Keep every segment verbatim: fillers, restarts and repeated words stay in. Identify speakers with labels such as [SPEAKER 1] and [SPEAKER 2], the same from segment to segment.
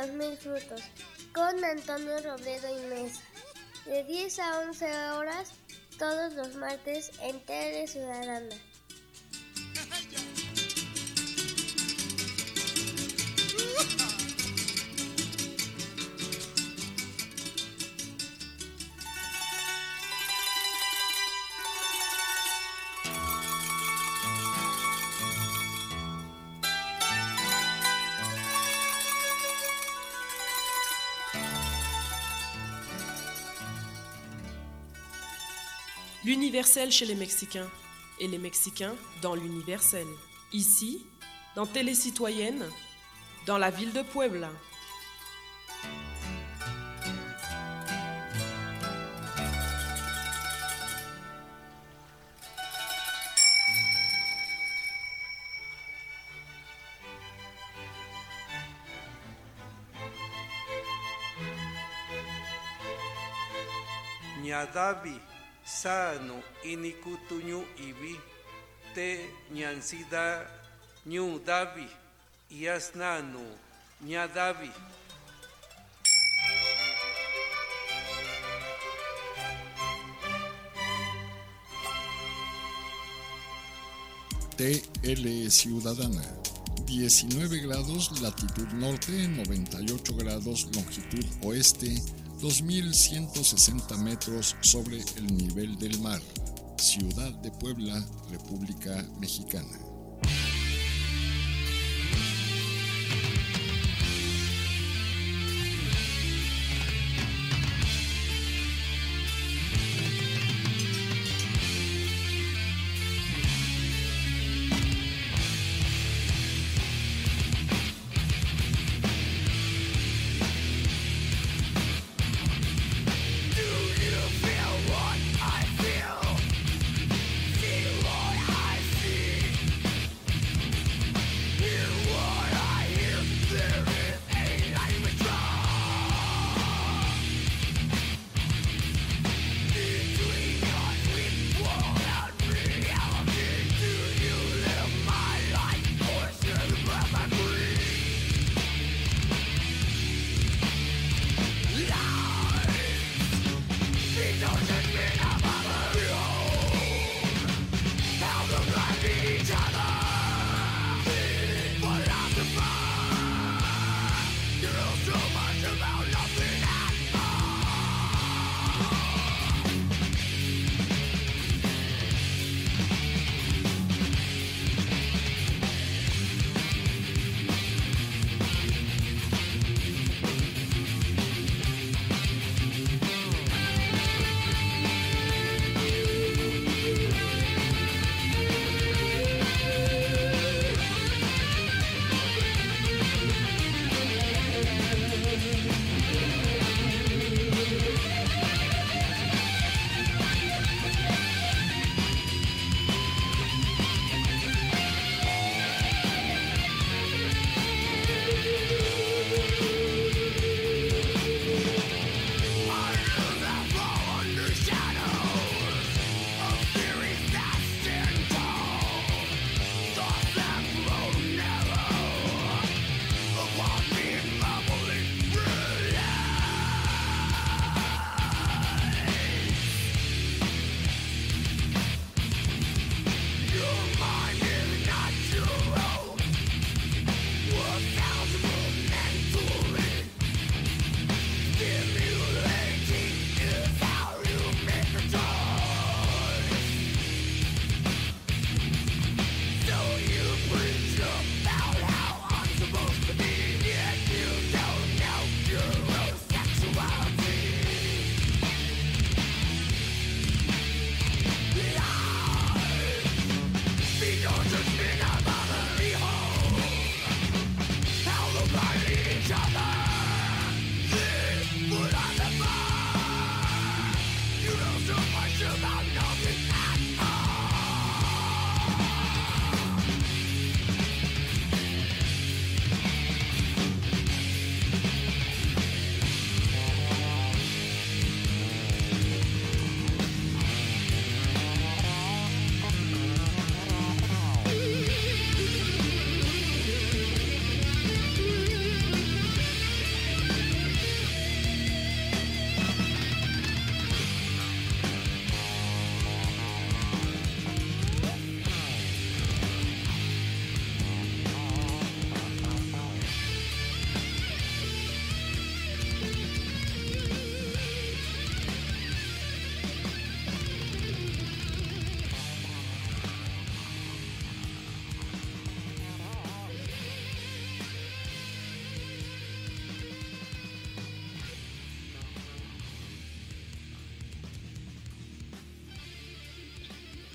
[SPEAKER 1] los mil frutos, con Antonio Robledo y Mesa, de diez a once horas, todos los martes en Tele Ciudadana.
[SPEAKER 2] L'universel chez les Mexicains et les Mexicains dans l'universel. Ici, dans Télé Citoyenne, dans la ville de Puebla.
[SPEAKER 3] Ñadavi sano inikutuñu ibi te ñansida ñu davi yasnanu ñadavi.
[SPEAKER 4] T L Ciudadana, diecinueve grados latitud norte, noventa y ocho grados longitud oeste, dos mil ciento sesenta metros sobre el nivel del mar. Ciudad de Puebla, República Mexicana.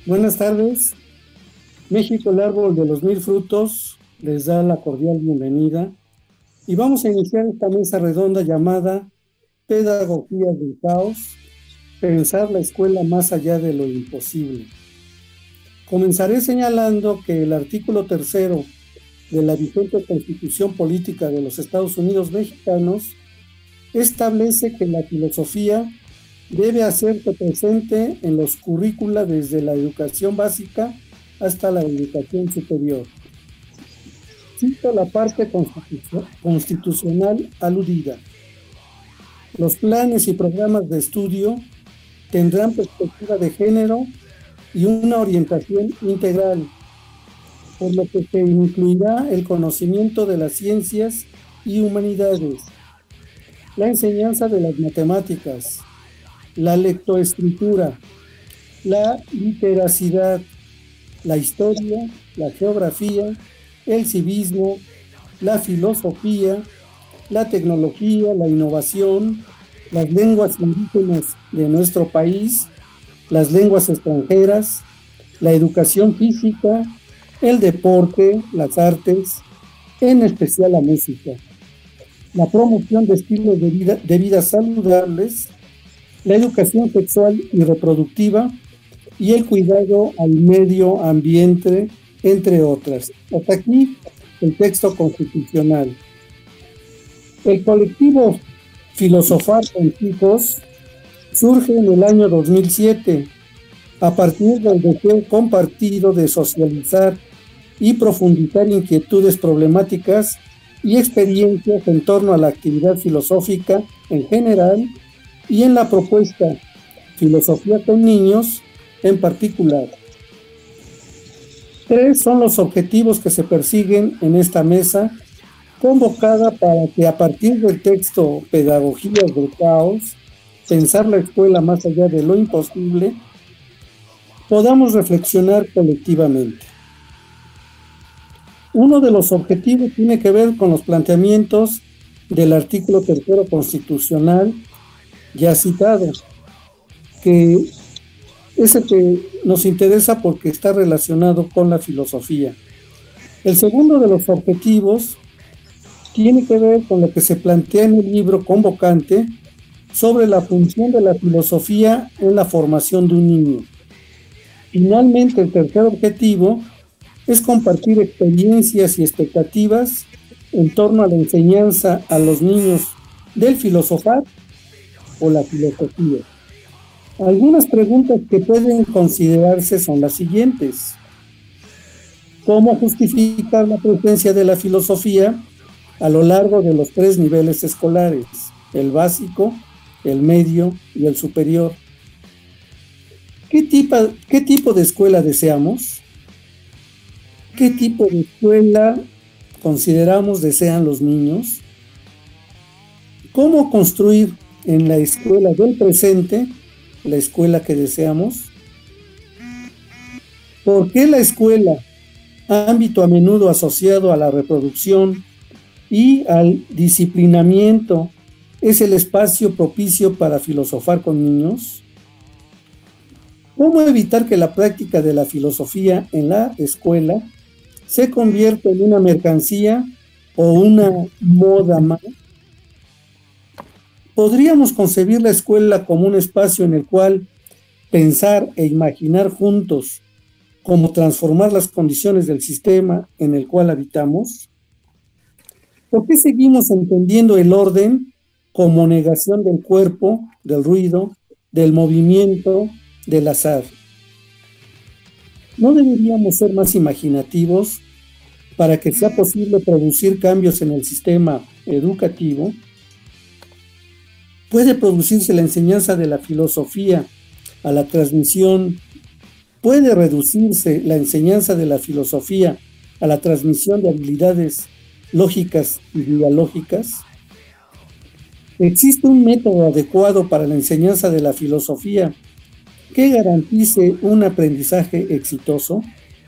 [SPEAKER 5] Buenas tardes. México, el árbol de los mil frutos, les da la cordial bienvenida y vamos a iniciar esta mesa redonda llamada Pedagogía del Caos, pensar la escuela más allá de lo imposible. Comenzaré señalando que el artículo tercero de la vigente Constitución Política de los Estados Unidos Mexicanos establece que la filosofía debe hacerse presente en los currícula desde la educación básica hasta la educación superior. Cito la parte constitu- constitucional aludida. Los planes y programas de estudio tendrán perspectiva de género y una orientación integral, por lo que se incluirá el conocimiento de las ciencias y humanidades, la enseñanza de las matemáticas, la lectoescritura, la literacidad, la historia, la geografía, el civismo, la filosofía, la tecnología, la innovación, las lenguas indígenas de nuestro país, las lenguas extranjeras, la educación física, el deporte, las artes, en especial la música, la promoción de estilos de vida, de vida saludables, la educación sexual y reproductiva y el cuidado al medio ambiente, entre otras. Hasta aquí el texto constitucional. El colectivo Filosofar con Chicos surge en el año dos mil siete a partir del deseo compartido de socializar y profundizar inquietudes problemáticas y experiencias en torno a la actividad filosófica en general y en la propuesta Filosofía con Niños en particular. Tres son los objetivos que se persiguen en esta mesa, convocada para que a partir del texto Pedagogías del Caos, pensar la escuela más allá de lo imposible, podamos reflexionar colectivamente. Uno de los objetivos tiene que ver con los planteamientos del artículo tercero constitucional ya citado, que es el que nos interesa porque está relacionado con la filosofía. El segundo de los objetivos tiene que ver con lo que se plantea en el libro convocante sobre la función de la filosofía en la formación de un niño. Finalmente, el tercer objetivo es compartir experiencias y expectativas en torno a la enseñanza a los niños del filosofar o la filosofía. Algunas preguntas que pueden considerarse son las siguientes. ¿Cómo justificar la presencia de la filosofía a lo largo de los tres niveles escolares, el básico, el medio y el superior? ¿Qué tipo, qué tipo de escuela deseamos? ¿Qué tipo de escuela consideramos desean los niños? ¿Cómo construir en la escuela del presente la escuela que deseamos? ¿Por qué la escuela, ámbito a menudo asociado a la reproducción y al disciplinamiento, es el espacio propicio para filosofar con niños? ¿Cómo evitar que la práctica de la filosofía en la escuela se convierta en una mercancía o una moda más? ¿Podríamos concebir la escuela como un espacio en el cual pensar e imaginar juntos cómo transformar las condiciones del sistema en el cual habitamos? ¿Por qué seguimos entendiendo el orden como negación del cuerpo, del ruido, del movimiento, del azar? ¿No deberíamos ser más imaginativos para que sea posible producir cambios en el sistema educativo? ¿Puede producirse la enseñanza de la filosofía a la transmisión? ¿Puede reducirse la enseñanza de la filosofía a la transmisión de habilidades lógicas y dialógicas? ¿Existe un método adecuado para la enseñanza de la filosofía que garantice un aprendizaje exitoso?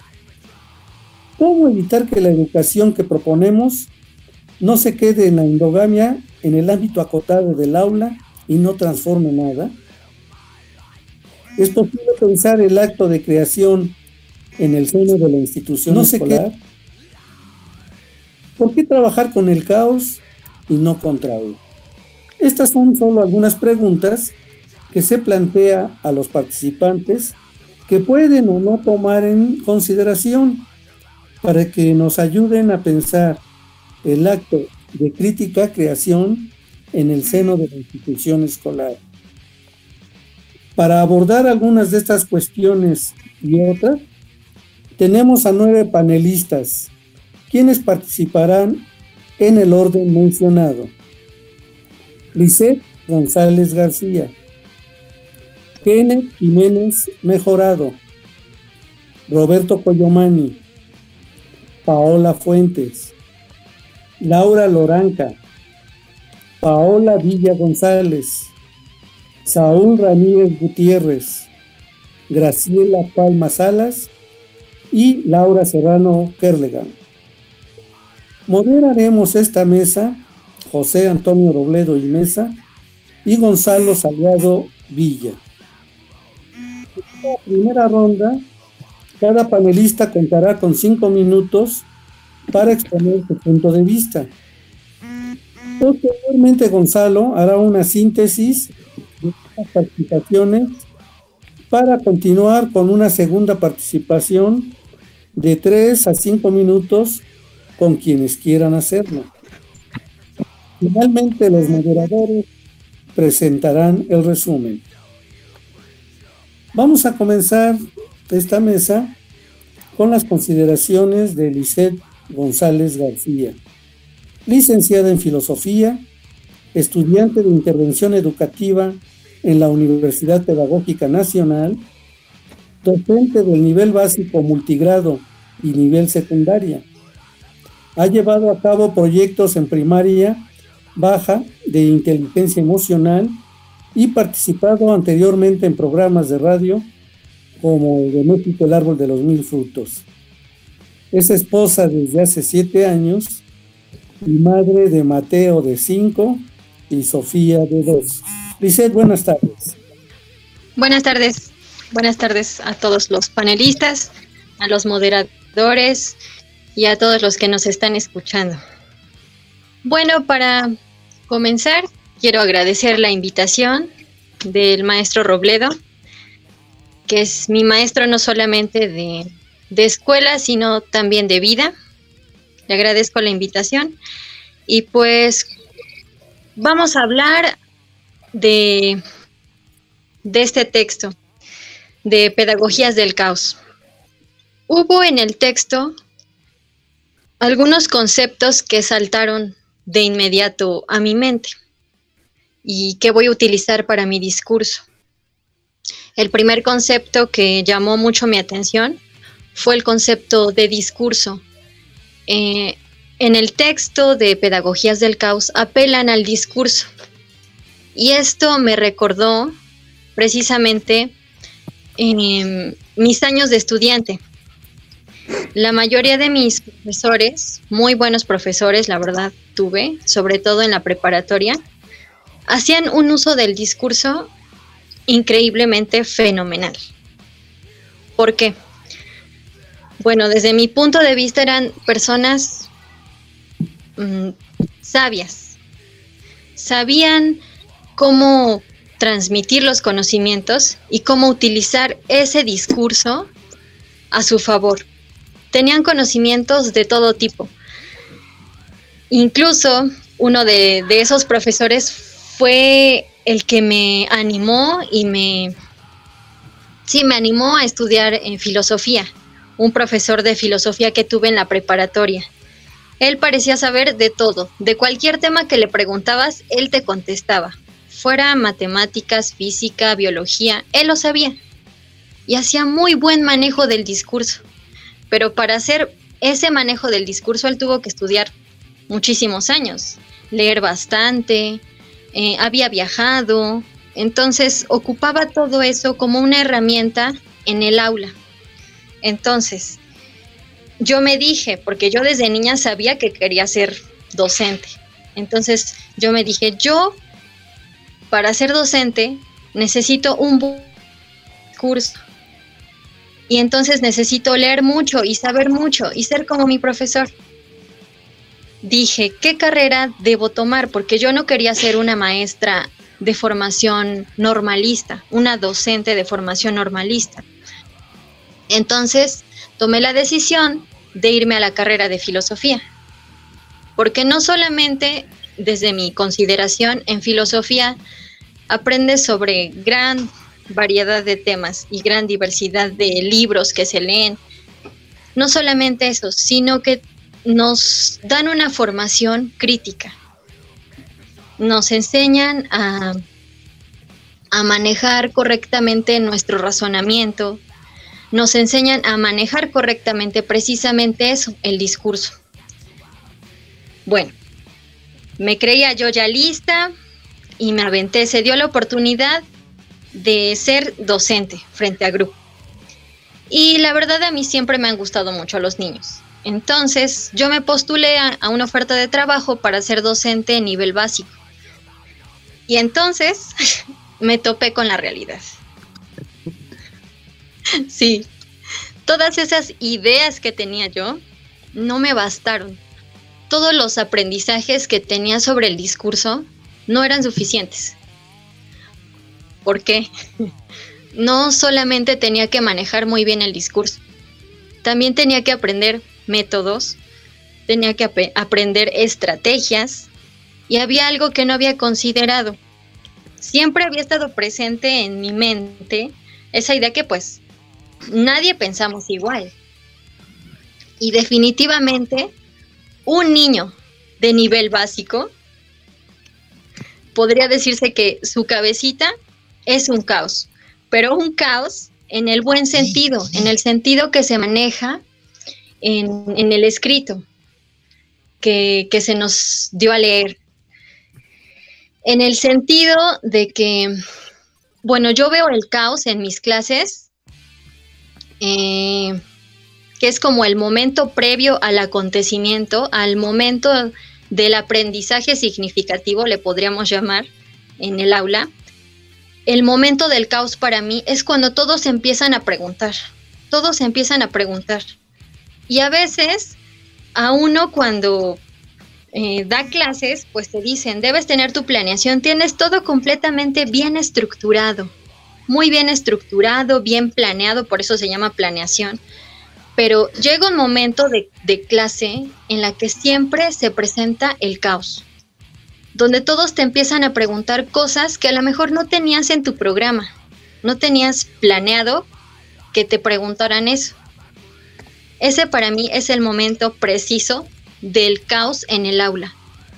[SPEAKER 5] ¿Cómo evitar que la educación que proponemos no se quede en la endogamia en el ámbito acotado del aula y no transforme nada? ¿Es posible pensar el acto de creación en el seno de la institución no escolar? Sé qué. ¿Por qué trabajar con el caos y no contra él? Estas son solo algunas preguntas que se plantea a los participantes que pueden o no tomar en consideración para que nos ayuden a pensar el acto de crítica creación en el seno de la institución escolar. Para abordar algunas de estas cuestiones y otras, tenemos a nueve panelistas, quienes participarán en el orden mencionado. Lisette González García, Kenneth Jiménez Mejorado, Roberto Coyomani, Paola Fuentes, Laura Loranca, Paola Villa González, Saúl Ramírez Gutiérrez, Graciela Palma Salas y Laura Serrano Kerlegan. Moderaremos esta mesa José Antonio Robledo y Mesa y Gonzalo Salgado Villa. En la primera ronda, cada panelista contará con cinco minutos para exponer su punto de vista. Posteriormente, Gonzalo hará una síntesis de estas participaciones para continuar con una segunda participación de tres a cinco minutos con quienes quieran hacerlo. Finalmente, los moderadores presentarán el resumen. Vamos a comenzar esta mesa con las consideraciones de Lisette González García, licenciada en Filosofía, estudiante de Intervención Educativa en la Universidad Pedagógica Nacional, docente del nivel básico multigrado y nivel secundaria. Ha llevado a cabo proyectos en primaria baja de inteligencia emocional y participado anteriormente en programas de radio como el de México, el árbol de los mil frutos. Es esposa desde hace siete años y madre de Mateo de cinco y Sofía de dos. Lisette, buenas tardes.
[SPEAKER 6] Buenas tardes. Buenas tardes a todos los panelistas, a los moderadores y a todos los que nos están escuchando. Bueno, para comenzar, quiero agradecer la invitación del maestro Robledo, que es mi maestro no solamente de, de escuela, sino también de vida. Le agradezco la invitación. Y pues vamos a hablar de, de este texto, de Pedagogías del Caos. Hubo en el texto algunos conceptos que saltaron de inmediato a mi mente y que voy a utilizar para mi discurso. El primer concepto que llamó mucho mi atención fue el concepto de discurso. Eh, en el texto de Pedagogías del Caos apelan al discurso, y esto me recordó precisamente eh, mis años de estudiante. La mayoría de mis profesores, muy buenos profesores, la verdad tuve, sobre todo en la preparatoria, hacían un uso del discurso increíblemente fenomenal. ¿Por qué? Bueno, desde mi punto de vista eran personas mmm, sabias. Sabían cómo transmitir los conocimientos y cómo utilizar ese discurso a su favor. Tenían conocimientos de todo tipo. Incluso uno de, de esos profesores fue el que me animó y me, sí, me animó a estudiar en filosofía. Un profesor de filosofía que tuve en la preparatoria. Él parecía saber de todo, de cualquier tema que le preguntabas, él te contestaba. Fuera matemáticas, física, biología, él lo sabía. Y hacía muy buen manejo del discurso. Pero para hacer ese manejo del discurso, él tuvo que estudiar muchísimos años, leer bastante, eh, había viajado, entonces ocupaba todo eso como una herramienta en el aula. Entonces, yo me dije, porque yo desde niña sabía que quería ser docente, entonces yo me dije, yo para ser docente necesito un discurso. Y entonces necesito leer mucho y saber mucho y ser como mi profesor. Dije, ¿qué carrera debo tomar? Porque yo no quería ser una maestra de formación normalista, una docente de formación normalista. Entonces tomé la decisión de irme a la carrera de filosofía, porque no solamente desde mi consideración en filosofía aprendes sobre gran variedad de temas y gran diversidad de libros que se leen, no solamente eso, sino que nos dan una formación crítica, nos enseñan a, a manejar correctamente nuestro razonamiento, nos enseñan a manejar correctamente precisamente eso, el discurso. Bueno, me creía yo ya lista y me aventé, se dio la oportunidad de ser docente frente a grupo. Y la verdad a mí siempre me han gustado mucho los niños. Entonces yo me postulé a, a una oferta de trabajo para ser docente en nivel básico. Y entonces me topé con la realidad. Sí, todas esas ideas que tenía yo no me bastaron. Todos los aprendizajes que tenía sobre el discurso no eran suficientes. ¿Por qué? No solamente tenía que manejar muy bien el discurso, también tenía que aprender métodos, tenía que ap- aprender estrategias, y había algo que no había considerado. Siempre había estado presente en mi mente esa idea que pues nadie pensamos igual. Y definitivamente un niño de nivel básico podría decirse que su cabecita es un caos, pero un caos en el buen sentido, en el sentido que se maneja en, en el escrito que, que se nos dio a leer. En el sentido de que, bueno, yo veo el caos en mis clases, eh, que es como el momento previo al acontecimiento, al momento del aprendizaje significativo, le podríamos llamar, en el aula. El momento del caos para mí es cuando todos empiezan a preguntar, todos empiezan a preguntar. Y a veces, a uno cuando eh, da clases, pues te dicen, debes tener tu planeación, tienes todo completamente bien estructurado, muy bien estructurado, bien planeado, por eso se llama planeación. Pero llega un momento de, de clase en la que siempre se presenta el caos, donde todos te empiezan a preguntar cosas que a lo mejor no tenías en tu programa, no tenías planeado que te preguntaran eso. Ese para mí es el momento preciso del caos en el aula.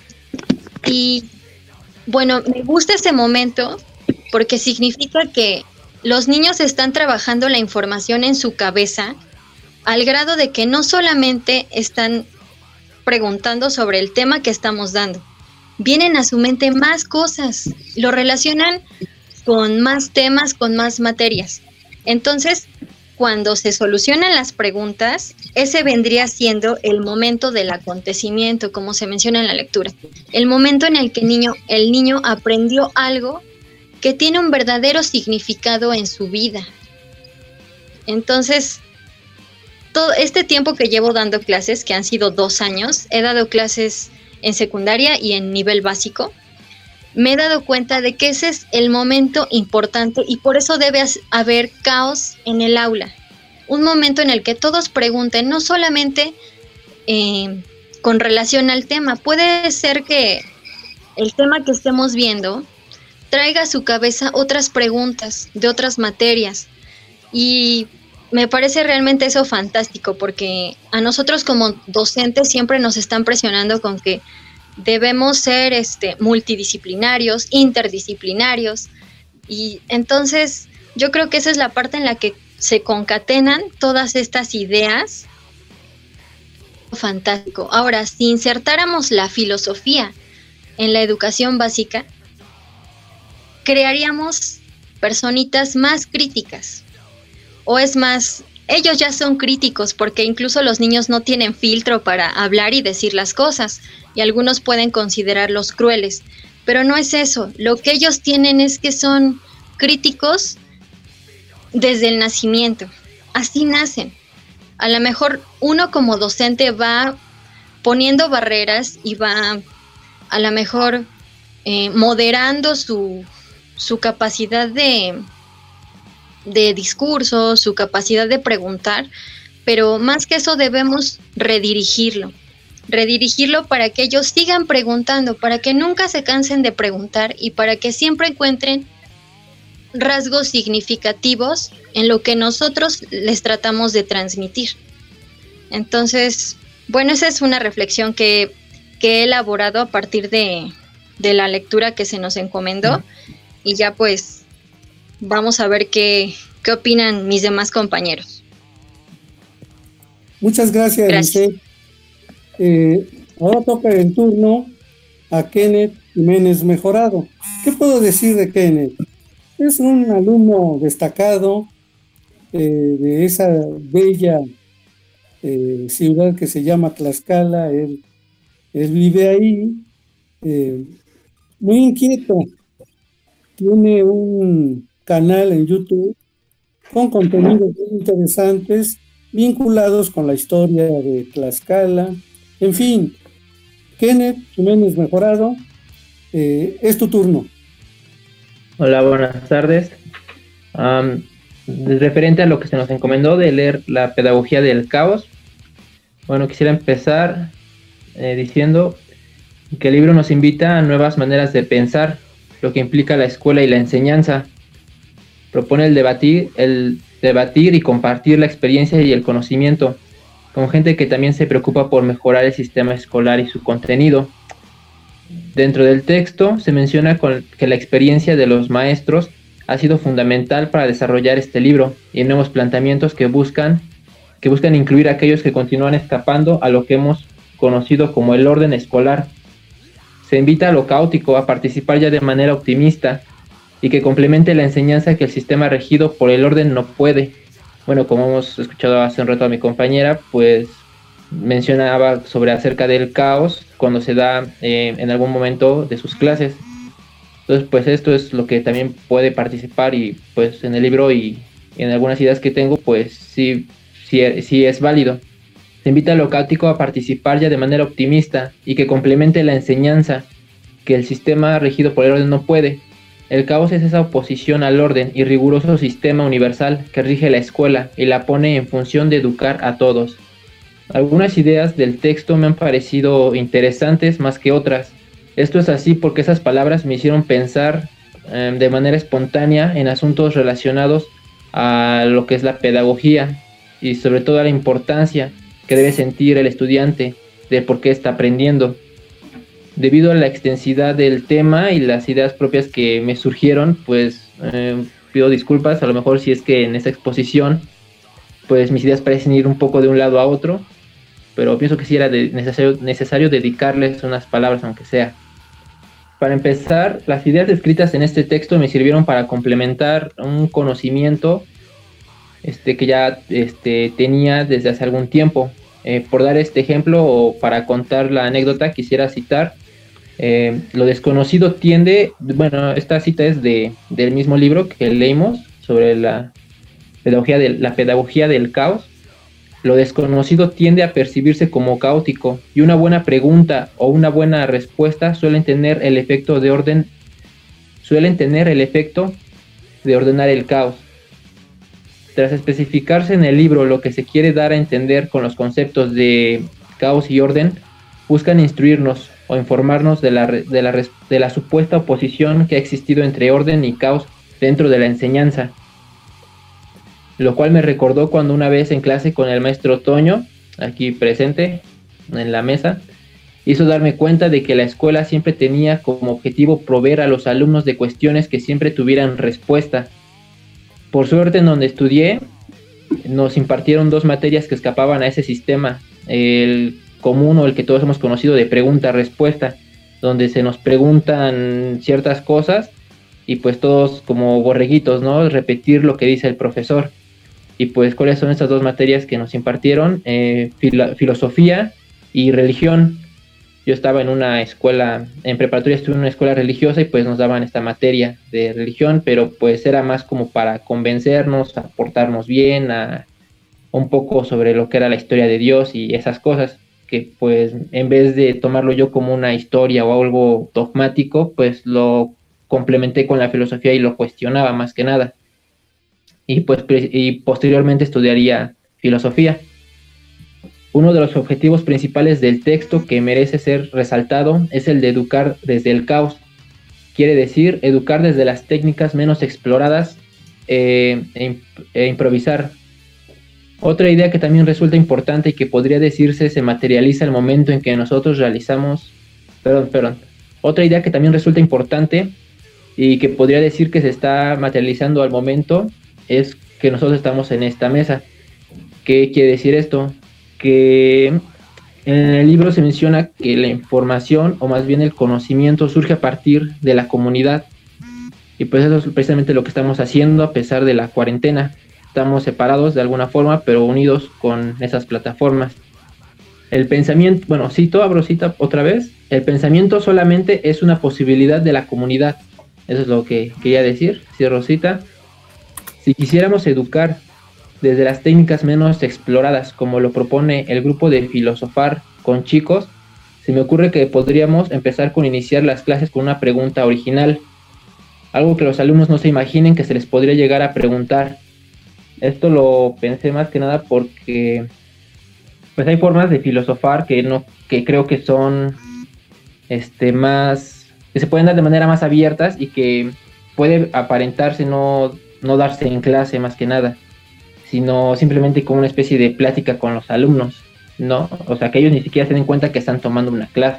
[SPEAKER 6] Y bueno, me gusta ese momento porque significa que los niños están trabajando la información en su cabeza al grado de que no solamente están preguntando sobre el tema que estamos dando, vienen a su mente más cosas, lo relacionan con más temas, con más materias. Entonces, cuando se solucionan las preguntas, ese vendría siendo el momento del acontecimiento, como se menciona en la lectura. El momento en el que el niño, el niño aprendió algo que tiene un verdadero significado en su vida. Entonces, todo este tiempo que llevo dando clases, que han sido dos años, he dado clases en secundaria y en nivel básico, me he dado cuenta de que ese es el momento importante y por eso debe haber caos en el aula. Un momento en el que todos pregunten, no solamente eh, con relación al tema. Puede ser que el tema que estemos viendo traiga a su cabeza otras preguntas de otras materias. Y me parece realmente eso fantástico, porque a nosotros como docentes siempre nos están presionando con que debemos ser este, multidisciplinarios, interdisciplinarios, y entonces yo creo que esa es la parte en la que se concatenan todas estas ideas. Fantástico. Ahora, si insertáramos la filosofía en la educación básica, crearíamos personitas más críticas, o es más, ellos ya son críticos porque incluso los niños no tienen filtro para hablar y decir las cosas, y algunos pueden considerarlos crueles, pero no es eso. Lo que ellos tienen es que son críticos desde el nacimiento. Así nacen. A lo mejor uno como docente va poniendo barreras y va a lo mejor eh, moderando su, su capacidad de, de discurso, su capacidad de preguntar, pero más que eso debemos redirigirlo. Redirigirlo para que ellos sigan preguntando, para que nunca se cansen de preguntar y para que siempre encuentren rasgos significativos en lo que nosotros les tratamos de transmitir. Entonces, bueno, esa es una reflexión que, que he elaborado a partir de, de la lectura que se nos encomendó, y ya pues vamos a ver qué, qué opinan mis demás compañeros.
[SPEAKER 5] Muchas gracias,
[SPEAKER 6] Gracias.
[SPEAKER 5] Lisette. Eh, ahora toca el turno a Kenneth Jiménez Mejorado. ¿Qué puedo decir de Kenneth? Es un alumno destacado eh, de esa bella eh, ciudad que se llama Tlaxcala. Él, él vive ahí, eh, muy inquieto. Tiene un canal en YouTube con contenidos muy interesantes vinculados con la historia de Tlaxcala. En fin, Kenneth Jiménez Mejorado, eh, es tu turno.
[SPEAKER 7] Hola, buenas tardes. Um, referente a lo que se nos encomendó de leer la pedagogía del caos, bueno, quisiera empezar eh, diciendo que el libro nos invita a nuevas maneras de pensar, lo que implica la escuela y la enseñanza. Propone el debatir, el debatir y compartir la experiencia y el conocimiento con gente que también se preocupa por mejorar el sistema escolar y su contenido. Dentro del texto se menciona con, que la experiencia de los maestros ha sido fundamental para desarrollar este libro y nuevos planteamientos que buscan, que buscan incluir a aquellos que continúan escapando a lo que hemos conocido como el orden escolar. Se invita a lo caótico a participar ya de manera optimista y que complemente la enseñanza que el sistema regido por el orden no puede. Bueno, como hemos escuchado hace un rato a mi compañera, pues mencionaba sobre acerca del caos cuando se da eh, en algún momento de sus clases. Entonces, pues esto es lo que también puede participar y pues en el libro y en algunas ideas que tengo, pues sí, sí, sí es válido. Se invita a lo caótico a participar ya de manera optimista y que complemente la enseñanza que el sistema regido por el orden no puede. El caos es esa oposición al orden y riguroso sistema universal que rige la escuela y la pone en función de educar a todos. Algunas ideas del texto me han parecido interesantes más que otras. Esto es así porque esas palabras me hicieron pensar eh, de manera espontánea en asuntos relacionados a lo que es la pedagogía y sobre todo a la importancia que debe sentir el estudiante de por qué está aprendiendo. Debido a la extensidad del tema y las ideas propias que me surgieron, pues eh, pido disculpas, a lo mejor si es que en esta exposición pues mis ideas parecen ir un poco de un lado a otro, pero pienso que sí era de necesario, necesario dedicarles unas palabras aunque sea. Para empezar, las ideas descritas en este texto me sirvieron para complementar un conocimiento este, que ya este, tenía desde hace algún tiempo. Eh, por dar este ejemplo o para contar la anécdota, quisiera citar eh, lo desconocido tiende, bueno, esta cita es de, del mismo libro que leímos sobre la pedagogía, de, la pedagogía del caos. Lo desconocido tiende a percibirse como caótico y una buena pregunta o una buena respuesta suelen tener el efecto de orden, suelen tener el efecto de ordenar el caos. Tras especificarse en el libro lo que se quiere dar a entender con los conceptos de caos y orden, buscan instruirnos o informarnos de la, de la, de la supuesta oposición que ha existido entre orden y caos dentro de la enseñanza. Lo cual me recordó cuando una vez en clase con el maestro Toño, aquí presente en la mesa, hizo darme cuenta de que la escuela siempre tenía como objetivo proveer a los alumnos de cuestiones que siempre tuvieran respuesta. Por suerte, en donde estudié, nos impartieron dos materias que escapaban a ese sistema, el común o el que todos hemos conocido de pregunta-respuesta, donde se nos preguntan ciertas cosas y pues todos como borreguitos, ¿no? Repetir lo que dice el profesor. Y pues, ¿cuáles son estas dos materias que nos impartieron? Eh, filo- filosofía y religión. yo estaba en una escuela, en preparatoria estuve en una escuela religiosa y pues nos daban esta materia de religión, pero pues era más como para convencernos, a portarnos bien, a un poco sobre lo que era la historia de Dios y esas cosas, que pues en vez de tomarlo yo como una historia o algo dogmático, pues lo complementé con la filosofía y lo cuestionaba más que nada. Y pues y posteriormente estudiaría filosofía. Uno de los objetivos principales del texto que merece ser resaltado es el de educar desde el caos. Quiere decir, educar desde las técnicas menos exploradas eh, e, e improvisar. Otra idea que también resulta importante y que podría decirse se materializa al momento en que nosotros realizamos... Perdón, perdón. Otra idea que también resulta importante y que podría decir que se está materializando al momento es que nosotros estamos en esta mesa. ¿Qué quiere decir esto? Que en el libro se menciona que la información, o más bien el conocimiento, surge a partir de la comunidad. Y pues eso es precisamente lo que estamos haciendo a pesar de la cuarentena. Estamos separados de alguna forma, pero unidos con esas plataformas. El pensamiento, bueno, cito, abro cita otra vez. El pensamiento solamente es una posibilidad de la comunidad. Eso es lo que quería decir. Cierro cita. Si quisiéramos educar desde las técnicas menos exploradas, como lo propone el grupo de Filosofar con chicos, se me ocurre que podríamos empezar con iniciar las clases con una pregunta original. Algo que los alumnos no se imaginen que se les podría llegar a preguntar. Esto lo pensé más que nada porque pues hay formas de filosofar que no, que creo que son este más, que se pueden dar de manera más abiertas y que puede aparentarse no, no darse en clase más que nada, sino simplemente como una especie de plática con los alumnos, ¿no? O sea, que ellos ni siquiera se den cuenta que están tomando una clase.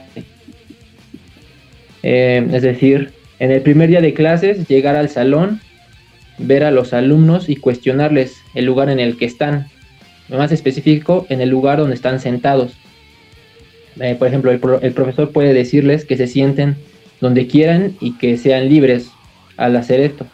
[SPEAKER 7] Eh, es decir, en el primer día de clases, llegar al salón, ver a los alumnos y cuestionarles el lugar en el que están, más específico, en el lugar donde están sentados. Eh, por ejemplo, el, pro- el profesor puede decirles que se sienten donde quieran y que sean libres al hacer esto.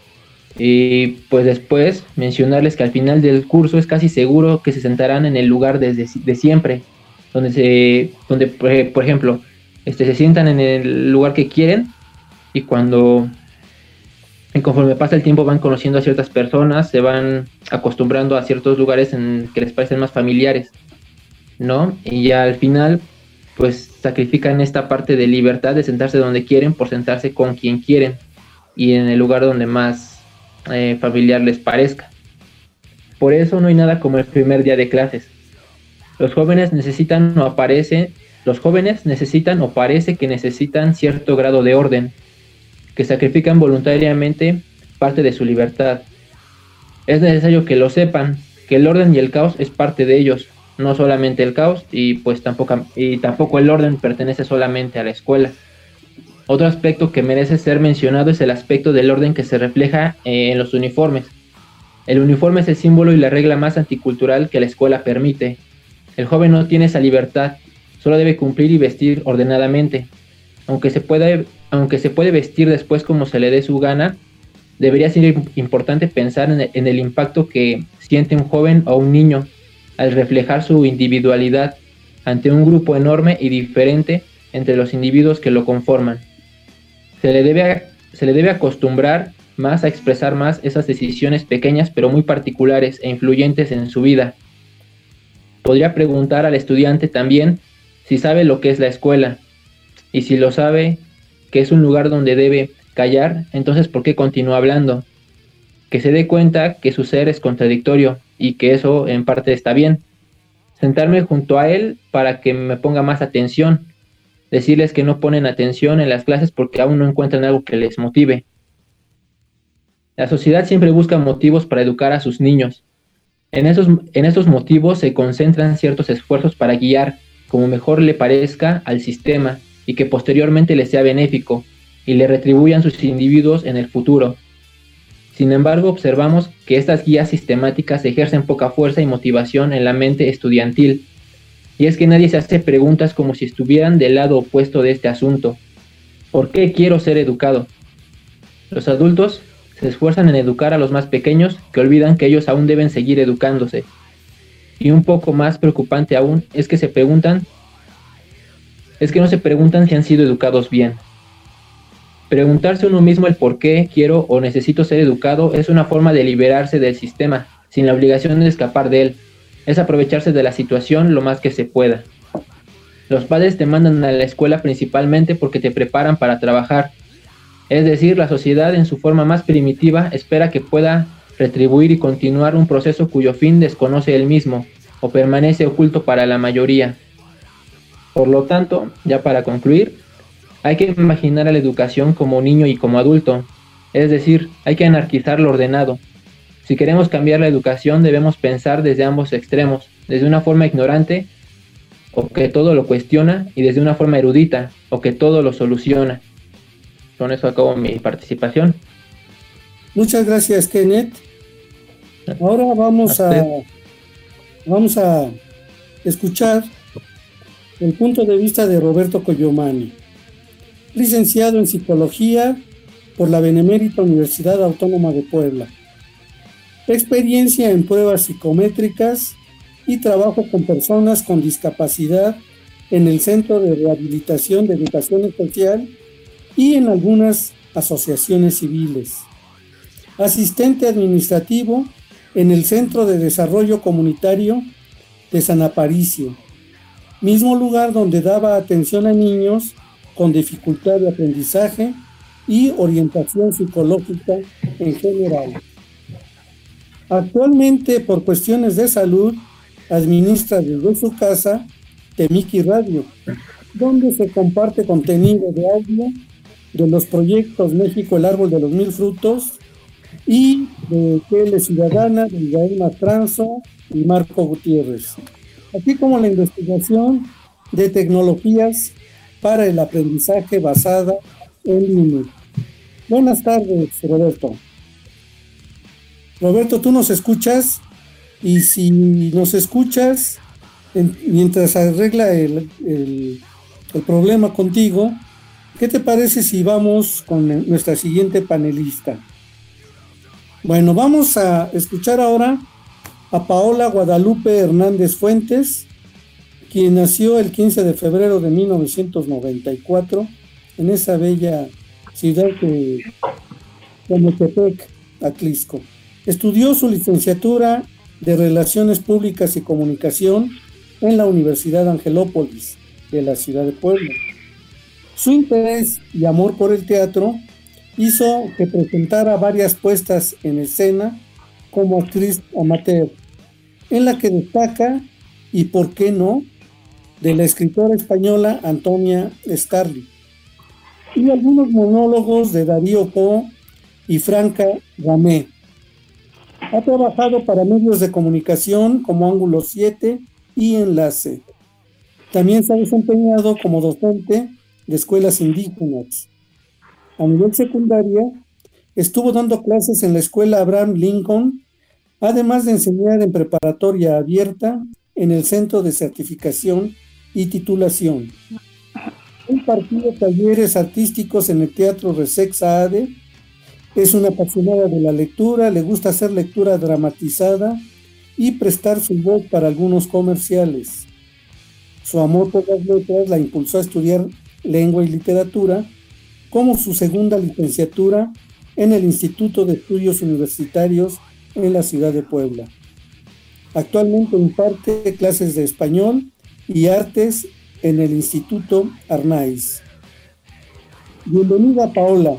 [SPEAKER 7] Y pues después mencionarles que al final del curso es casi seguro que se sentarán en el lugar desde de siempre, donde se, donde por ejemplo, este, se sientan en el lugar que quieren, y cuando y conforme pasa el tiempo van conociendo a ciertas personas, se van acostumbrando a ciertos lugares en que les parecen más familiares, ¿no? Y ya al final pues sacrifican esta parte de libertad de sentarse donde quieren por sentarse con quien quieren y en el lugar donde más Eh, familiar les parezca. Por eso no hay nada como el primer día de clases. Los jóvenes necesitan o aparece, los jóvenes necesitan o parece que necesitan cierto grado de orden, que sacrifican voluntariamente parte de su libertad. Es necesario que lo sepan, que el orden y el caos es parte de ellos, no solamente el caos, y pues tampoco, y tampoco el orden pertenece solamente a la escuela. Otro aspecto que merece ser mencionado es el aspecto del orden que se refleja eh, en los uniformes. El uniforme es el símbolo y la regla más anticultural que la escuela permite. El joven no tiene esa libertad, solo debe cumplir y vestir ordenadamente. Aunque se puede, aunque se puede vestir después como se le dé su gana, debería ser importante pensar en el, en el impacto que siente un joven o un niño al reflejar su individualidad ante un grupo enorme y diferente entre los individuos que lo conforman. Se le debe, a, se le debe acostumbrar más a expresar más esas decisiones pequeñas pero muy particulares e influyentes en su vida. Podría preguntar al estudiante también si sabe lo que es la escuela, y si lo sabe, que es un lugar donde debe callar, entonces ¿por qué continúa hablando? Que se dé cuenta que su ser es contradictorio y que eso en parte está bien. Sentarme junto a él para que me ponga más atención. Decirles que no ponen atención en las clases porque aún no encuentran algo que les motive. La sociedad siempre busca motivos para educar a sus niños. En esos, en estos motivos se concentran ciertos esfuerzos para guiar como mejor le parezca al sistema y que posteriormente les sea benéfico y le retribuyan sus individuos en el futuro. Sin embargo, observamos que estas guías sistemáticas ejercen poca fuerza y motivación en la mente estudiantil. Y es que nadie se hace preguntas como si estuvieran del lado opuesto de este asunto. ¿Por qué quiero ser educado? Los adultos se esfuerzan en educar a los más pequeños que olvidan que ellos aún deben seguir educándose. Y un poco más preocupante aún es que se preguntan es que no se preguntan si han sido educados bien. Preguntarse uno mismo el por qué quiero o necesito ser educado es una forma de liberarse del sistema, sin la obligación de escapar de él. Es aprovecharse de la situación lo más que se pueda. Los padres te mandan a la escuela principalmente porque te preparan para trabajar. Es decir, la sociedad en su forma más primitiva espera que pueda retribuir y continuar un proceso cuyo fin desconoce él mismo o permanece oculto para la mayoría. Por lo tanto, ya para concluir, hay que imaginar a la educación como niño y como adulto, es decir, hay que anarquizar lo ordenado. Si queremos cambiar la educación debemos pensar desde ambos extremos, desde una forma ignorante, o que todo lo cuestiona, y desde una forma erudita, o que todo lo soluciona. Con eso acabo mi participación.
[SPEAKER 5] Muchas gracias, Kenneth. Ahora vamos a, vamos a escuchar el punto de vista de Roberto Collomani, licenciado en Psicología por la Benemérita Universidad Autónoma de Puebla. Experiencia en pruebas psicométricas y trabajo con personas con discapacidad en el Centro de Rehabilitación de Educación Especial y en algunas asociaciones civiles. Asistente administrativo en el Centro de Desarrollo Comunitario de San Aparicio, mismo lugar donde daba atención a niños con dificultad de aprendizaje y orientación psicológica en general. Actualmente, por cuestiones de salud, administra desde su casa Temiki Radio, donde se comparte contenido de audio de los proyectos México, el árbol de los mil frutos, y de Tele Ciudadana, de Israel Matranzo y Marco Gutiérrez, así como la investigación de tecnologías para el aprendizaje basada en línea. Buenas tardes, Roberto. Roberto, ¿tú nos escuchas? Y si nos escuchas, en, mientras arregla el, el, el problema contigo, ¿qué te parece si vamos con nuestra siguiente panelista? Bueno, vamos a escuchar ahora a Paola Guadalupe Hernández Fuentes, quien nació el quince de febrero de mil novecientos noventa y cuatro en esa bella ciudad de Cometepec, Atlisco. Estudió su licenciatura de Relaciones Públicas y Comunicación en la Universidad Angelópolis de la ciudad de Puebla. Su interés y amor por el teatro hizo que presentara varias puestas en escena como actriz amateur, en la que destaca, y por qué no, de la escritora española Antonia Starling, y algunos monólogos de Darío Po y Franca Ramé. Ha trabajado para medios de comunicación como Ángulo siete y Enlace. También se ha desempeñado como docente de escuelas indígenas. A nivel secundaria, estuvo dando clases en la escuela Abraham Lincoln, además de enseñar en preparatoria abierta en el Centro de Certificación y Titulación. Ha impartido talleres artísticos en el Teatro Resex A A D. Es una apasionada de la lectura, le gusta hacer lectura dramatizada y prestar su voz para algunos comerciales. Su amor por las letras la impulsó a estudiar lengua y literatura como su segunda licenciatura en el Instituto de Estudios Universitarios en la ciudad de Puebla. Actualmente imparte clases de español y artes en el Instituto Arnaiz. Bienvenida, Paola.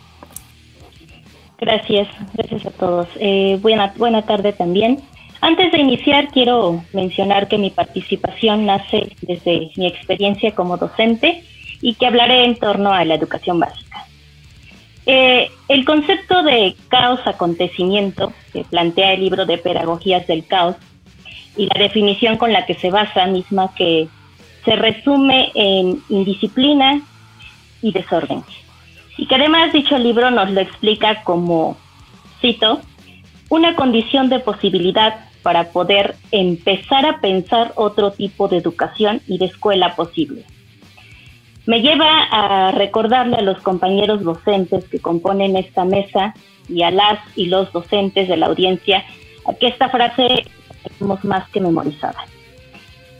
[SPEAKER 8] Gracias, gracias a todos. Eh, buena, buena tarde también. Antes de iniciar, quiero mencionar que mi participación nace desde mi experiencia como docente y que hablaré en torno a la educación básica. Eh, el concepto de caos-acontecimiento que plantea el libro de Pedagogías del Caos y la definición con la que se basa, misma que se resume en indisciplina y desorden. Y que además dicho libro nos lo explica como, cito, una condición de posibilidad para poder empezar a pensar otro tipo de educación y de escuela posible. Me lleva a recordarle a los compañeros docentes que componen esta mesa y a las y los docentes de la audiencia a que esta frase tenemos más que memorizada.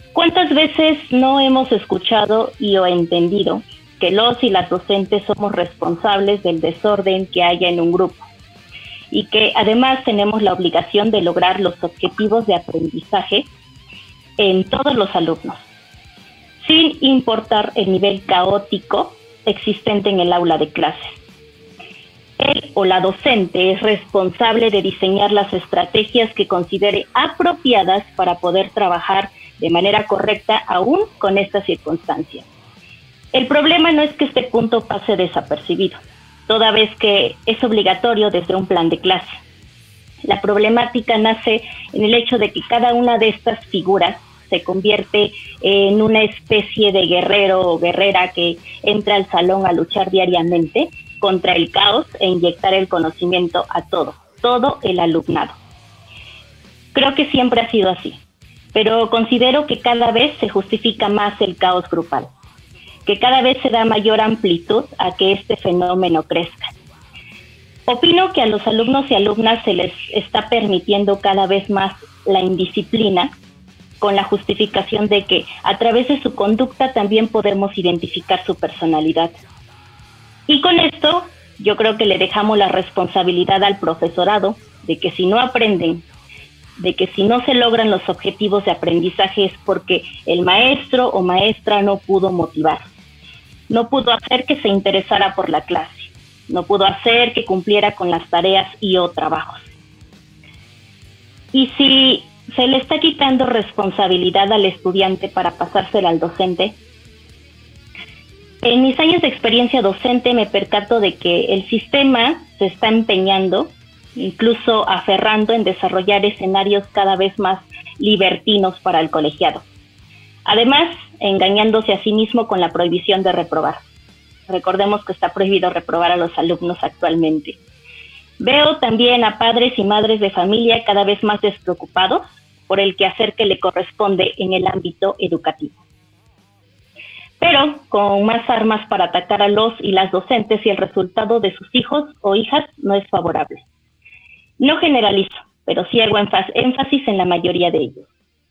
[SPEAKER 8] ¿Cuántas veces no hemos escuchado y o entendido que los y las docentes somos responsables del desorden que haya en un grupo? Y que además tenemos la obligación de lograr los objetivos de aprendizaje en todos los alumnos, sin importar el nivel caótico existente en el aula de clases. Él o la docente es responsable de diseñar las estrategias que considere apropiadas para poder trabajar de manera correcta aún con estas circunstancias. El problema no es que este punto pase desapercibido, toda vez que es obligatorio desde un plan de clase. La problemática nace en el hecho de que cada una de estas figuras se convierte en una especie de guerrero o guerrera que entra al salón a luchar diariamente contra el caos e inyectar el conocimiento a todo, todo el alumnado. Creo que siempre ha sido así, pero considero que cada vez se justifica más el caos grupal, que cada vez se da mayor amplitud a que este fenómeno crezca. Opino que a los alumnos y alumnas se les está permitiendo cada vez más la indisciplina, con la justificación de que a través de su conducta también podemos identificar su personalidad. Y con esto yo creo que le dejamos la responsabilidad al profesorado de que si no aprenden, de que si no se logran los objetivos de aprendizaje es porque el maestro o maestra no pudo motivar, no pudo hacer que se interesara por la clase, no pudo hacer que cumpliera con las tareas y o trabajos. Y si se le está quitando responsabilidad al estudiante para pasársela al docente, en mis años de experiencia docente me percato de que el sistema se está empeñando, incluso aferrando en desarrollar escenarios cada vez más libertinos para el colegiado. Además, engañándose a sí mismo con la prohibición de reprobar. Recordemos que está prohibido reprobar a los alumnos actualmente. Veo también a padres y madres de familia cada vez más despreocupados por el quehacer que le corresponde en el ámbito educativo, pero con más armas para atacar a los y las docentes si el resultado de sus hijos o hijas no es favorable. No generalizo, pero sí hago énfasis en la mayoría de ellos.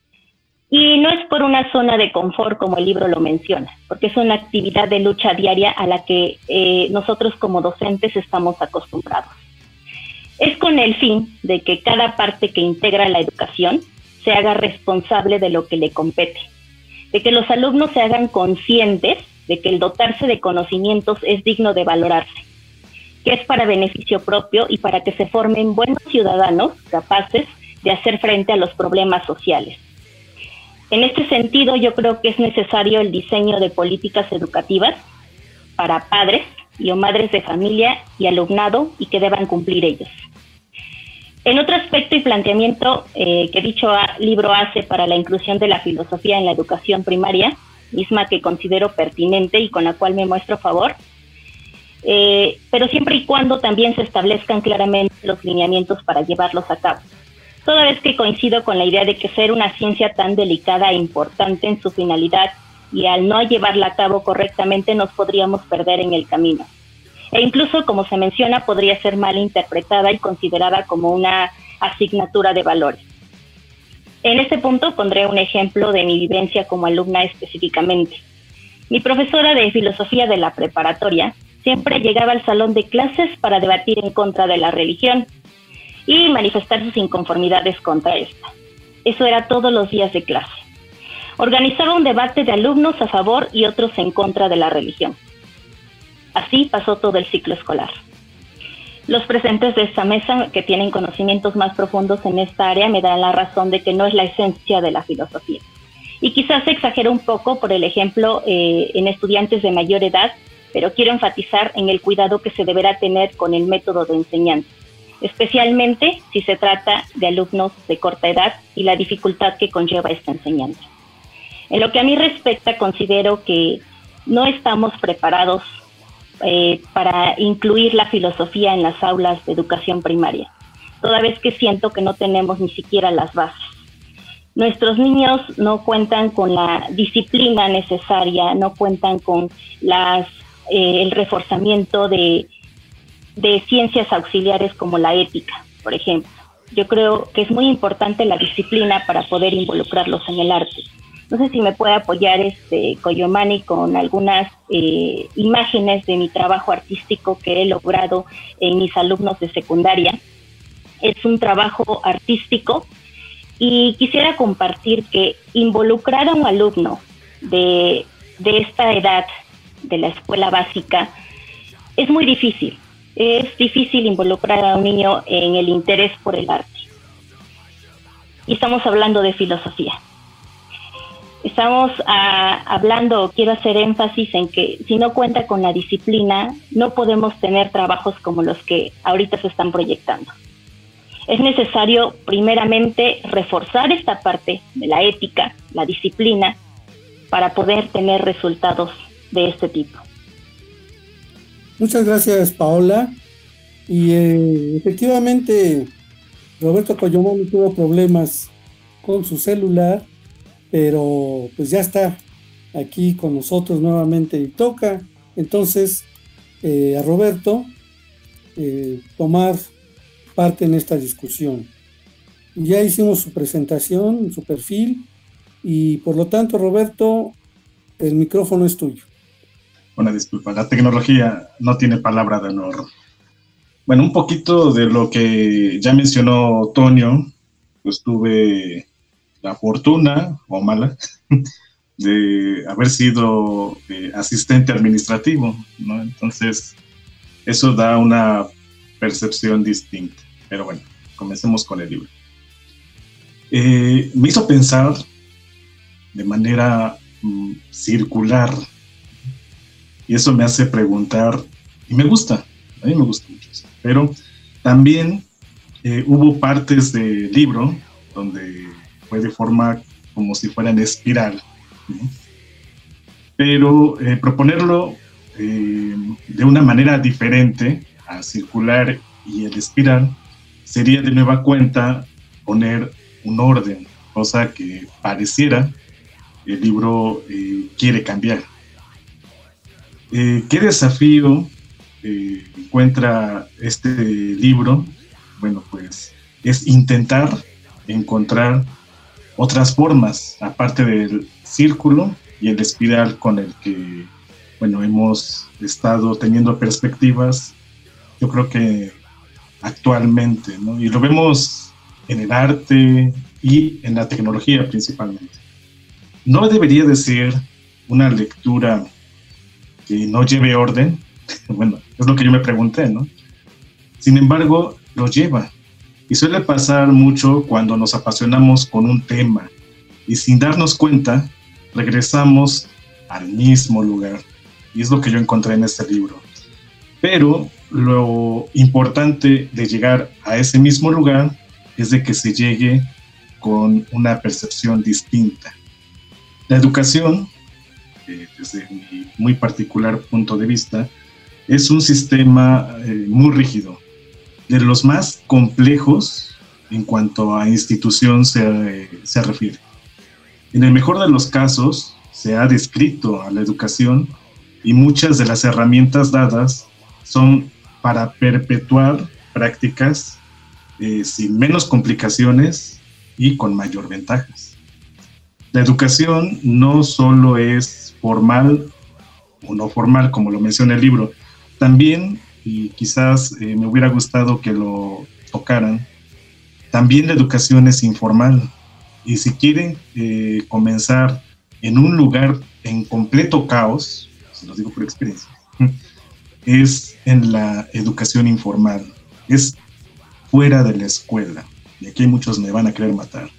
[SPEAKER 8] Y no es por una zona de confort como el libro lo menciona, porque es una actividad de lucha diaria a la que eh, nosotros como docentes estamos acostumbrados. Es con el fin de que cada parte que integra la educación se haga responsable de lo que le compete, de que los alumnos se hagan conscientes de que el dotarse de conocimientos es digno de valorarse, que es para beneficio propio y para que se formen buenos ciudadanos capaces de hacer frente a los problemas sociales. En este sentido, yo creo que es necesario el diseño de políticas educativas para padres y o madres de familia y alumnado y que deban cumplir ellos. En otro aspecto y planteamiento eh, que dicho libro hace para la inclusión de la filosofía en la educación primaria, misma que considero pertinente y con la cual me muestro a favor, eh, pero siempre y cuando también se establezcan claramente los lineamientos para llevarlos a cabo. Toda vez que coincido con la idea de que ser una ciencia tan delicada e importante en su finalidad y al no llevarla a cabo correctamente nos podríamos perder en el camino. E incluso, como se menciona, podría ser mal interpretada y considerada como una asignatura de valores. En este punto pondré un ejemplo de mi vivencia como alumna específicamente. Mi profesora de filosofía de la preparatoria siempre llegaba al salón de clases para debatir en contra de la religión y manifestar sus inconformidades contra esta. Eso era todos los días de clase. Organizaba un debate de alumnos a favor y otros en contra de la religión. Así pasó todo el ciclo escolar. Los presentes de esta mesa, que tienen conocimientos más profundos en esta área, me dan la razón de que no es la esencia de la filosofía. Y quizás se exagera un poco por el ejemplo eh, en estudiantes de mayor edad, pero quiero enfatizar en el cuidado que se deberá tener con el método de enseñanza, especialmente si se trata de alumnos de corta edad y la dificultad que conlleva esta enseñanza. En lo que a mí respecta, considero que no estamos preparados Eh, para incluir la filosofía en las aulas de educación primaria, toda vez que siento que no tenemos ni siquiera las bases. Nuestros niños no cuentan con la disciplina necesaria, no cuentan con las, eh, el reforzamiento de, de ciencias auxiliares como la ética, por ejemplo. Yo creo que es muy importante la disciplina para poder involucrarlos en el arte, No sé si me puede apoyar este Coyomani con algunas eh, imágenes de mi trabajo artístico que he logrado en mis alumnos de secundaria. Es un trabajo artístico y quisiera compartir que involucrar a un alumno de, de esta edad de la escuela básica es muy difícil. Es difícil involucrar a un niño en el interés por el arte. Y estamos hablando de filosofía. Estamos a, hablando, quiero hacer énfasis en que si no cuenta con la disciplina, no podemos tener trabajos como los que ahorita se están proyectando. Es necesario, primeramente, reforzar esta parte de la ética, la disciplina, para poder tener resultados de este tipo.
[SPEAKER 5] Muchas gracias, Paola. Y eh, efectivamente, Roberto Coyomani tuvo problemas con su celular, pero pues ya está aquí con nosotros nuevamente y toca entonces eh, a Roberto eh, tomar parte en esta discusión. Ya hicimos su presentación, su perfil, y por lo tanto, Roberto, el micrófono es tuyo.
[SPEAKER 9] Una disculpa, la tecnología no tiene palabra de honor. Bueno, un poquito de lo que ya mencionó Tonio, pues tuve la fortuna, o mala, de haber sido eh, asistente administrativo, ¿no? Entonces, eso da una percepción distinta. Pero bueno, comencemos con el libro. Eh, me hizo pensar de manera mm, circular, y eso me hace preguntar, y me gusta, a mí me gusta mucho eso, pero también eh, hubo partes del libro donde fue de forma como si fuera en espiral, ¿no? Pero eh, proponerlo eh, de una manera diferente a circular y el espiral sería de nueva cuenta poner un orden, cosa que pareciera el libro eh, quiere cambiar. Eh, ¿Qué desafío eh, encuentra este libro? Bueno, pues es intentar encontrar otras formas, aparte del círculo y el espiral con el que, bueno, hemos estado teniendo perspectivas, yo creo que actualmente, ¿no? Y lo vemos en el arte y en la tecnología principalmente. No debería de ser una lectura que no lleve orden, bueno, es lo que yo me pregunté, ¿no? Sin embargo, lo lleva. Y suele pasar mucho cuando nos apasionamos con un tema y sin darnos cuenta regresamos al mismo lugar. Y es lo que yo encontré en este libro. Pero lo importante de llegar a ese mismo lugar es de que se llegue con una percepción distinta. La educación, eh, desde mi muy particular punto de vista, es un sistema eh, muy rígido, de los más complejos en cuanto a institución se, se refiere. En el mejor de los casos, se ha descrito a la educación y muchas de las herramientas dadas son para perpetuar prácticas eh, sin menos complicaciones y con mayor ventajas. La educación no solo es formal o no formal, como lo menciona el libro, también, y quizás eh, me hubiera gustado que lo tocaran, también la educación es informal. Y si quieren eh, comenzar en un lugar en completo caos, se los digo por experiencia, es en la educación informal, es fuera de la escuela. Y aquí muchos me van a querer matar.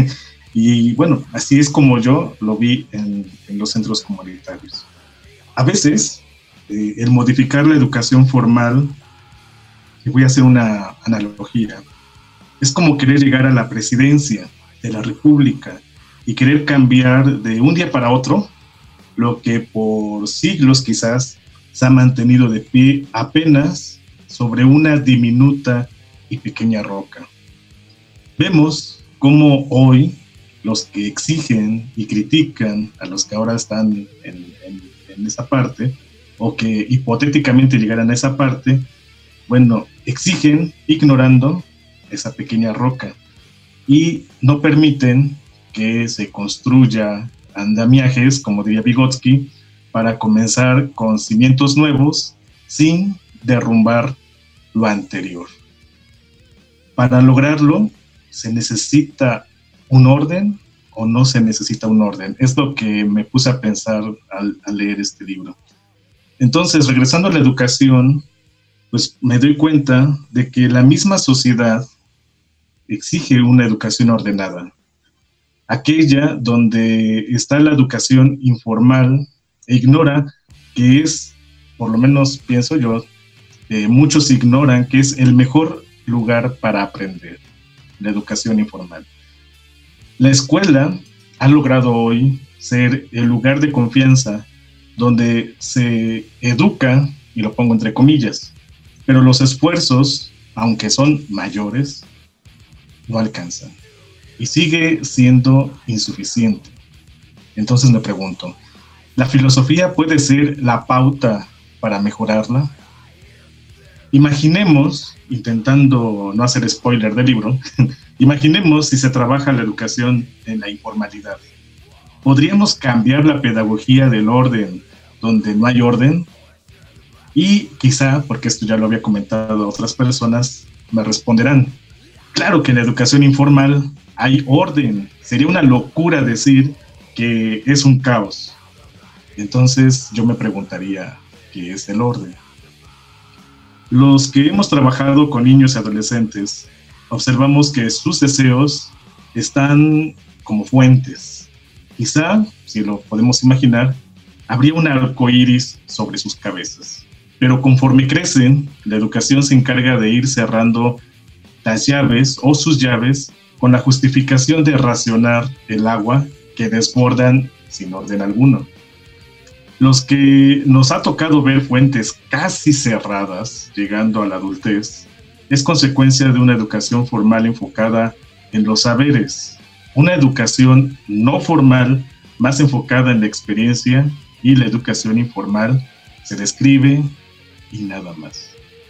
[SPEAKER 9] Y bueno, así es como yo lo vi en, en los centros comunitarios. A veces, eh, el modificar la educación formal, y voy a hacer una analogía, es como querer llegar a la presidencia de la República y querer cambiar de un día para otro lo que por siglos quizás se ha mantenido de pie apenas sobre una diminuta y pequeña roca. Vemos cómo hoy los que exigen y critican a los que ahora están en, en, en esa parte, o que hipotéticamente llegaran a esa parte, bueno, exigen ignorando esa pequeña roca y no permiten que se construya andamiajes, como diría Vygotsky, para comenzar con cimientos nuevos sin derrumbar lo anterior. Para lograrlo, ¿se necesita un orden o no se necesita un orden? Es lo que me puse a pensar al, al leer este libro. Entonces, regresando a la educación, pues me doy cuenta de que la misma sociedad exige una educación ordenada. Aquella donde está la educación informal e ignora que es, por lo menos pienso yo, eh, muchos ignoran que es el mejor lugar para aprender, la educación informal. La escuela ha logrado hoy ser el lugar de confianza donde se educa, y lo pongo entre comillas, pero los esfuerzos, aunque son mayores, no alcanzan y sigue siendo insuficiente. Entonces me pregunto, ¿la filosofía puede ser la pauta para mejorarla? Imaginemos, intentando no hacer spoiler del libro, imaginemos si se trabaja la educación en la informalidad. ¿Podríamos cambiar la pedagogía del orden donde no hay orden? Y quizá, porque esto ya lo había comentado a otras personas, me responderán, claro que en la educación informal hay orden. Sería una locura decir que es un caos. Entonces yo me preguntaría, ¿qué es el orden? Los que hemos trabajado con niños y adolescentes, observamos que sus deseos están como fuentes. Quizá, si lo podemos imaginar, habría un arco iris sobre sus cabezas. Pero conforme crecen, la educación se encarga de ir cerrando las llaves o sus llaves con la justificación de racionar el agua que desbordan sin orden alguno. Los que nos ha tocado ver fuentes casi cerradas llegando a la adultez es consecuencia de una educación formal enfocada en los saberes, una educación no formal más enfocada en la experiencia, y la educación informal se describe y nada más.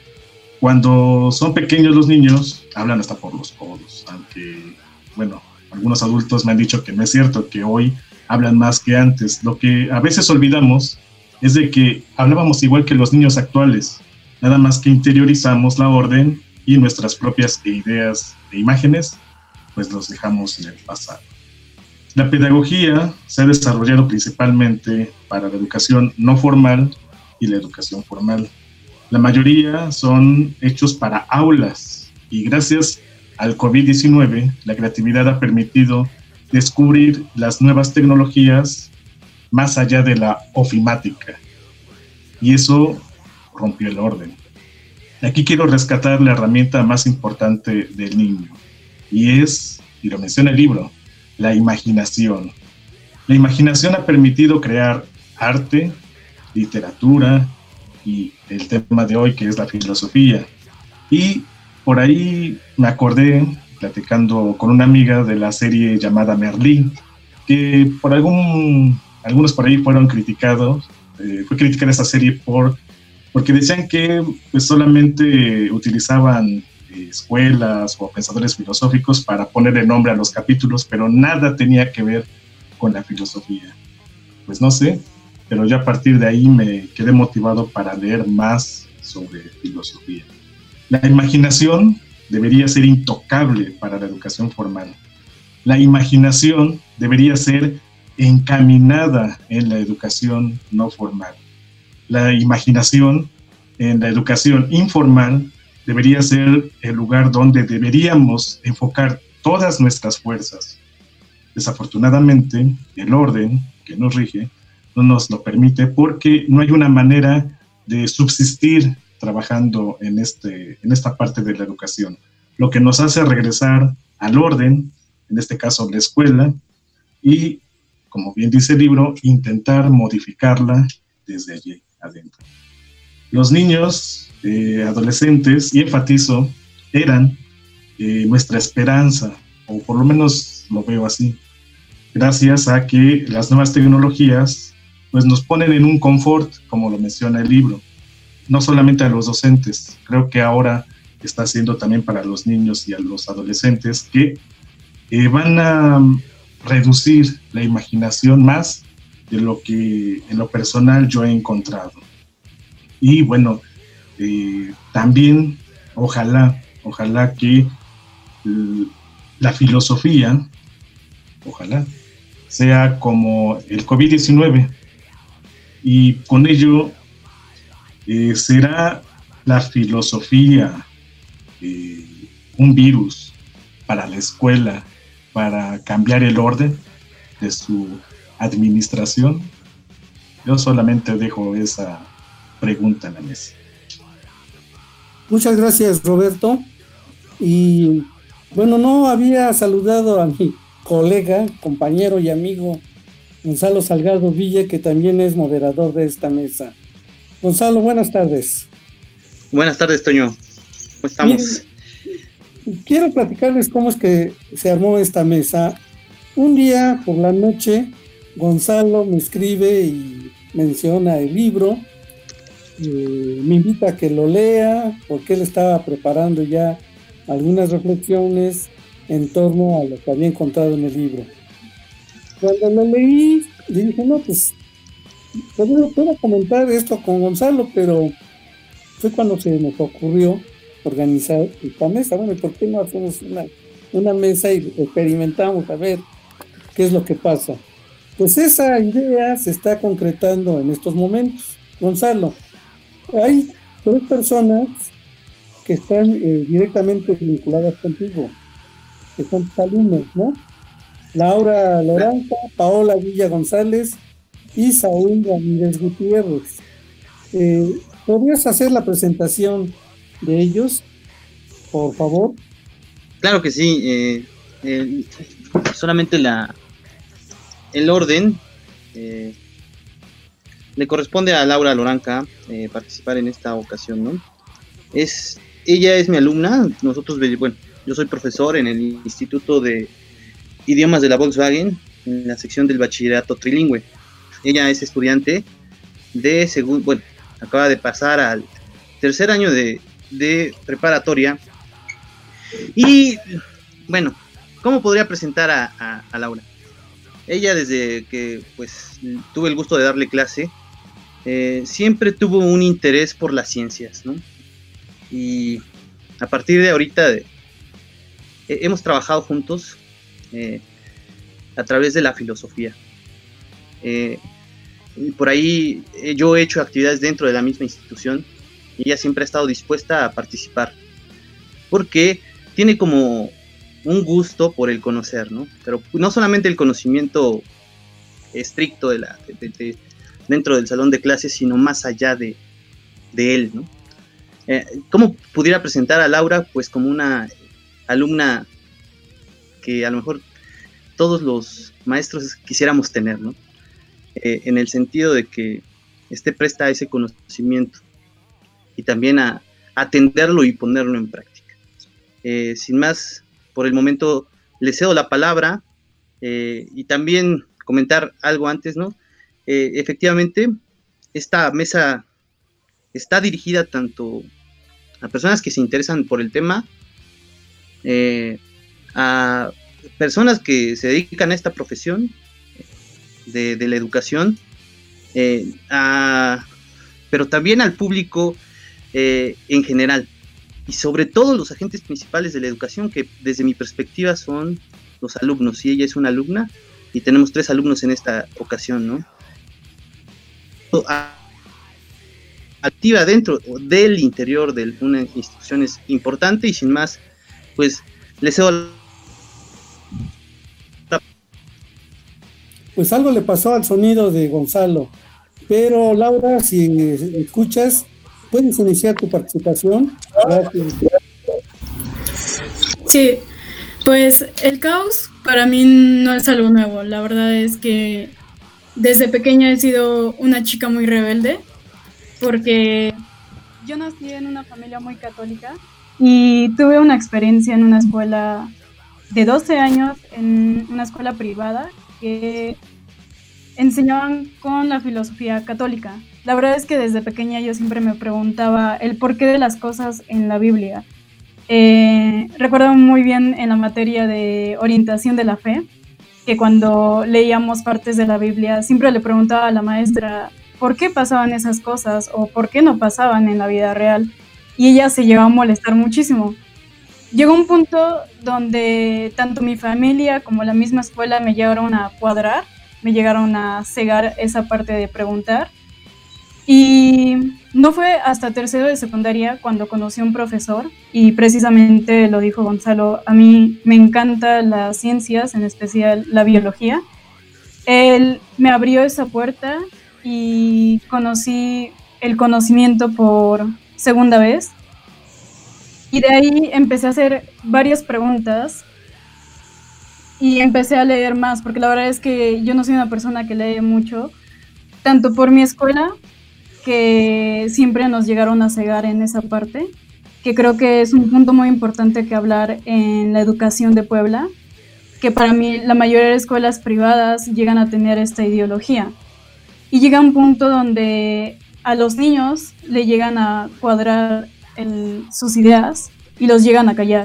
[SPEAKER 9] Cuando son pequeños los niños, hablan hasta por los codos, aunque, bueno, algunos adultos me han dicho que no es cierto, que hoy hablan más que antes. Lo que a veces olvidamos es de que hablábamos igual que los niños actuales, nada más que interiorizamos la orden y nuestras propias ideas e imágenes, pues los dejamos en el pasado. La pedagogía se ha desarrollado principalmente para la educación no formal y la educación formal. La mayoría son hechos para aulas y gracias al covid diecinueve la creatividad ha permitido descubrir las nuevas tecnologías más allá de la ofimática y eso rompió el orden. Aquí quiero rescatar la herramienta más importante del niño y es, y lo menciona el libro, la imaginación. La imaginación ha permitido crear arte, literatura y el tema de hoy que es la filosofía. Y por ahí me acordé, platicando con una amiga, de la serie llamada Merlí, que por algún, algunos por ahí fueron criticados, eh, fue criticada esa serie por, porque decían que pues, solamente utilizaban eh, escuelas o pensadores filosóficos para ponerle nombre a los capítulos, pero nada tenía que ver con la filosofía. Pues no sé, pero ya a partir de ahí me quedé motivado para leer más sobre filosofía. La imaginación debería ser intocable para la educación formal. La imaginación debería ser encaminada en la educación no formal. La imaginación en la educación informal debería ser el lugar donde deberíamos enfocar todas nuestras fuerzas. Desafortunadamente, el orden que nos rige no nos lo permite porque no hay una manera de subsistir trabajando en, este, en esta parte de la educación. Lo que nos hace regresar al orden, en este caso la escuela, y, como bien dice el libro, intentar modificarla desde allí adentro. Los niños, eh, adolescentes, y enfatizo, eran eh, nuestra esperanza, o por lo menos lo veo así, gracias a que las nuevas tecnologías pues, nos ponen en un confort, como lo menciona el libro, no solamente a los docentes, creo que ahora está haciendo también para los niños y a los adolescentes que eh, van a reducir la imaginación más de lo que en lo personal yo he encontrado. Y bueno, eh, también ojalá, ojalá que eh, la filosofía, ojalá, sea como el COVID diecinueve, y con ello eh, será la filosofía eh, un virus para la escuela, para cambiar el orden de su administración. Yo solamente dejo esa pregunta en la mesa.
[SPEAKER 5] Muchas gracias, Roberto. Y bueno, no había saludado a mi colega, compañero y amigo Gonzalo Salgado Villa, que también es moderador de esta mesa. Gonzalo, buenas tardes.
[SPEAKER 10] Buenas tardes, Toño. ¿Cómo estamos?
[SPEAKER 5] Miren, quiero platicarles cómo es que se armó esta mesa. Un día por la noche, Gonzalo me escribe y menciona el libro, eh, me invita a que lo lea, porque él estaba preparando ya algunas reflexiones en torno a lo que había encontrado en el libro. Cuando lo leí, le dije, no, pues, puedo, puedo comentar esto con Gonzalo, pero fue cuando se nos ocurrió organizar esta mesa. Bueno, ¿por qué no hacemos una, una mesa y experimentamos a ver qué es lo que pasa? Pues esa idea se está concretando en estos momentos. Gonzalo, hay tres personas que están eh, directamente vinculadas contigo, que son tus alumnos, ¿no? Laura Loranca, Paola Villa González y Saúl Ramírez Gutiérrez. Eh, ¿Podrías hacer la presentación de ellos, por favor?
[SPEAKER 10] Claro que sí. Eh, eh, solamente la el orden eh, le corresponde a Laura Loranca eh, participar en esta ocasión, ¿no? Es, ella es mi alumna. Nosotros, bueno, yo soy profesor en el Instituto de Idiomas de la Volkswagen, en la sección del bachillerato trilingüe. Ella es estudiante de segundo, bueno, acaba de pasar al tercer año de, de preparatoria. Y bueno, ¿cómo podría presentar a, a, a Laura? Ella, desde que pues tuve el gusto de darle clase, eh, siempre tuvo un interés por las ciencias, ¿no? Y a partir de ahorita de, eh, hemos trabajado juntos eh, a través de la filosofía. Eh, por ahí eh, yo he hecho actividades dentro de la misma institución y ella siempre ha estado dispuesta a participar, porque tiene como un gusto por el conocer, ¿no? Pero no solamente el conocimiento estricto de la, de, de, dentro del salón de clases, sino más allá de, de él, ¿no? Eh, ¿Cómo pudiera presentar a Laura? Pues como una alumna que a lo mejor todos los maestros quisiéramos tener, ¿no? Eh, en el sentido de que esté presta a ese conocimiento y también a, a atenderlo y ponerlo en práctica. Eh, sin más, por el momento le cedo la palabra eh, y también comentar algo antes, ¿no? Eh, efectivamente, esta mesa está dirigida tanto a personas que se interesan por el tema, eh, a personas que se dedican a esta profesión de, de la educación, eh, a, pero también al público eh, en general. Y sobre todo los agentes principales de la educación, que desde mi perspectiva son los alumnos, y ella es una alumna, y tenemos tres alumnos en esta ocasión, ¿no? Activa dentro del interior de una institución es importante, y sin más, pues les cedo.
[SPEAKER 5] Pues algo le pasó al sonido de Gonzalo, pero Laura, si escuchas, ¿puedes iniciar tu participación? Gracias.
[SPEAKER 11] Sí, pues el caos para mí no es algo nuevo. La verdad es que desde pequeña he sido una chica muy rebelde, porque yo nací en una familia muy católica y tuve una experiencia en una escuela de doce años, en una escuela privada que enseñaban con la filosofía católica. La verdad es que desde pequeña yo siempre me preguntaba el porqué de las cosas en la Biblia. Eh, recuerdo muy bien en la materia de orientación de la fe que cuando leíamos partes de la Biblia, siempre le preguntaba a la maestra por qué pasaban esas cosas o por qué no pasaban en la vida real. Y ella se llegó a molestar muchísimo. Llegó un punto donde tanto mi familia como la misma escuela me llegaron a cuadrar, me llegaron a cegar esa parte de preguntar. Y no fue hasta tercero de secundaria cuando conocí a un profesor, y precisamente lo dijo Gonzalo, a mí me encantan las ciencias, en especial la biología. Él me abrió esa puerta y conocí el conocimiento por segunda vez. Y de ahí empecé a hacer varias preguntas y empecé a leer más, porque la verdad es que yo no soy una persona que lee mucho, tanto por mi escuela, que siempre nos llegaron a cegar en esa parte, que creo que es un punto muy importante que hablar en la educación de Puebla, que para mí la mayoría de escuelas privadas llegan a tener esta ideología. Y llega un punto donde a los niños le llegan a cuadrar el, sus ideas y los llegan a callar.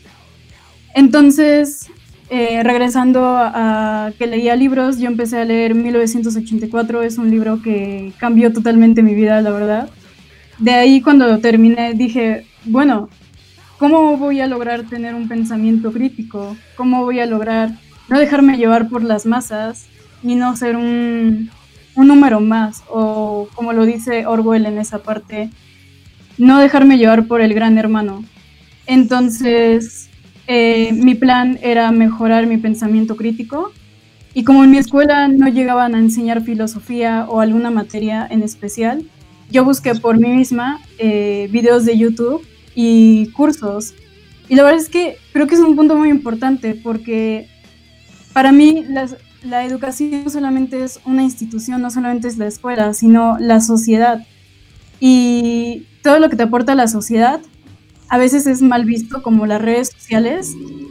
[SPEAKER 11] Entonces, eh, regresando a, a que leía libros, yo empecé a leer mil novecientos ochenta y cuatro, es un libro que cambió totalmente mi vida, la verdad. De ahí, cuando lo terminé, dije, bueno, ¿cómo voy a lograr tener un pensamiento crítico? ¿Cómo voy a lograr no dejarme llevar por las masas y no ser un, un número más? O como lo dice Orwell en esa parte, no dejarme llevar por el gran hermano. Entonces, eh, mi plan era mejorar mi pensamiento crítico, y como en mi escuela no llegaban a enseñar filosofía o alguna materia en especial, yo busqué por mí misma eh, videos de YouTube y cursos. Y la verdad es que creo que es un punto muy importante, porque para mí las, la educación no solamente es una institución, no solamente es la escuela, sino la sociedad. Y todo lo que te aporta la sociedad a veces es mal visto, como las redes sociales,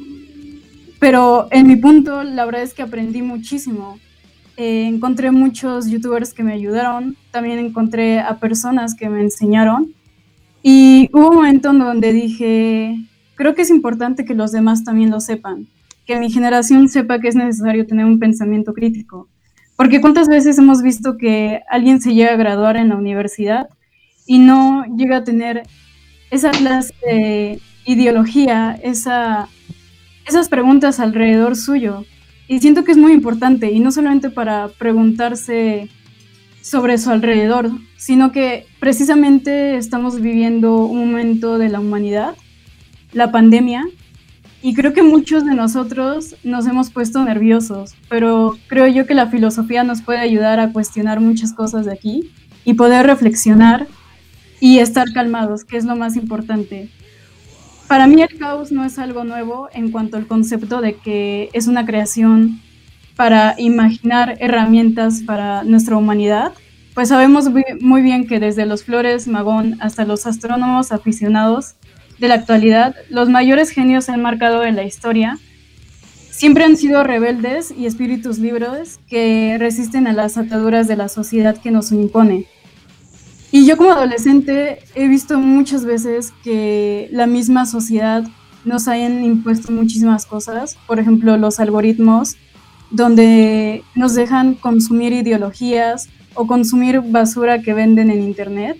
[SPEAKER 11] pero en mi punto la verdad es que aprendí muchísimo. Eh, encontré muchos youtubers que me ayudaron, también encontré a personas que me enseñaron, y hubo un momento en donde dije, creo que es importante que los demás también lo sepan, que mi generación sepa que es necesario tener un pensamiento crítico, porque cuántas veces hemos visto que alguien se llega a graduar en la universidad y no llega a tener esa clase de ideología, esa, esas preguntas alrededor suyo. Y siento que es muy importante, y no solamente para preguntarse sobre su alrededor, sino que precisamente estamos viviendo un momento de la humanidad, la pandemia, y creo que muchos de nosotros nos hemos puesto nerviosos, pero creo yo que la filosofía nos puede ayudar a cuestionar muchas cosas de aquí y poder reflexionar y estar calmados, que es lo más importante. Para mí el caos no es algo nuevo en cuanto al concepto de que es una creación para imaginar herramientas para nuestra humanidad. Pues sabemos muy bien que desde los Flores Magón hasta los astrónomos aficionados de la actualidad, los mayores genios han marcado en la historia. Siempre han sido rebeldes y espíritus libres que resisten a las ataduras de la sociedad que nos impone. Y yo como adolescente he visto muchas veces que la misma sociedad nos hayan impuesto muchísimas cosas, por ejemplo los algoritmos, donde nos dejan consumir ideologías o consumir basura que venden en internet.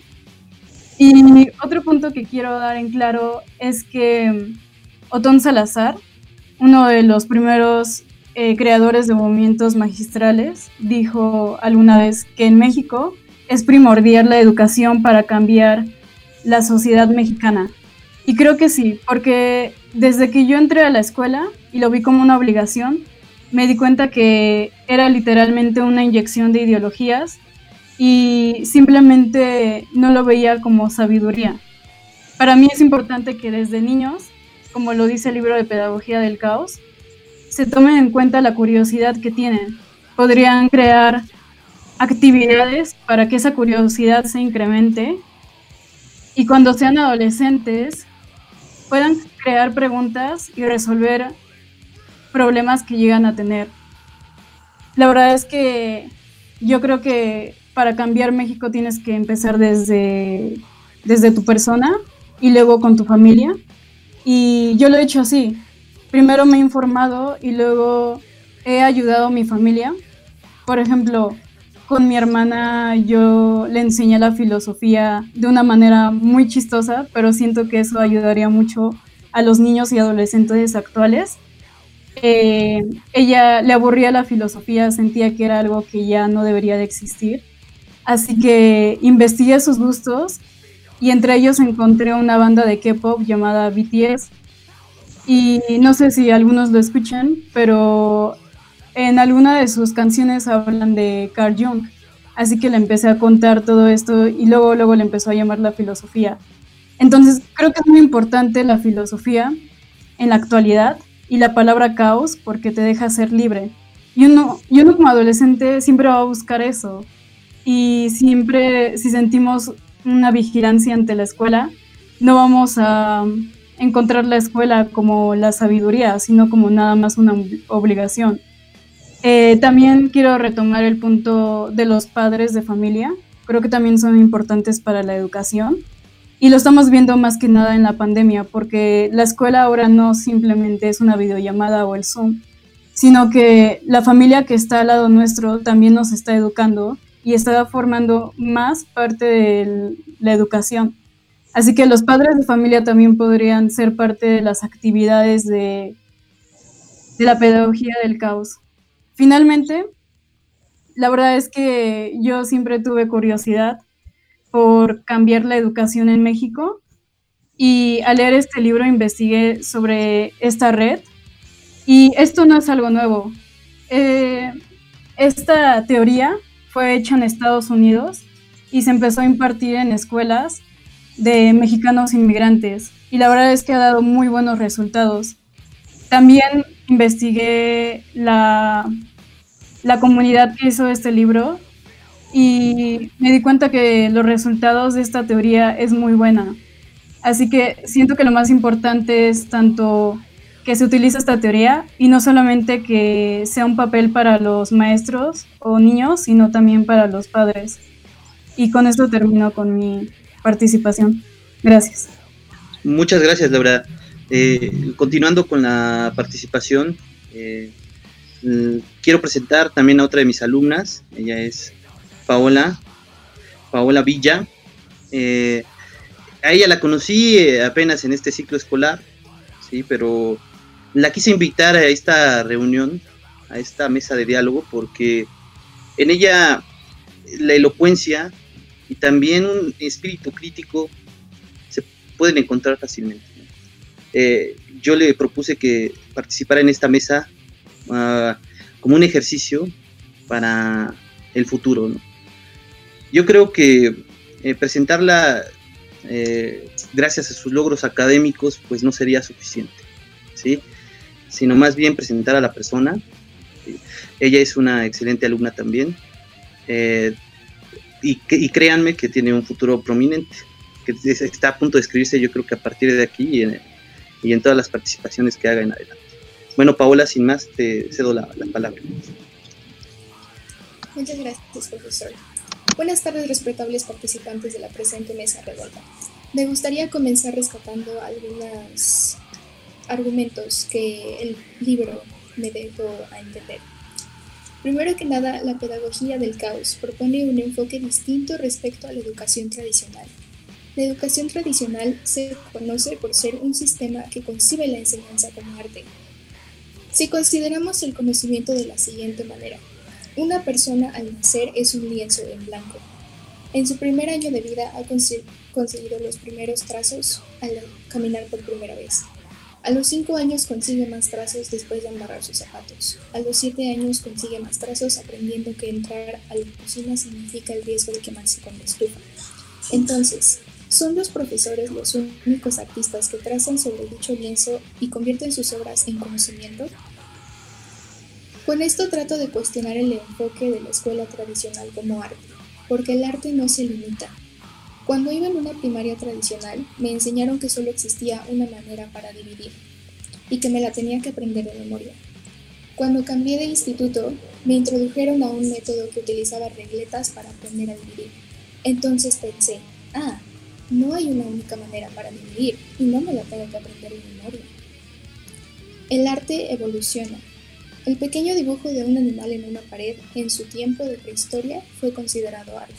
[SPEAKER 11] Y otro punto que quiero dar en claro es que Otón Salazar, uno de los primeros eh, creadores de movimientos magistrales, dijo alguna vez que en México es primordial la educación para cambiar la sociedad mexicana. Y creo que sí, porque desde que yo entré a la escuela y lo vi como una obligación, me di cuenta que era literalmente una inyección de ideologías y simplemente no lo veía como sabiduría. Para mí es importante que desde niños, como lo dice el libro de Pedagogía del Caos, se tomen en cuenta la curiosidad que tienen. Podrían crear actividades para que esa curiosidad se incremente, y cuando sean adolescentes puedan crear preguntas y resolver problemas que llegan a tener. La verdad es que yo creo que para cambiar México tienes que empezar desde, desde tu persona y luego con tu familia, y yo lo he hecho así. Primero me he informado y luego he ayudado a mi familia. Por ejemplo, con mi hermana yo le enseñé la filosofía de una manera muy chistosa, pero siento que eso ayudaría mucho a los niños y adolescentes actuales. Eh, ella le aburría la filosofía, sentía que era algo que ya no debería de existir. Así que investigué sus gustos y entre ellos encontré una banda de K-pop llamada B T S. Y no sé si algunos lo escuchan, pero en alguna de sus canciones hablan de Carl Jung. Así que le empecé a contar todo esto y luego, luego le empezó a llamar la filosofía. Entonces creo que es muy importante la filosofía en la actualidad y la palabra caos porque te deja ser libre. Y uno, y uno como adolescente siempre va a buscar eso. Y siempre, si sentimos una vigilancia ante la escuela, no vamos a encontrar la escuela como la sabiduría, sino como nada más una obligación. Eh, también quiero retomar el punto de los padres de familia. Creo que también son importantes para la educación. Y lo estamos viendo más que nada en la pandemia, porque la escuela ahora no simplemente es una videollamada o el Zoom, sino que la familia que está al lado nuestro también nos está educando y está formando más parte de la educación. Así que los padres de familia también podrían ser parte de las actividades de, de la pedagogía del caos. Finalmente, la verdad es que yo siempre tuve curiosidad por cambiar la educación en México y al leer este libro investigué sobre esta red y esto no es algo nuevo. Eh, esta teoría fue hecha en Estados Unidos y se empezó a impartir en escuelas de mexicanos inmigrantes y la verdad es que ha dado muy buenos resultados. También investigué la, la comunidad que hizo este libro y me di cuenta que los resultados de esta teoría es muy buena. Así que siento que lo más importante es tanto que se utilice esta teoría y no solamente que sea un papel para los maestros o niños, sino también para los padres. Y con esto termino con mi participación. Gracias.
[SPEAKER 10] Muchas gracias, Laura. Eh, continuando con la participación, eh, quiero presentar también a otra de mis alumnas. Ella es Paola, Paola Villa. Eh, a ella la conocí eh, apenas en este ciclo escolar, sí, pero la quise invitar a esta reunión, a esta mesa de diálogo, porque en ella la elocuencia y también un espíritu crítico se pueden encontrar fácilmente. Eh, yo le propuse que participara en esta mesa uh, como un ejercicio para el futuro, ¿no? Yo creo que eh, presentarla eh, gracias a sus logros académicos pues no sería suficiente, ¿sí? Sino más bien presentar a la persona. Ella es una excelente alumna también eh, y, que, y créanme que tiene un futuro prominente, que está a punto de escribirse, yo creo que a partir de aquí y en, y en todas las participaciones que haga en adelante. Bueno, Paola, sin más, te cedo la, la palabra.
[SPEAKER 12] Muchas gracias, profesor. Buenas tardes, respetables participantes de la presente mesa redonda. Me gustaría comenzar rescatando algunos argumentos que el libro me dejó a entender. Primero que nada, la pedagogía del caos propone un enfoque distinto respecto a la educación tradicional. La educación tradicional se conoce por ser un sistema que concibe la enseñanza como arte. Si consideramos el conocimiento de la siguiente manera: una persona al nacer es un lienzo en blanco. En su primer año de vida ha cons- conseguido los primeros trazos al caminar por primera vez. A los cinco años consigue más trazos después de amarrar sus zapatos. A los siete años consigue más trazos aprendiendo que entrar a la cocina significa el riesgo de quemarse con la estufa. Entonces, ¿son los profesores los únicos artistas que trazan sobre dicho lienzo y convierten sus obras en conocimiento? Con esto trato de cuestionar el enfoque de la escuela tradicional como arte, porque el arte no se limita. Cuando iba en una primaria tradicional, me enseñaron que solo existía una manera para dividir, y que me la tenía que aprender de memoria. Cuando cambié de instituto, me introdujeron a un método que utilizaba regletas para aprender a dividir. Entonces pensé, ah, no hay una única manera para dividir, y no me la tengo que aprender de memoria. El arte evoluciona. El pequeño dibujo de un animal en una pared en su tiempo de prehistoria fue considerado arte.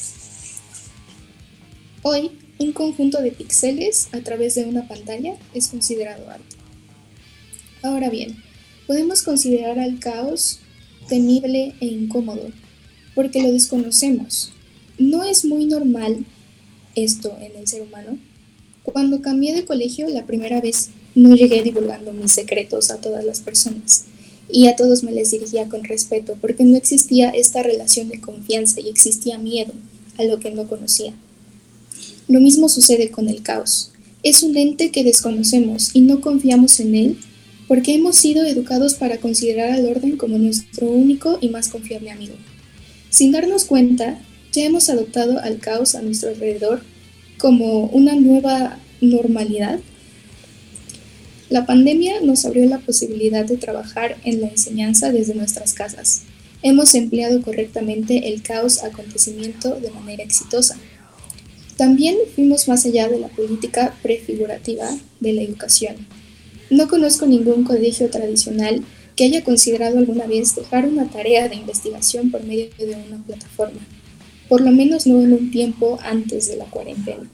[SPEAKER 12] Hoy, un conjunto de píxeles a través de una pantalla es considerado arte. Ahora bien, podemos considerar al caos temible e incómodo, porque lo desconocemos. No es muy normal esto en el ser humano. Cuando cambié de colegio la primera vez, no llegué divulgando mis secretos a todas las personas, y a todos me les dirigía con respeto, porque no existía esta relación de confianza y existía miedo a lo que no conocía. Lo mismo sucede con el caos. Es un ente que desconocemos y no confiamos en él porque hemos sido educados para considerar al orden como nuestro único y más confiable amigo. Sin darnos cuenta, ya hemos adoptado al caos a nuestro alrededor como una nueva normalidad. La pandemia nos abrió la posibilidad de trabajar en la enseñanza desde nuestras casas. Hemos empleado correctamente el caos acontecimiento de manera exitosa. También fuimos más allá de la política prefigurativa de la educación. No conozco ningún colegio tradicional que haya considerado alguna vez dejar una tarea de investigación por medio de una plataforma, por lo menos no en un tiempo antes de la cuarentena.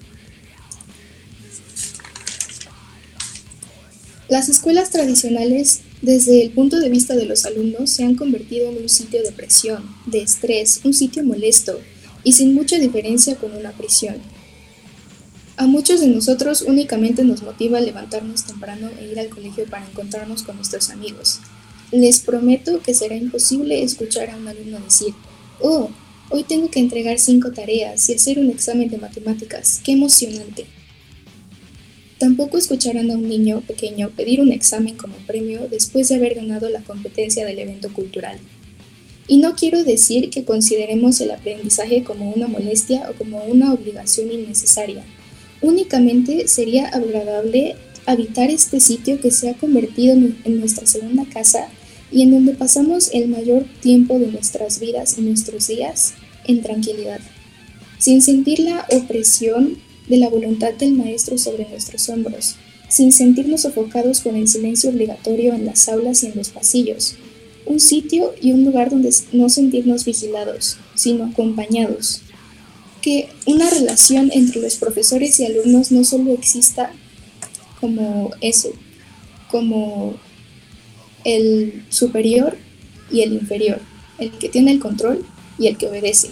[SPEAKER 12] Las escuelas tradicionales, desde el punto de vista de los alumnos, se han convertido en un sitio de presión, de estrés, un sitio molesto y sin mucha diferencia con una prisión. A muchos de nosotros únicamente nos motiva levantarnos temprano e ir al colegio para encontrarnos con nuestros amigos. Les prometo que será imposible escuchar a un alumno decir: «Oh, hoy tengo que entregar cinco tareas y hacer un examen de matemáticas, ¡qué emocionante!». Tampoco escucharán a un niño pequeño pedir un examen como premio después de haber ganado la competencia del evento cultural. Y no quiero decir que consideremos el aprendizaje como una molestia o como una obligación innecesaria. Únicamente sería agradable habitar este sitio que se ha convertido en nuestra segunda casa y en donde pasamos el mayor tiempo de nuestras vidas y nuestros días en tranquilidad, sin sentir la opresión de la voluntad del maestro sobre nuestros hombros, sin sentirnos sofocados con el silencio obligatorio en las aulas y en los pasillos. Un sitio y un lugar donde no sentirnos vigilados, sino acompañados. Que una relación entre los profesores y alumnos no solo exista como eso, como el superior y el inferior, el que tiene el control y el que obedece.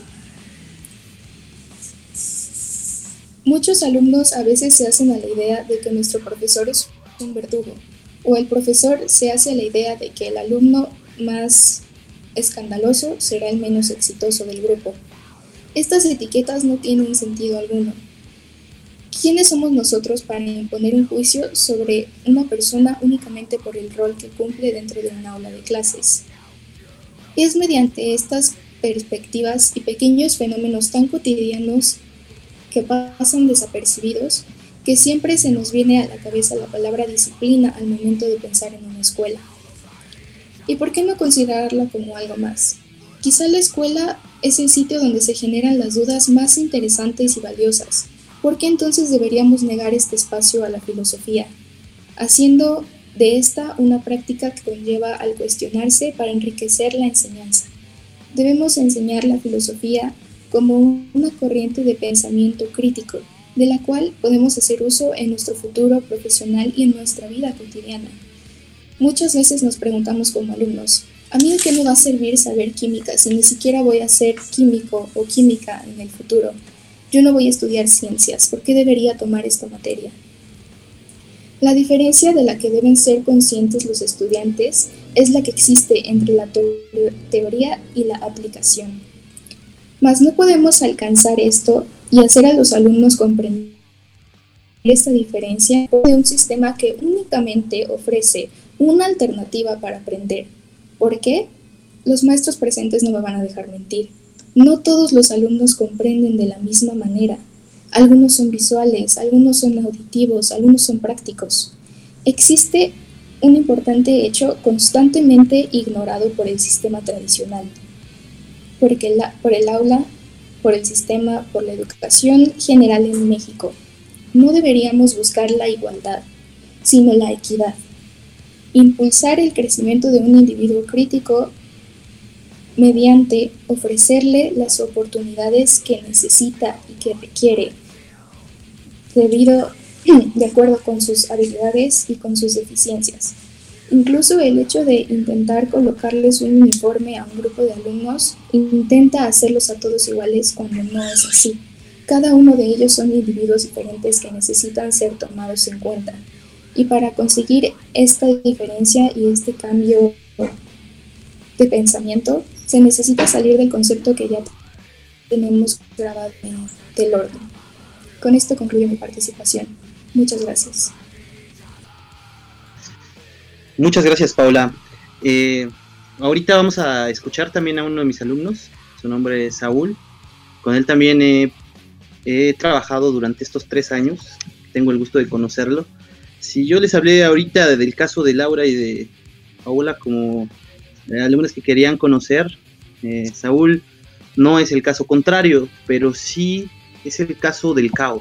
[SPEAKER 12] Muchos alumnos a veces se hacen a la idea de que nuestro profesor es un verdugo, o el profesor se hace a la idea de que el alumno más escandaloso será el menos exitoso del grupo. Estas etiquetas no tienen sentido alguno. ¿Quiénes somos nosotros para imponer un juicio sobre una persona únicamente por el rol que cumple dentro de un aula de clases? Es mediante estas perspectivas y pequeños fenómenos tan cotidianos que pasan desapercibidos que siempre se nos viene a la cabeza la palabra disciplina al momento de pensar en una escuela. ¿Y por qué no considerarla como algo más? Quizá la escuela es el sitio donde se generan las dudas más interesantes y valiosas. ¿Por qué entonces deberíamos negar este espacio a la filosofía, haciendo de esta una práctica que conlleva al cuestionarse para enriquecer la enseñanza? Debemos enseñar la filosofía como una corriente de pensamiento crítico, de la cual podemos hacer uso en nuestro futuro profesional y en nuestra vida cotidiana. Muchas veces nos preguntamos como alumnos: ¿a mí de qué me va a servir saber química si ni siquiera voy a ser químico o química en el futuro? Yo no voy a estudiar ciencias, ¿por qué debería tomar esta materia? La diferencia de la que deben ser conscientes los estudiantes es la que existe entre la teoría y la aplicación. Mas no podemos alcanzar esto y hacer a los alumnos comprender esta diferencia de un sistema que únicamente ofrece una alternativa para aprender. ¿Por qué? Los maestros presentes no me van a dejar mentir. No todos los alumnos comprenden de la misma manera. Algunos son visuales, algunos son auditivos, algunos son prácticos. Existe un importante hecho constantemente ignorado por el sistema tradicional, porque la, por el aula, por el sistema, por la educación general en México. No deberíamos buscar la igualdad, sino la equidad. impulsar el crecimiento de un individuo crítico mediante ofrecerle las oportunidades que necesita y que requiere, debido, de acuerdo con sus habilidades y con sus deficiencias. Incluso el hecho de intentar colocarles un uniforme a un grupo de alumnos intenta hacerlos a todos iguales cuando no es así. Cada uno de ellos son individuos diferentes que necesitan ser tomados en cuenta. Y para conseguir esta diferencia y este cambio de pensamiento, se necesita salir del concepto que ya tenemos grabado del orden. Con esto concluyo mi participación. Muchas gracias.
[SPEAKER 10] Muchas gracias, Paula. Eh, ahorita vamos a escuchar también a uno de mis alumnos. Su nombre es Saúl. Con él también he, he trabajado durante estos tres años. Tengo el gusto de conocerlo. Si yo les hablé ahorita del caso de Laura y de Paula como eh, alumnos que querían conocer, eh, Saúl no es el caso contrario, pero sí es el caso del caos.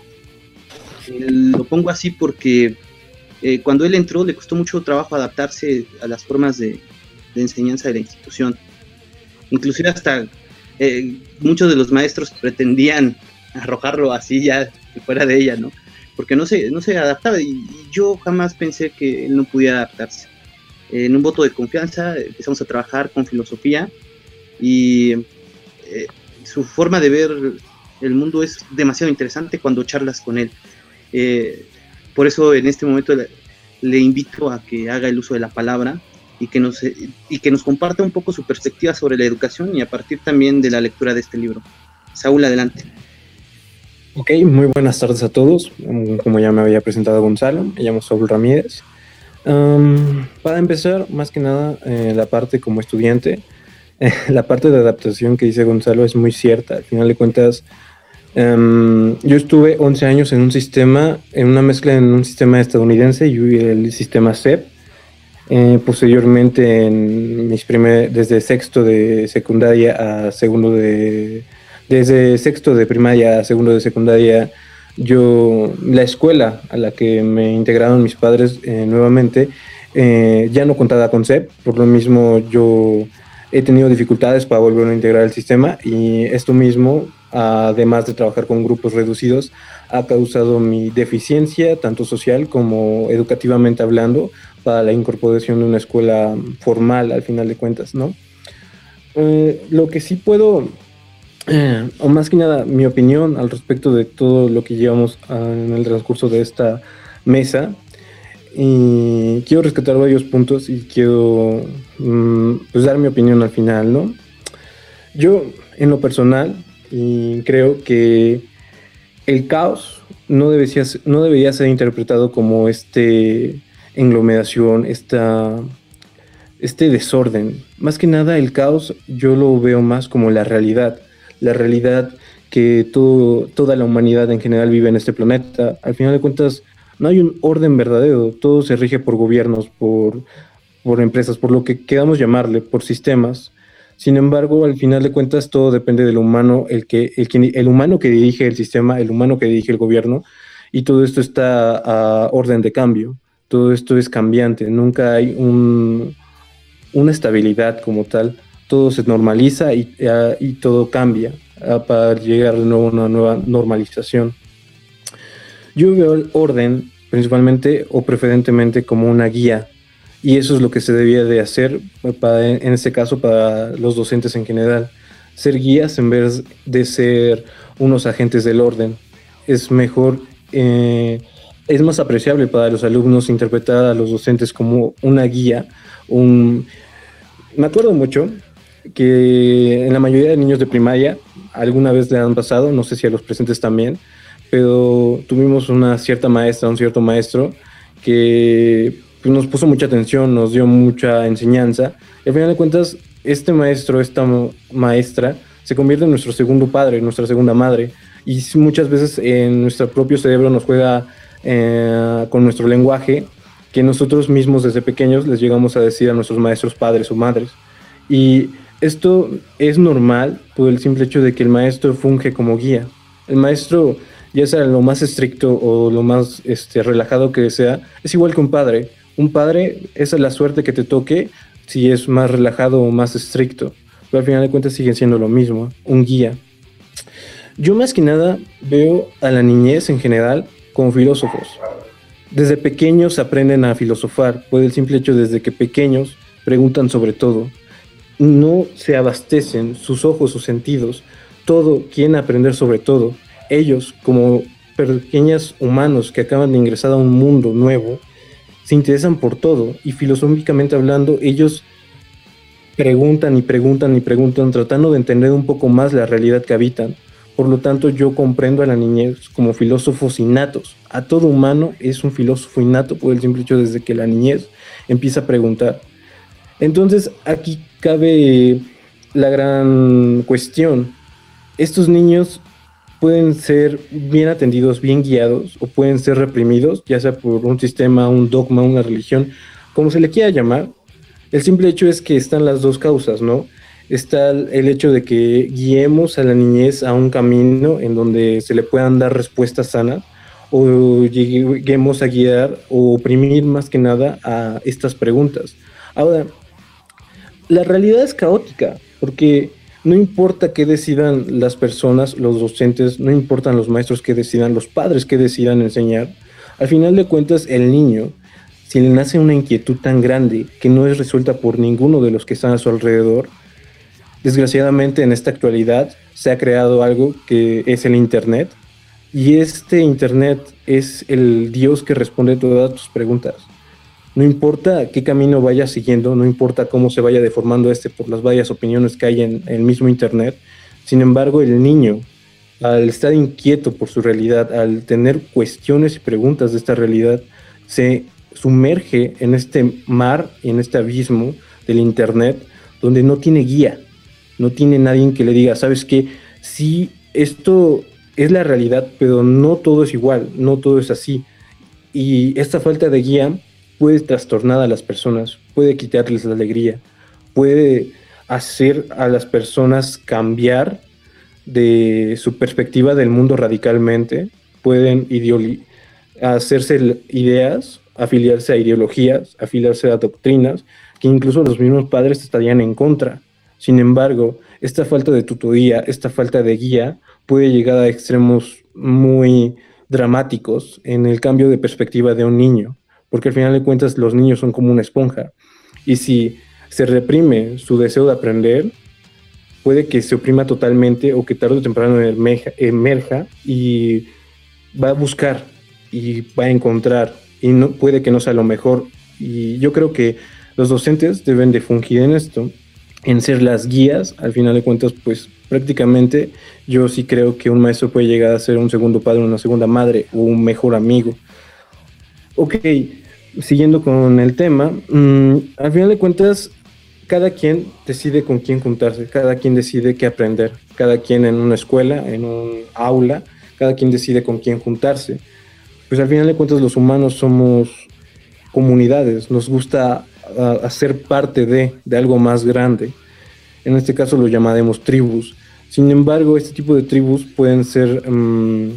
[SPEAKER 10] Eh, lo pongo así porque eh, cuando él entró le costó mucho trabajo adaptarse a las formas de, de enseñanza de la institución. Inclusive hasta eh, muchos de los maestros pretendían arrojarlo así ya fuera de ella, ¿no? Porque no se, no se adaptaba y, y yo jamás pensé que él no pudiera adaptarse. Eh, en un voto de confianza empezamos a trabajar con filosofía y eh, su forma de ver el mundo es demasiado interesante cuando charlas con él. Eh, por eso en este momento le, le invito a que haga el uso de la palabra y que, nos, y que nos comparta un poco su perspectiva sobre la educación y a partir también de la lectura de este libro. Saúl, adelante.
[SPEAKER 13] Ok, muy buenas tardes a todos. Como ya me había presentado Gonzalo, me llamo Saúl Ramírez. Um, para empezar, más que nada, eh, la parte como estudiante, eh, la parte de adaptación que dice Gonzalo es muy cierta. Al final de cuentas, um, yo estuve once años en un sistema, en una mezcla en un sistema estadounidense y el sistema C E P. Eh, posteriormente, en mis primer, desde sexto de secundaria a segundo de... Desde sexto de primaria a segundo de secundaria, yo, la escuela a la que me integraron mis padres eh, nuevamente, eh, ya no contaba con C E P, por lo mismo yo he tenido dificultades para volver a integrar el sistema y esto mismo, además de trabajar con grupos reducidos, ha causado mi deficiencia, tanto social como educativamente hablando, para la incorporación de una escuela formal al final de cuentas, ¿no? Eh, lo que sí puedo... Eh, o más que nada mi opinión al respecto de todo lo que llevamos uh, en el transcurso de esta mesa, y quiero rescatar varios puntos y quiero um, pues dar mi opinión al final, ¿no? Yo en lo personal y creo que el caos no debería, no debería ser interpretado como este englomeración, esta, este desorden. Más que nada el caos yo lo veo más como la realidad. La realidad que todo, toda la humanidad en general vive en este planeta. Al final de cuentas, no hay un orden verdadero. Todo se rige por gobiernos, por, por empresas, por lo que queramos llamarle, por sistemas. Sin embargo, al final de cuentas, todo depende del humano, el, que, el, que, el humano que dirige el sistema, el humano que dirige el gobierno, y todo esto está a orden de cambio. Todo esto es cambiante. Nunca hay un, una estabilidad como tal. Todo se normaliza y, uh, y todo cambia uh, para llegar de nuevo a una nueva normalización. Yo veo el orden principalmente o preferentemente como una guía, y eso es lo que se debía de hacer para, en este caso para los docentes en general, ser guías en vez de ser unos agentes del orden. Es mejor, eh, es más apreciable para los alumnos interpretar a los docentes como una guía. Un... Me acuerdo mucho que en la mayoría de niños de primaria alguna vez le han pasado, no sé si a los presentes también, pero tuvimos una cierta maestra, un cierto maestro que pues, nos puso mucha atención, nos dio mucha enseñanza, y al final de cuentas este maestro, esta maestra se convierte en nuestro segundo padre, nuestra segunda madre, y muchas veces en nuestro propio cerebro nos juega eh, con nuestro lenguaje, que nosotros mismos desde pequeños les llegamos a decir a nuestros maestros padres o madres. Y esto es normal por el simple hecho de que el maestro funge como guía. El maestro, ya sea lo más estricto o lo más este, relajado que sea, es igual que un padre. Un padre, esa es la suerte que te toque, si es más relajado o más estricto, pero al final de cuentas siguen siendo lo mismo, un guía. Yo más que nada veo a la niñez en general como filósofos. Desde pequeños aprenden a filosofar, por el simple hecho desde que pequeños preguntan sobre todo. No se abastecen sus ojos, sus sentidos, todo quieren aprender sobre todo. Ellos, como pequeños humanos que acaban de ingresar a un mundo nuevo, se interesan por todo y filosóficamente hablando, ellos preguntan y preguntan y preguntan tratando de entender un poco más la realidad que habitan. Por lo tanto, yo comprendo a la niñez como filósofos innatos. A todo humano es un filósofo innato por el simple hecho desde que la niñez empieza a preguntar. Entonces, aquí cabe la gran cuestión. Estos niños pueden ser bien atendidos, bien guiados, o pueden ser reprimidos, ya sea por un sistema, un dogma, una religión, como se le quiera llamar. El simple hecho es que están las dos causas, ¿no? Está el hecho de que guiemos a la niñez a un camino en donde se le puedan dar respuestas sanas, o lleguemos a guiar o oprimir más que nada a estas preguntas. Ahora, la realidad es caótica, porque no importa qué decidan las personas, los docentes, no importan los maestros que decidan, los padres que decidan enseñar, al final de cuentas el niño, si le nace una inquietud tan grande que no es resuelta por ninguno de los que están a su alrededor, desgraciadamente en esta actualidad se ha creado algo que es el Internet, y este Internet es el Dios que responde todas tus preguntas. No importa qué camino vaya siguiendo, no importa cómo se vaya deformando este por las varias opiniones que hay en el mismo Internet. Sin embargo, el niño, al estar inquieto por su realidad, al tener cuestiones y preguntas de esta realidad, se sumerge en este mar, en este abismo del Internet, donde no tiene guía, no tiene nadie que le diga, ¿sabes qué? Sí, esto es la realidad, pero no todo es igual, no todo es así. Y esta falta de guía puede trastornar a las personas, puede quitarles la alegría, puede hacer a las personas cambiar de su perspectiva del mundo radicalmente, pueden ideoli- hacerse ideas, afiliarse a ideologías, afiliarse a doctrinas, que incluso los mismos padres estarían en contra. Sin embargo, esta falta de tutoría, esta falta de guía, puede llegar a extremos muy dramáticos en el cambio de perspectiva de un niño. Porque al final de cuentas los niños son como una esponja, y si se reprime su deseo de aprender, puede que se oprima totalmente o que tarde o temprano emerja, emerja y va a buscar y va a encontrar, y no, puede que no sea lo mejor. Y yo creo que los docentes deben de fungir en esto, en ser las guías. Al final de cuentas, pues prácticamente yo sí creo que un maestro puede llegar a ser un segundo padre, una segunda madre o un mejor amigo. Ok, siguiendo con el tema, mmm, al final de cuentas, cada quien decide con quién juntarse, cada quien decide qué aprender, cada quien en una escuela, en un aula, cada quien decide con quién juntarse. Pues al final de cuentas los humanos somos comunidades, nos gusta uh, hacer parte de, de algo más grande. En este caso lo llamaremos tribus. Sin embargo, este tipo de tribus pueden ser um,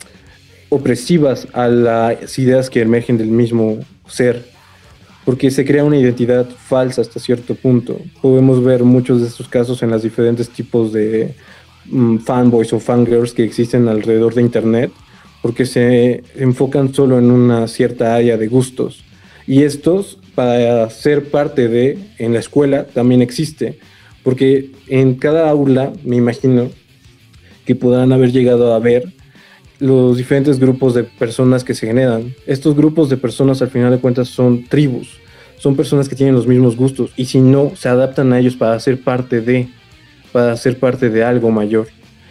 [SPEAKER 13] opresivas a las ideas que emergen del mismo ser, porque se crea una identidad falsa hasta cierto punto. Podemos ver muchos de estos casos en los diferentes tipos de um, fanboys o fangirls que existen alrededor de Internet, porque se enfocan solo en una cierta área de gustos. Y estos, para ser parte de, en la escuela, también existe, porque en cada aula, me imagino, que podrán haber llegado a ver los diferentes grupos de personas que se generan. Estos grupos de personas, al final de cuentas, son tribus, son personas que tienen los mismos gustos, y si no, se adaptan a ellos para ser parte de, para ser parte de algo mayor.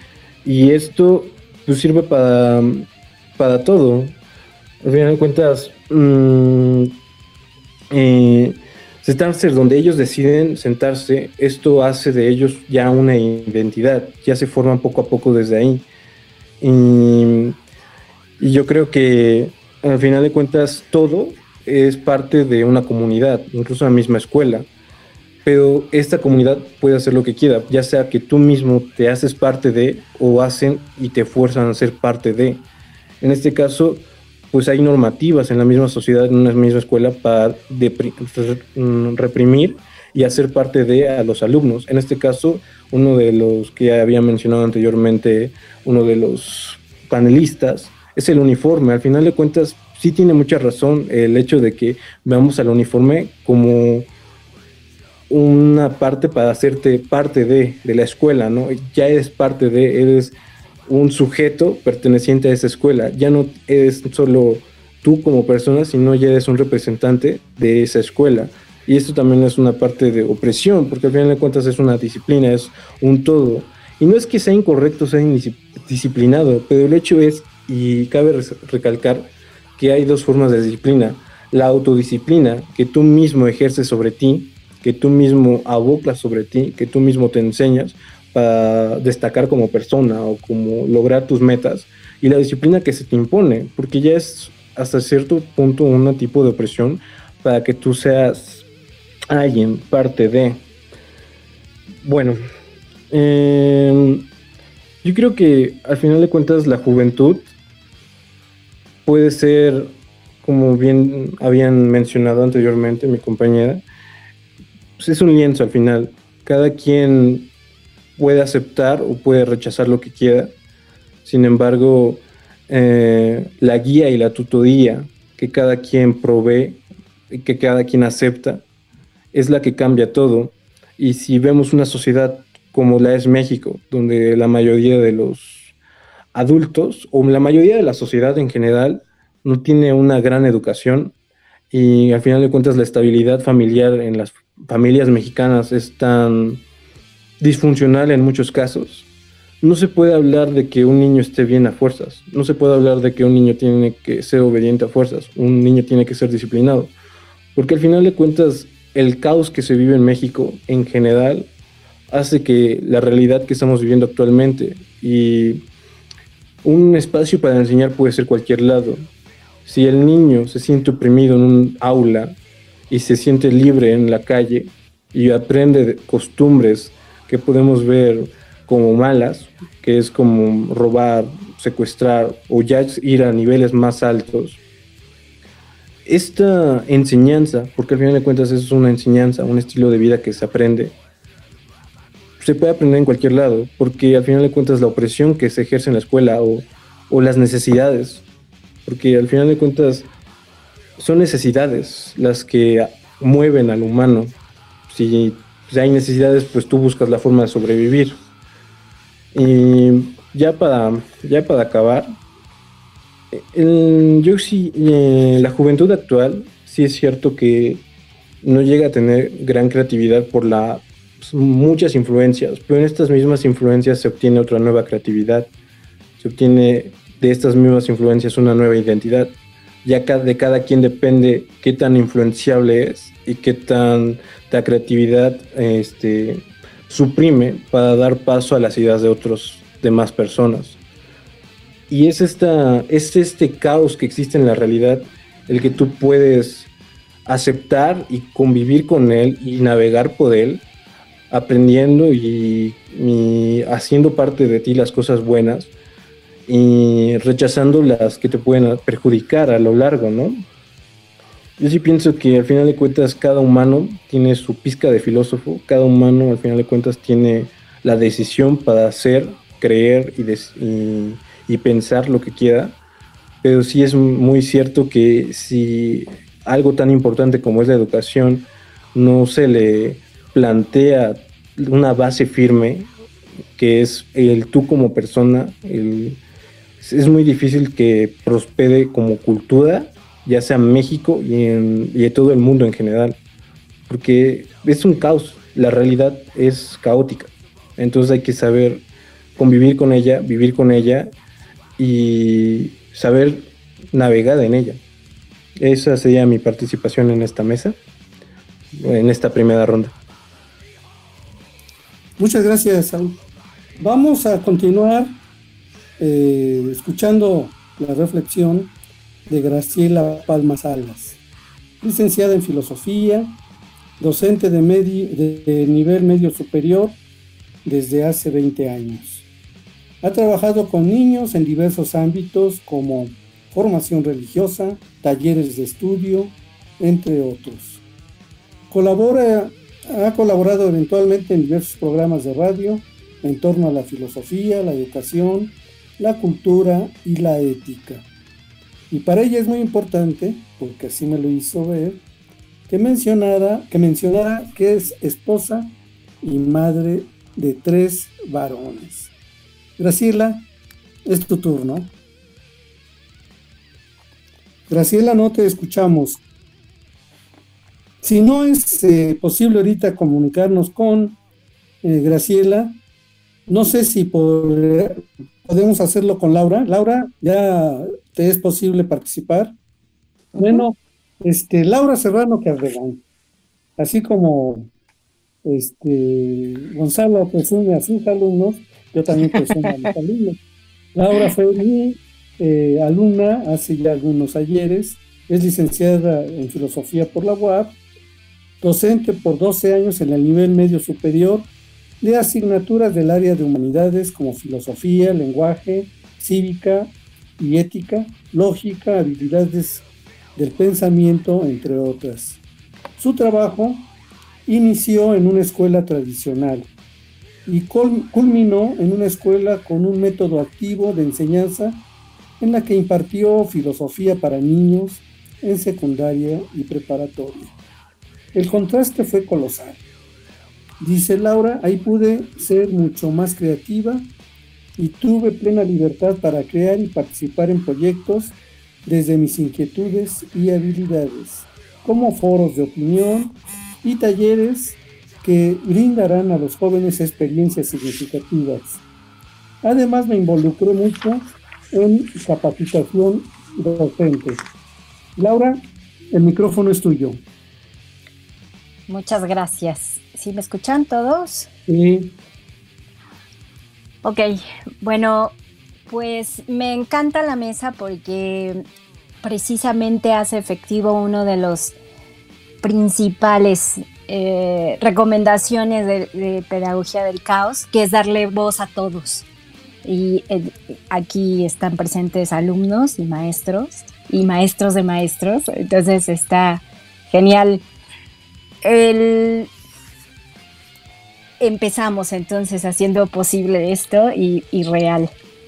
[SPEAKER 13] Y esto pues sirve para, para todo. Al final de cuentas, mmm, eh, sentarse donde ellos deciden sentarse, esto hace de ellos ya una identidad, ya se forman poco a poco desde ahí. Y, y yo creo que al final de cuentas todo es parte de una comunidad, incluso la misma escuela, pero esta comunidad puede hacer lo que quiera, ya sea que tú mismo te haces parte de, o hacen y te fuerzan a ser parte de. En este caso, pues hay normativas en la misma sociedad, en una misma escuela, para depri- reprimir y hacer parte de a los alumnos. En este caso, uno de los que había mencionado anteriormente, uno de los panelistas, es el uniforme. Al final de cuentas, sí tiene mucha razón el hecho de que veamos al uniforme como una parte para hacerte parte de, de la escuela, ¿no? Ya eres parte de, eres un sujeto perteneciente a esa escuela, ya no eres solo tú como persona, sino ya eres un representante de esa escuela. Y esto también es una parte de opresión, porque al final de cuentas es una disciplina, es un todo. Y no es que sea incorrecto ser indisciplinado, pero el hecho es, y cabe recalcar, que hay dos formas de disciplina. La autodisciplina, que tú mismo ejerces sobre ti, que tú mismo abocas sobre ti, que tú mismo te enseñas para destacar como persona o como lograr tus metas, y la disciplina que se te impone, porque ya es hasta cierto punto un tipo de opresión para que tú seas alguien, parte de. Bueno, eh, yo creo que al final de cuentas la juventud puede ser, como bien habían mencionado anteriormente mi compañera, pues es un lienzo al final. Cada quien puede aceptar o puede rechazar lo que quiera. Sin embargo, eh, la guía y la tutoría que cada quien provee y que cada quien acepta es la que cambia todo. Y si vemos una sociedad como la es México, donde la mayoría de los adultos, o la mayoría de la sociedad en general, no tiene una gran educación, y al final de cuentas la estabilidad familiar en las familias mexicanas es tan disfuncional en muchos casos, no se puede hablar de que un niño esté bien a fuerzas, no se puede hablar de que un niño tiene que ser obediente a fuerzas, un niño tiene que ser disciplinado, porque al final de cuentas el caos que se vive en México en general hace que la realidad que estamos viviendo actualmente, y un espacio para enseñar puede ser cualquier lado. Si el niño se siente oprimido en un aula y se siente libre en la calle y aprende de costumbres que podemos ver como malas, que es como robar, secuestrar o ya ir a niveles más altos, esta enseñanza, porque al final de cuentas es una enseñanza, un estilo de vida que se aprende, se puede aprender en cualquier lado, porque al final de cuentas la opresión que se ejerce en la escuela o, o las necesidades, porque al final de cuentas son necesidades las que mueven al humano. Si, si hay necesidades, pues tú buscas la forma de sobrevivir. Y ya para, ya para acabar, el, yo sí, eh, la juventud actual sí es cierto que no llega a tener gran creatividad por la, pues, muchas influencias, pero en estas mismas influencias se obtiene otra nueva creatividad, se obtiene de estas mismas influencias una nueva identidad. Ya de cada quien depende qué tan influenciable es y qué tanta creatividad este, suprime para dar paso a las ideas de otros demás personas. Y es, esta, es este caos que existe en la realidad el que tú puedes aceptar y convivir con él y navegar por él, aprendiendo y, y haciendo parte de ti las cosas buenas y rechazando las que te pueden perjudicar a lo largo, ¿no? Yo sí pienso que al final de cuentas cada humano tiene su pizca de filósofo, cada humano al final de cuentas tiene la decisión para hacer, creer y, des- y, y pensar lo que quiera, pero sí es muy cierto que si algo tan importante como es la educación no se le plantea una base firme, que es el tú como persona, el es muy difícil que prospere como cultura, ya sea en México y en, y en todo el mundo en general, porque es un caos, la realidad es caótica, entonces hay que saber convivir con ella, vivir con ella y saber navegar en ella. Esa sería mi participación en esta mesa, en esta primera ronda.
[SPEAKER 5] Muchas gracias, Saúl. Vamos a continuar Eh, escuchando la reflexión de Graciela Palma Salas, licenciada en Filosofía, docente de, medio, de nivel medio superior desde hace veinte años. Ha trabajado con niños en diversos ámbitos como formación religiosa, talleres de estudio, entre otros. Colabora, ha colaborado eventualmente en diversos programas de radio en torno a la filosofía, la educación, la cultura y la ética. Y para ella es muy importante, porque así me lo hizo ver, que mencionara que, mencionara que es esposa y madre de tres varones. Graciela, es tu turno. Graciela, no te escuchamos. Si no es eh, posible ahorita comunicarnos con eh, Graciela, no sé si por, podemos hacerlo con Laura. Laura, ¿ya te es posible participar? Uh-huh. Bueno, este, Laura Serrano Carregán, así como este, Gonzalo presume a sus alumnos, yo también presumo a mis alumnos. Laura fue mi eh, alumna hace ya algunos ayeres, es licenciada en Filosofía por la U A P, docente por doce años en el nivel medio superior de asignaturas del área de humanidades como filosofía, lenguaje, cívica y ética, lógica, habilidades del pensamiento, entre otras. Su trabajo inició en una escuela tradicional y culminó en una escuela con un método activo de enseñanza en la que impartió filosofía para niños en secundaria y preparatoria. El contraste fue colosal. Dice Laura, ahí pude ser mucho más creativa y tuve plena libertad para crear y participar en proyectos desde mis inquietudes y habilidades, como foros de opinión y talleres que brindarán a los jóvenes experiencias significativas. Además, me involucré mucho en capacitación docente. Laura, el micrófono es tuyo.
[SPEAKER 14] Muchas gracias. ¿Sí me escuchan todos?
[SPEAKER 5] Sí.
[SPEAKER 14] Ok, bueno, pues me encanta la mesa porque precisamente hace efectivo uno de los principales eh, recomendaciones de, de pedagogía del caos, que es darle voz a todos. Y eh, aquí están presentes alumnos y maestros y maestros de maestros, entonces está genial. El... Empezamos entonces haciendo posible esto y, y real.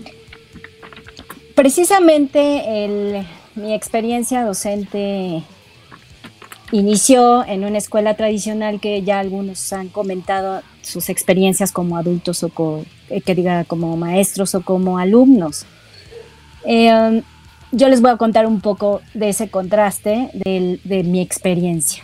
[SPEAKER 14] Precisamente el, mi experiencia docente inició en una escuela tradicional que ya algunos han comentado sus experiencias como adultos o co, que diga como maestros o como alumnos. Eh, yo les voy a contar un poco de ese contraste de, de mi experiencia.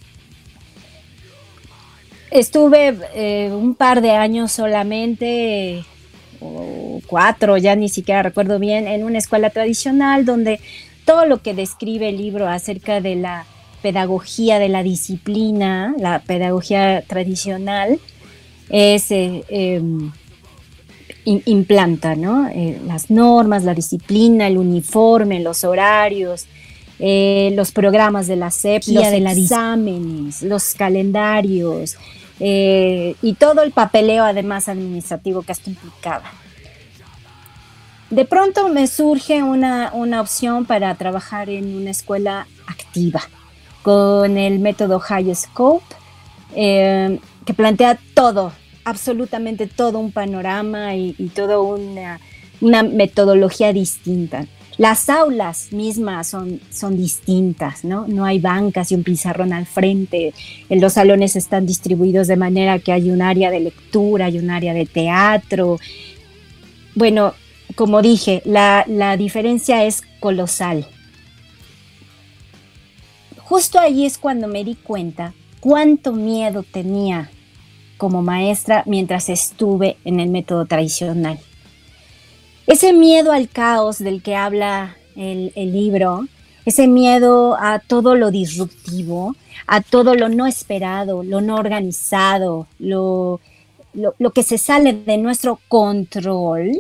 [SPEAKER 14] Estuve eh, un par de años solamente, o cuatro, ya ni siquiera recuerdo bien, en una escuela tradicional donde todo lo que describe el libro acerca de la pedagogía de la disciplina, la pedagogía tradicional, es eh, eh, in, implanta, ¿no? Eh, las normas, la disciplina, el uniforme, los horarios, eh, los programas de la S E P, los de los exámenes, los calendarios, eh, y todo el papeleo además administrativo que esto implicaba. De pronto me surge una, una opción para trabajar en una escuela activa con el método High Scope, eh, que plantea todo, absolutamente todo un panorama y, y toda una, una metodología distinta. Las aulas mismas son, son distintas, ¿no? No hay bancas y un pizarrón al frente. Los salones están distribuidos de manera que hay un área de lectura, hay un área de teatro. Bueno, como dije, la, la diferencia es colosal. Justo ahí es cuando me di cuenta cuánto miedo tenía como maestra mientras estuve en el método tradicional. Ese miedo al caos del que habla el, el libro, ese miedo a todo lo disruptivo, a todo lo no esperado, lo no organizado, lo, lo, lo que se sale de nuestro control,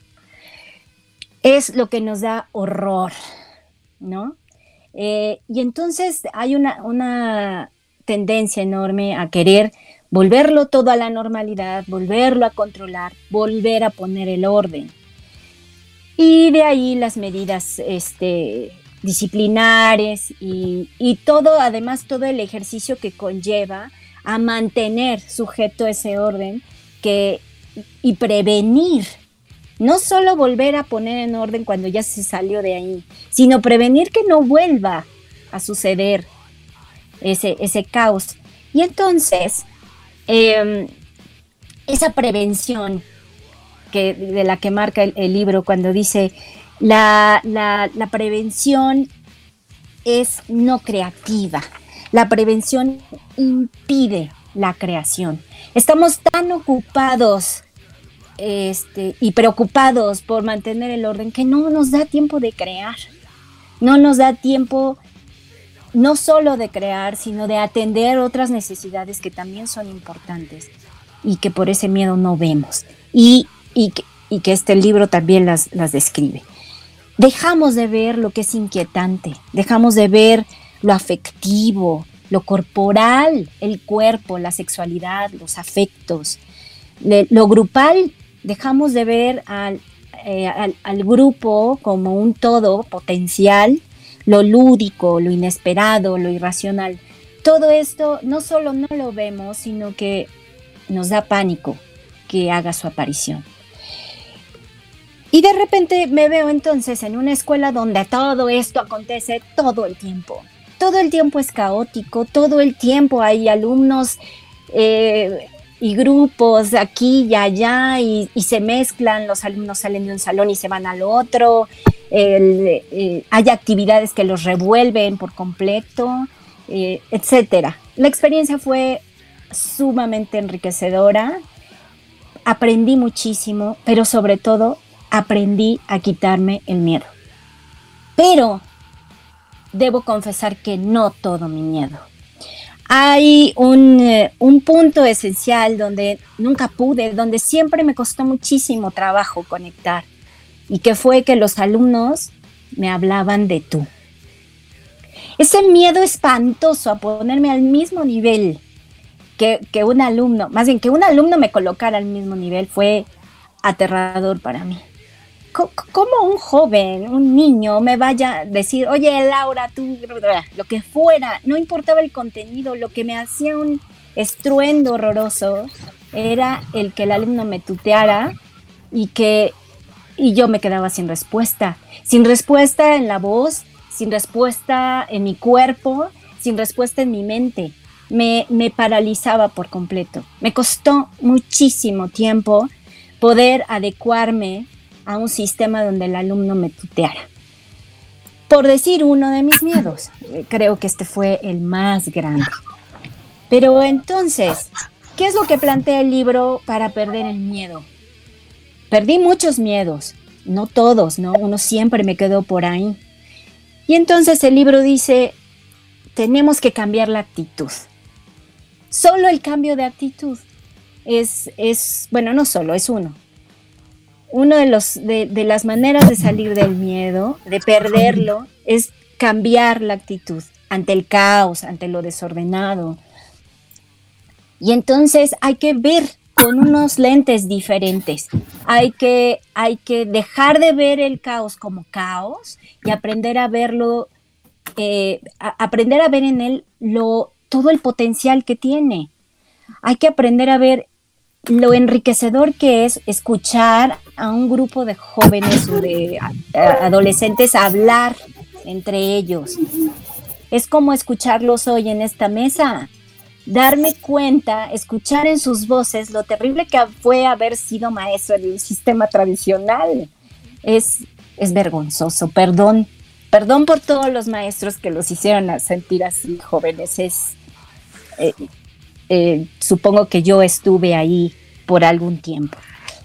[SPEAKER 14] es lo que nos da horror, ¿no? Eh, y entonces hay una, una tendencia enorme a querer volverlo todo a la normalidad, volverlo a controlar, volver a poner el orden. Y de ahí las medidas este, disciplinares y, y todo, además todo el ejercicio que conlleva a mantener sujeto ese orden que, y prevenir, no solo volver a poner en orden cuando ya se salió de ahí, sino prevenir que no vuelva a suceder ese, ese caos. Y entonces, eh, esa prevención que, de la que marca el, el libro cuando dice la, la, la prevención es no creativa, la prevención impide la creación. Estamos tan ocupados este, y preocupados por mantener el orden que no nos da tiempo de crear, no nos da tiempo no solo de crear, sino de atender otras necesidades que también son importantes y que por ese miedo no vemos. Y Y que, y que este libro también las, las describe. Dejamos de ver lo que es inquietante, dejamos de ver lo afectivo, lo corporal, el cuerpo, la sexualidad, los afectos, le, lo grupal, dejamos de ver al, eh, al, al grupo como un todo potencial, lo lúdico, lo inesperado, lo irracional. Todo esto no solo no lo vemos, sino que nos da pánico que haga su aparición. Y de repente me veo entonces en una escuela donde todo esto acontece todo el tiempo. Todo el tiempo es caótico, todo el tiempo hay alumnos eh, y grupos aquí y allá y, y se mezclan, los alumnos salen de un salón y se van al otro, el, eh, hay actividades que los revuelven por completo, eh, etcétera. La experiencia fue sumamente enriquecedora, aprendí muchísimo, pero sobre todo aprendí a quitarme el miedo. Pero debo confesar que no todo mi miedo. Hay un, eh, un punto esencial donde nunca pude, donde siempre me costó muchísimo trabajo conectar, y que fue que los alumnos me hablaban de tú. Ese miedo espantoso a ponerme al mismo nivel que, que un alumno, más bien que un alumno me colocara al mismo nivel, fue aterrador para mí. ¿Cómo un joven, un niño me vaya a decir, oye Laura, tú, lo que fuera, no importaba el contenido, lo que me hacía un estruendo horroroso era el que el alumno me tuteara y que y yo me quedaba sin respuesta, sin respuesta en la voz, sin respuesta en mi cuerpo, sin respuesta en mi mente. Me, me paralizaba por completo. Me costó muchísimo tiempo poder adecuarme a un sistema donde el alumno me tuteara. Por decir uno de mis miedos, creo que este fue el más grande. Pero entonces, ¿qué es lo que plantea el libro para perder el miedo? Perdí muchos miedos, no todos, ¿no? Uno siempre me quedó por ahí. Y entonces el libro dice, tenemos que cambiar la actitud. Solo el cambio de actitud es, es bueno, no solo, es uno. Uno de, los, de, de las maneras de salir del miedo, de perderlo, es cambiar la actitud ante el caos, ante lo desordenado. Y entonces hay que ver con unos lentes diferentes. Hay que, hay que dejar de ver el caos como caos y aprender a verlo, eh, a aprender a ver en él lo, todo el potencial que tiene. Hay que aprender a ver lo enriquecedor que es escuchar a un grupo de jóvenes o de adolescentes hablar entre ellos. Es como escucharlos hoy en esta mesa, darme cuenta, escuchar en sus voces lo terrible que fue haber sido maestro en el sistema tradicional. Es, es vergonzoso, perdón, perdón por todos los maestros que los hicieron sentir así, jóvenes. Es, eh, eh, supongo que yo estuve ahí por algún tiempo.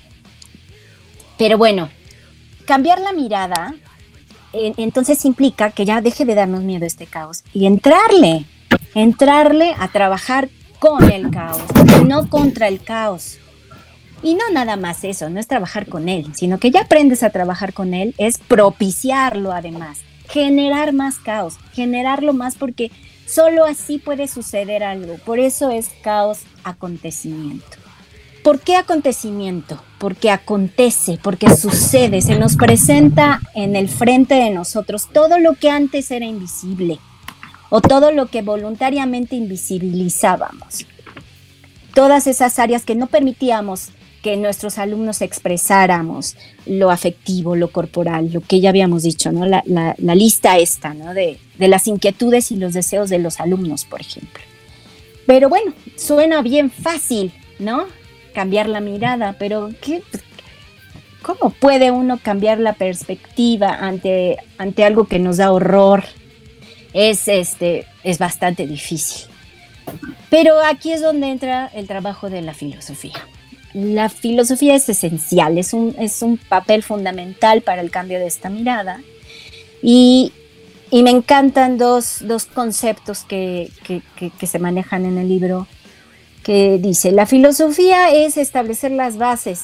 [SPEAKER 14] Pero bueno, cambiar la mirada eh, entonces implica que ya deje de darnos miedo a este caos y entrarle, entrarle a trabajar con el caos, no contra el caos. Y no nada más eso, no es trabajar con él, sino que ya aprendes a trabajar con él, es propiciarlo además, generar más caos, generarlo más, porque solo así puede suceder algo. Por eso es caos acontecimiento. ¿Por qué acontecimiento? porque acontece, porque sucede, se nos presenta en el frente de nosotros todo lo que antes era invisible o todo lo que voluntariamente invisibilizábamos. Todas esas áreas que no permitíamos que nuestros alumnos expresáramos, lo afectivo, lo corporal, lo que ya habíamos dicho, ¿no? La, la, la lista esta, ¿no? De, de las inquietudes y los deseos de los alumnos, por ejemplo. Pero bueno, suena bien fácil, ¿no? Cambiar la mirada, pero ¿qué, ¿cómo puede uno cambiar la perspectiva ante, ante algo que nos da horror? Es, este, es bastante difícil. Pero aquí es donde entra el trabajo de la filosofía. La filosofía es esencial, es un, es un papel fundamental para el cambio de esta mirada. Y, y me encantan dos, dos conceptos que, que, que, que se manejan en el libro, que dice, la filosofía es establecer las bases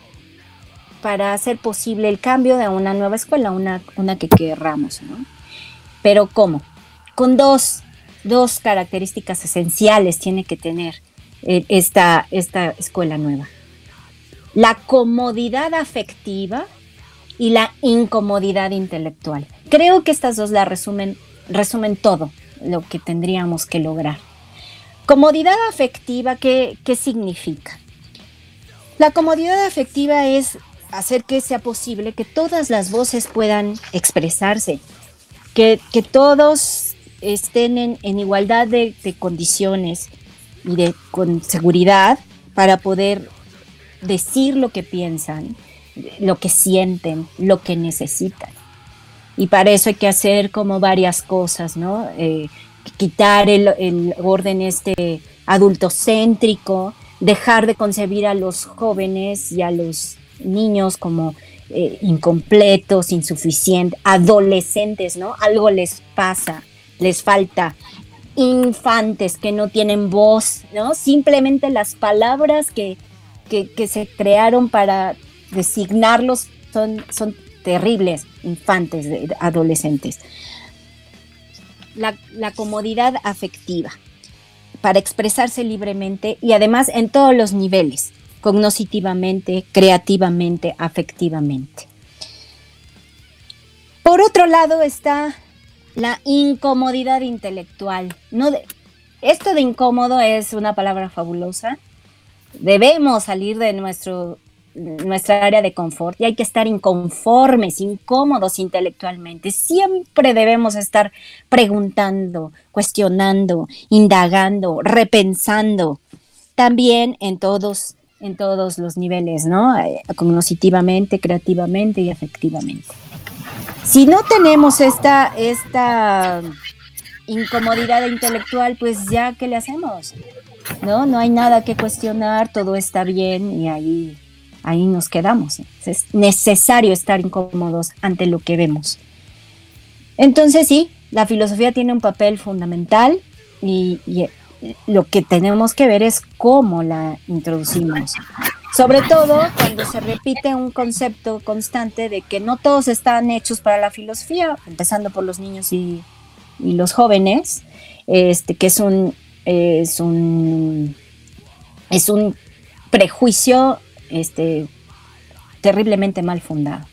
[SPEAKER 14] para hacer posible el cambio de una nueva escuela, una, una que querramos, ¿no? Pero ¿cómo? Con dos, dos características esenciales tiene que tener eh, esta, esta escuela nueva. La comodidad afectiva y la incomodidad intelectual. Creo que estas dos la resumen, resumen todo lo que tendríamos que lograr. Comodidad afectiva, ¿qué, qué significa? La comodidad afectiva es hacer que sea posible que todas las voces puedan expresarse, que, que todos estén en, en igualdad de, de condiciones y de con seguridad para poder decir lo que piensan, lo que sienten, lo que necesitan. Y para eso hay que hacer como varias cosas, ¿no? Eh, quitar el, el orden este adultocéntrico, dejar de concebir a los jóvenes y a los niños como eh, incompletos, insuficientes, adolescentes, ¿no? Algo les pasa, les falta. Infantes que no tienen voz, ¿no? Simplemente las palabras que, que, que se crearon para designarlos son, son terribles, infantes, adolescentes. La, la comodidad afectiva para expresarse libremente y además en todos los niveles, cognitivamente, creativamente, afectivamente. Por otro lado está la incomodidad intelectual. No de, esto de incómodo es una palabra fabulosa. Debemos salir de nuestro, nuestra área de confort y hay que estar inconformes, incómodos intelectualmente. Siempre debemos estar preguntando, cuestionando, indagando, repensando. También en todos, en todos los niveles, ¿no? Cognitivamente, creativamente y afectivamente. Si no tenemos esta, esta incomodidad intelectual, pues ya, ¿qué le hacemos? ¿No? No hay nada que cuestionar, todo está bien y ahí, ahí nos quedamos. Es necesario estar incómodos ante lo que vemos. Entonces sí, la filosofía tiene un papel fundamental y, y lo que tenemos que ver es cómo la introducimos. Sobre todo cuando se repite un concepto constante de que no todos están hechos para la filosofía, empezando por los niños y, y los jóvenes, este, que es un, es un, es un prejuicio este, terriblemente mal fundado.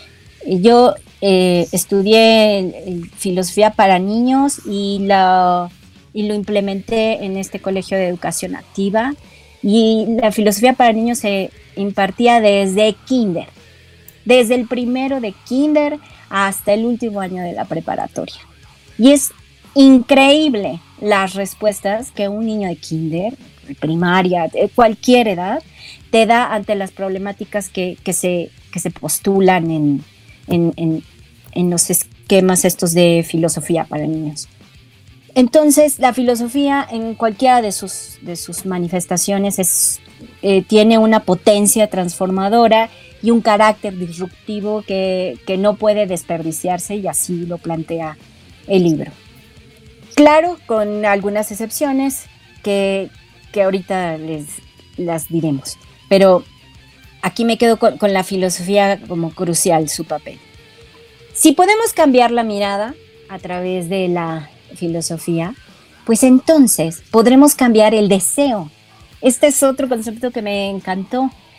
[SPEAKER 14] Yo eh, estudié filosofía para niños y, la, y lo implementé en este colegio de educación activa. Y la filosofía para niños se impartía desde kinder, desde el primero de kinder hasta el último año de la preparatoria. Y es increíble las respuestas que un niño de kinder, de primaria, de cualquier edad, te da ante las problemáticas que, que, se, que se postulan en, en, en, en los esquemas estos de filosofía para niños. Entonces, la filosofía en cualquiera de sus, de sus manifestaciones es, eh, tiene una potencia transformadora y un carácter disruptivo que, que no puede desperdiciarse, y así lo plantea el libro. Claro, con algunas excepciones que, que ahorita les las diremos, pero aquí me quedo con, con la filosofía como crucial, su papel. Si podemos cambiar la mirada a través de la filosofía, pues entonces podremos cambiar el deseo. Este es otro concepto que me encantó.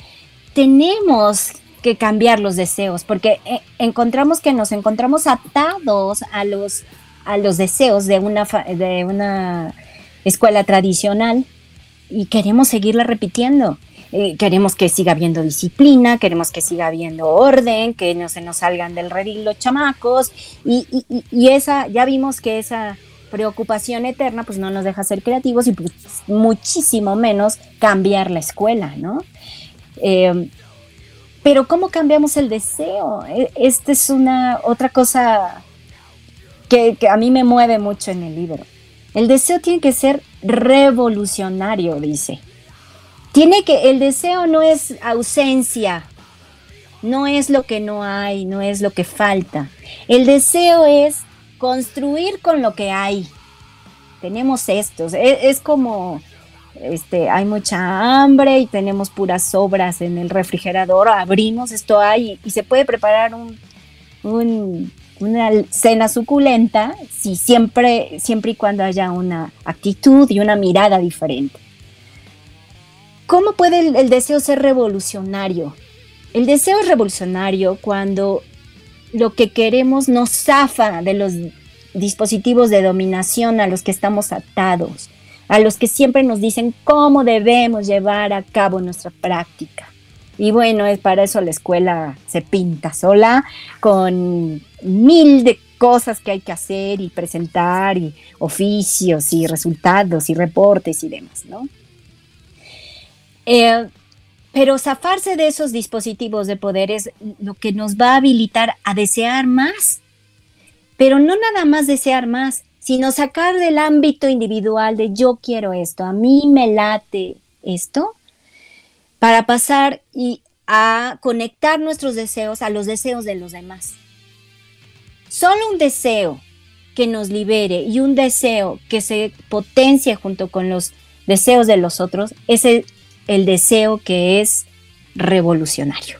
[SPEAKER 14] tenemos que cambiar los deseos, porque eh, encontramos que nos encontramos atados a los, a los deseos de una, de una escuela tradicional y queremos seguirla repitiendo. Eh, queremos que siga habiendo disciplina, queremos que siga habiendo orden, que no se nos salgan del redil los chamacos, y, y, y esa, ya vimos que esa preocupación eterna pues no nos deja ser creativos y pues, muchísimo menos cambiar la escuela, ¿no? Eh, pero ¿cómo cambiamos el deseo? Esta es una otra cosa que, que a mí me mueve mucho en el libro. El deseo tiene que ser revolucionario, dice. Tiene que, el deseo no es ausencia, no es lo que no hay, no es lo que falta. El deseo es construir con lo que hay. Tenemos estos, es, es como, este, hay mucha hambre y tenemos puras sobras en el refrigerador, abrimos, esto hay, y, y se puede preparar un, un, una cena suculenta si siempre, siempre y cuando haya una actitud y una mirada diferente. ¿Cómo puede el, el deseo ser revolucionario? El deseo es revolucionario cuando lo que queremos nos zafa de los dispositivos de dominación a los que estamos atados, a los que siempre nos dicen cómo debemos llevar a cabo nuestra práctica. Y bueno, es para eso la escuela se pinta sola con mil de cosas que hay que hacer y presentar, y oficios y resultados y reportes y demás, ¿no? Eh, pero zafarse de esos dispositivos de poder es lo que nos va a habilitar a desear más, pero no nada más desear más, sino sacar del ámbito individual de yo quiero esto, a mí me late esto, para pasar y a conectar nuestros deseos a los deseos de los demás. Solo un deseo que nos libere y un deseo que se potencie junto con los deseos de los otros es el el deseo que es revolucionario.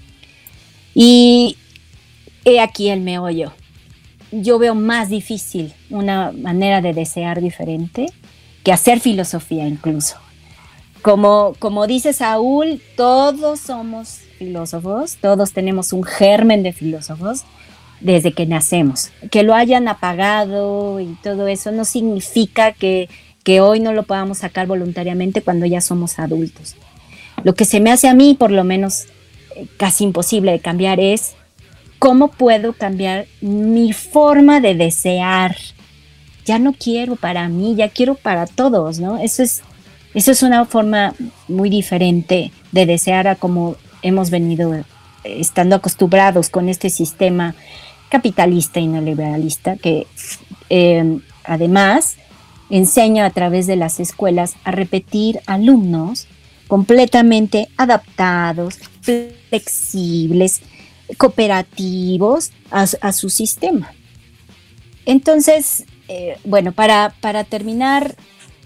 [SPEAKER 14] Y he aquí el meollo. Yo veo más difícil una manera de desear diferente que hacer filosofía incluso. Como, como dice Saúl, todos somos filósofos, todos tenemos un germen de filósofos desde que nacemos. Que lo hayan apagado y todo eso no significa que que hoy no lo podamos sacar voluntariamente cuando ya somos adultos. Lo que se me hace a mí, por lo menos eh, casi imposible de cambiar, es cómo puedo cambiar mi forma de desear. Ya no quiero para mí, ya quiero para todos, ¿no? Eso es, eso es una forma muy diferente de desear a como hemos venido eh, estando acostumbrados con este sistema capitalista y neoliberalista que eh, además enseña a través de las escuelas a repetir alumnos completamente adaptados, flexibles, cooperativos a, a su sistema. Entonces, eh, bueno, para, para terminar,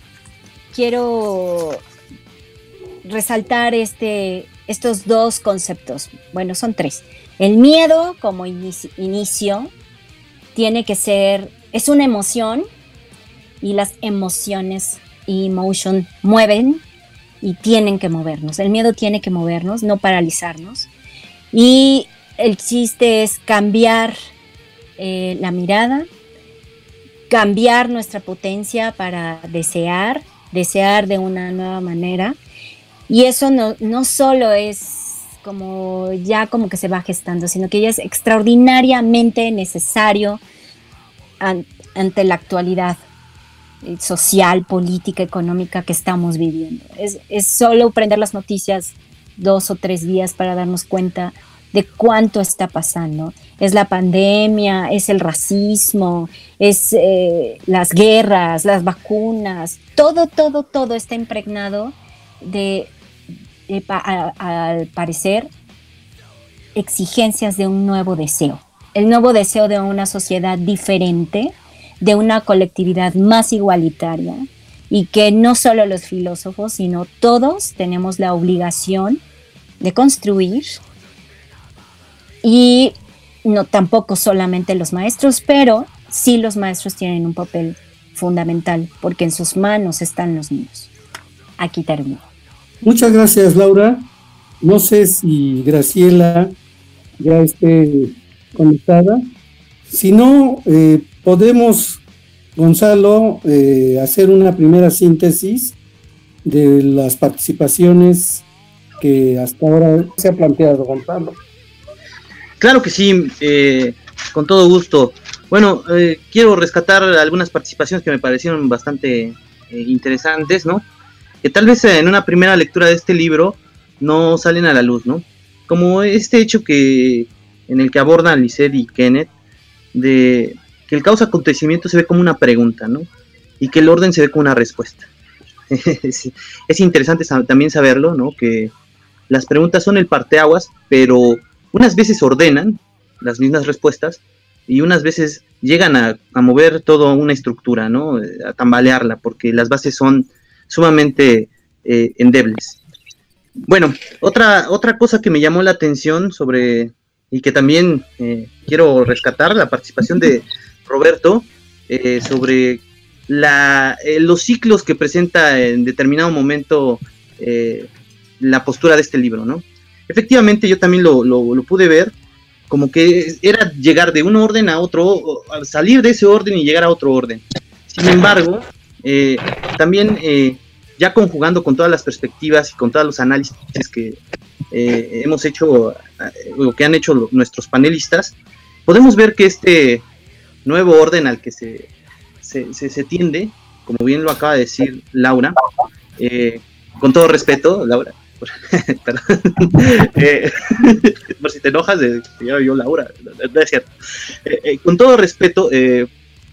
[SPEAKER 14] quiero resaltar este, estos dos conceptos. Bueno, son tres. El miedo como inicio, inicio tiene que ser, es una emoción, y las emociones y emotion mueven y tienen que movernos. El miedo tiene que movernos, no paralizarnos. Y el chiste es cambiar eh, la mirada, cambiar nuestra potencia para desear, desear de una nueva manera. Y eso no, no solo es como ya como que se va gestando, sino que ya es extraordinariamente necesario an- ante la actualidad social, política, económica que estamos viviendo. Es, es solo prender las noticias dos o tres días para darnos cuenta de cuánto está pasando. Es la pandemia, es el racismo, es eh, las guerras, las vacunas, todo, todo, todo está impregnado de, de a, a, al parecer, exigencias de un nuevo deseo. El nuevo deseo de una sociedad diferente, de una colectividad más igualitaria, y que no solo los filósofos, sino todos tenemos la obligación de construir, y no tampoco solamente los maestros, pero sí los maestros tienen un papel fundamental, porque en sus manos están los niños. Aquí termino.
[SPEAKER 5] Muchas gracias, Laura. No sé si Graciela ya esté conectada. Si no, eh, podemos, Gonzalo, eh, hacer una primera síntesis de las participaciones que hasta ahora se ha planteado, Gonzalo.
[SPEAKER 10] Claro que sí, eh, con todo gusto. Bueno, eh, quiero rescatar algunas participaciones que me parecieron bastante eh, interesantes, ¿no? Que tal vez en una primera lectura de este libro no salen a la luz, ¿no? Como este hecho que en el que abordan Lisette y Kenneth, de que el caos acontecimiento se ve como una pregunta, ¿no? Y que el orden se ve como una respuesta. es, es interesante también saberlo, ¿no? Que las preguntas son el parteaguas, pero unas veces ordenan las mismas respuestas y unas veces llegan a, a mover toda una estructura, ¿no? A tambalearla, porque las bases son sumamente eh, endebles. Bueno, otra, otra cosa que me llamó la atención sobre, y que también eh, quiero rescatar, la participación de Roberto eh, sobre la, eh, los ciclos que presenta en determinado momento eh, la postura de este libro, ¿no? Efectivamente, yo también lo, lo, lo pude ver, como que era llegar de un orden a otro, salir de ese orden y llegar a otro orden. Sin embargo, eh, también eh, ya conjugando con todas las perspectivas y con todos los análisis que eh, hemos hecho, o que han hecho nuestros panelistas, podemos ver que este nuevo orden al que se, se, se, se tiende, como bien lo acaba de decir Laura, eh, con todo respeto, Laura, perdón, eh, por si te enojas de que yo, yo Laura, no es cierto, eh, eh, con todo respeto, eh,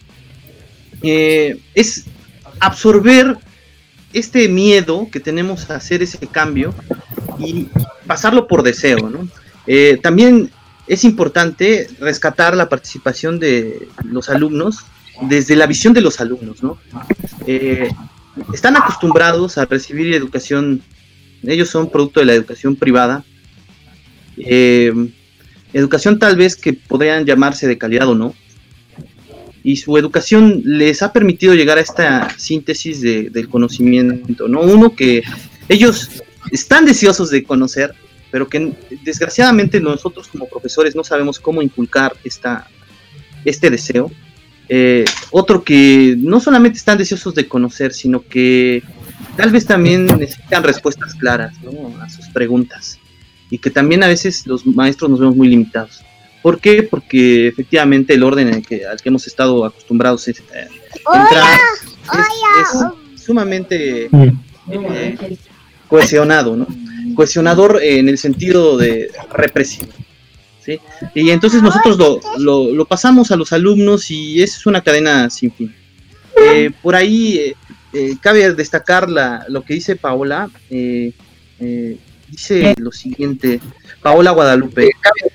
[SPEAKER 10] eh, es absorber este miedo que tenemos a hacer ese cambio y pasarlo por deseo, ¿no? Eh, también es importante rescatar la participación de los alumnos desde la visión de los alumnos, ¿no? Eh, están acostumbrados a recibir educación, ellos son producto de la educación privada, eh, educación tal vez que podrían llamarse de calidad o no, y su educación les ha permitido llegar a esta síntesis de, del conocimiento, ¿no? Uno que ellos están deseosos de conocer, pero que desgraciadamente nosotros como profesores no sabemos cómo inculcar esta, este deseo. Eh, otro que no solamente están deseosos de conocer, sino que tal vez también necesitan respuestas claras, ¿no? A sus preguntas, y que también a veces los maestros nos vemos muy limitados. ¿Por qué? Porque efectivamente el orden en el que, al que hemos estado acostumbrados es, eh, entrar, es, es sumamente eh, cohesionado, ¿no? Cohesionador eh, en el sentido de represivo, ¿sí? Y entonces nosotros lo, lo, lo pasamos a los alumnos y es una cadena sin fin. Eh, por ahí eh, eh, cabe destacar la, lo que dice Paola, eh, eh, dice lo siguiente, Paola Guadalupe,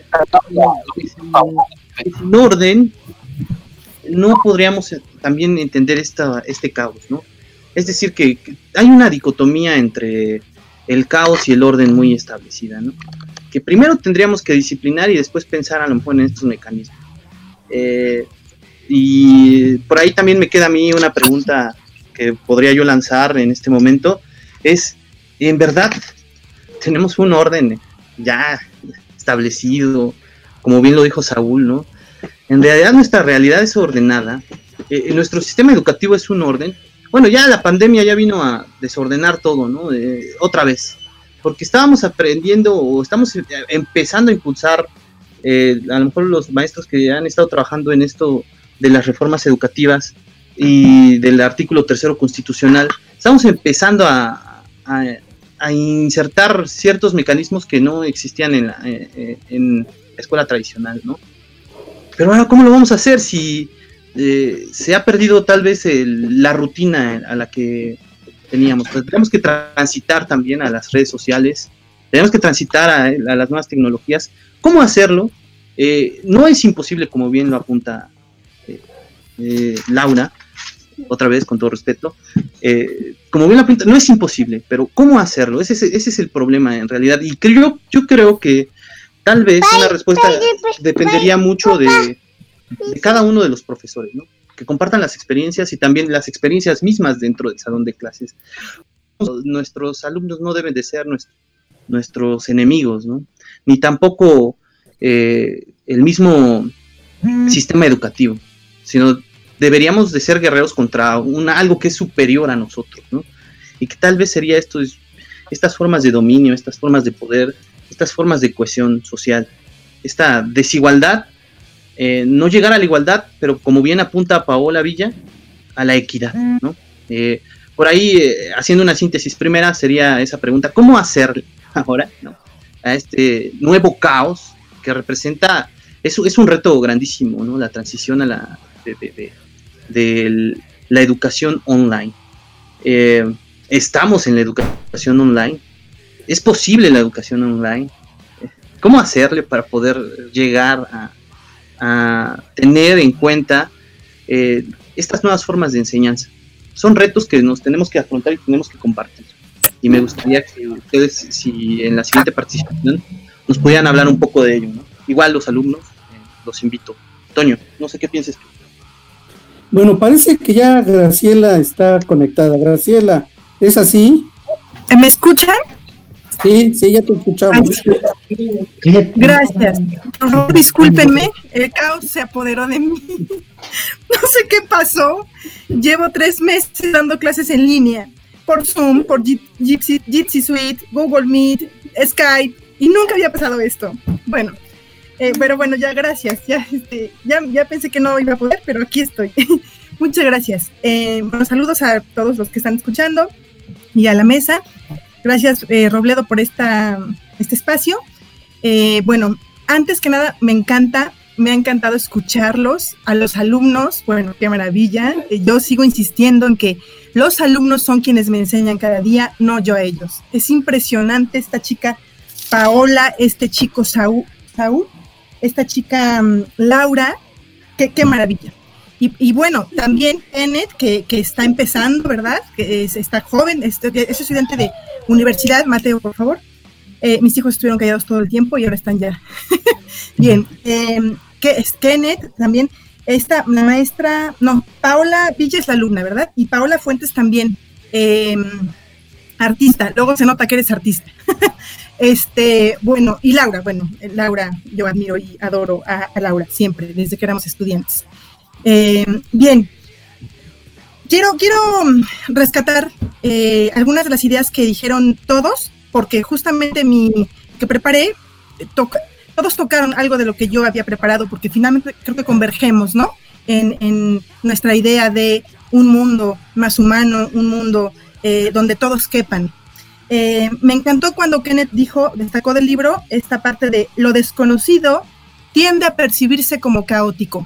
[SPEAKER 10] sin orden no podríamos también entender esta, este caos, ¿no? Es decir, que, que hay una dicotomía entre el caos y el orden muy establecida, ¿no? Que primero tendríamos que disciplinar y después pensar a lo mejor en estos mecanismos. Eh, y por ahí también me queda a mí una pregunta que podría yo lanzar en este momento, es, ¿en verdad tenemos un orden ya establecido, como bien lo dijo Saúl, ¿no? En realidad nuestra realidad es ordenada, eh, nuestro sistema educativo es un orden. Bueno, ya la pandemia ya vino a desordenar todo, ¿no? Eh, otra vez, porque estábamos aprendiendo o estamos empezando a impulsar, eh, a lo mejor los maestros que han estado trabajando en esto de las reformas educativas y del artículo tercero constitucional, estamos empezando a, a, a insertar ciertos mecanismos que no existían en la, eh, en la escuela tradicional, ¿no? Pero ahora, ¿cómo lo vamos a hacer si eh, se ha perdido tal vez el, la rutina a la que teníamos? Pues tenemos que transitar también a las redes sociales, tenemos que transitar a, a las nuevas tecnologías. ¿Cómo hacerlo? Eh, no es imposible, como bien lo apunta eh, eh, Laura, otra vez con todo respeto, eh, como bien lo apunta, no es imposible, pero ¿cómo hacerlo? Ese es, ese es el problema en realidad, y creo, yo creo que tal vez una respuesta dependería mucho de, de cada uno de los profesores, ¿no? Que compartan las experiencias y también las experiencias mismas dentro del salón de clases. Nuestros alumnos no deben de ser nuestros, nuestros enemigos, ¿no? Ni tampoco eh, el mismo sistema educativo, sino deberíamos de ser guerreros contra una, algo que es superior a nosotros, ¿no? Y que tal vez sería esto, estas formas de dominio, estas formas de poder, estas formas de cohesión social, esta desigualdad, eh, no llegar a la igualdad, pero como bien apunta Paola Villa, a la equidad, ¿no? Eh, por ahí, eh, haciendo una síntesis primera, sería esa pregunta, ¿cómo hacerle ahora, ¿no?, a este nuevo caos que representa, es, es un reto grandísimo, ¿no?, la transición a la, de, de, de, de la educación online. Eh, estamos en la educación online, es posible la educación online. ¿Cómo hacerle para poder llegar a, a tener en cuenta eh, estas nuevas formas de enseñanza? Son retos que nos tenemos que afrontar y tenemos que compartir. Y me gustaría que ustedes, si en la siguiente participación, nos pudieran hablar un poco de ello, ¿no? Igual los alumnos, eh, los invito. Toño, no sé qué pienses tú.
[SPEAKER 5] Bueno, parece que ya Graciela está conectada. Graciela, ¿es así?
[SPEAKER 15] ¿Me escuchan?
[SPEAKER 5] Sí, sí, ya te escuchamos.
[SPEAKER 15] Gracias. Por favor, discúlpenme, el caos se apoderó de mí. No sé qué pasó. Llevo tres meses dando clases en línea, por Zoom, por Jitsi, Jitsi Suite, Google Meet, Skype, y nunca había pasado esto. Bueno, eh, pero bueno, ya gracias. Ya, este, ya, ya pensé que no iba a poder, pero aquí estoy. Muchas gracias. Eh, bueno, saludos a todos los que están escuchando y a la mesa. Gracias, eh, Robledo, por esta, este espacio. Eh, bueno, antes que nada, me encanta, me ha encantado escucharlos, a los alumnos, bueno, qué maravilla. Eh, yo sigo insistiendo en que los alumnos son quienes me enseñan cada día, no yo a ellos. Es impresionante esta chica Paola, este chico Saúl, Saúl esta chica um, Laura, qué, qué maravilla. Y, y bueno, también Kenneth, que, que está empezando, ¿verdad? Que es, está joven, es, es estudiante de universidad. Mateo, por favor. Eh, mis hijos estuvieron callados todo el tiempo y ahora están ya. Bien, eh, que es Kenneth, también esta maestra, no, Paola Villa es la alumna, ¿verdad? Y Paola Fuentes también, eh, artista, luego se nota que eres artista. Este, bueno, y Laura, bueno, Laura, yo admiro y adoro a, a Laura siempre, desde que éramos estudiantes. Eh, bien, quiero, quiero rescatar eh, algunas de las ideas que dijeron todos, porque justamente mi que preparé, toca, todos tocaron algo de lo que yo había preparado, porque finalmente creo que convergemos, ¿no? En, en nuestra idea de un mundo más humano, un mundo eh, donde todos quepan. Eh, me encantó cuando Kenneth dijo, destacó del libro, esta parte de lo desconocido tiende a percibirse como caótico.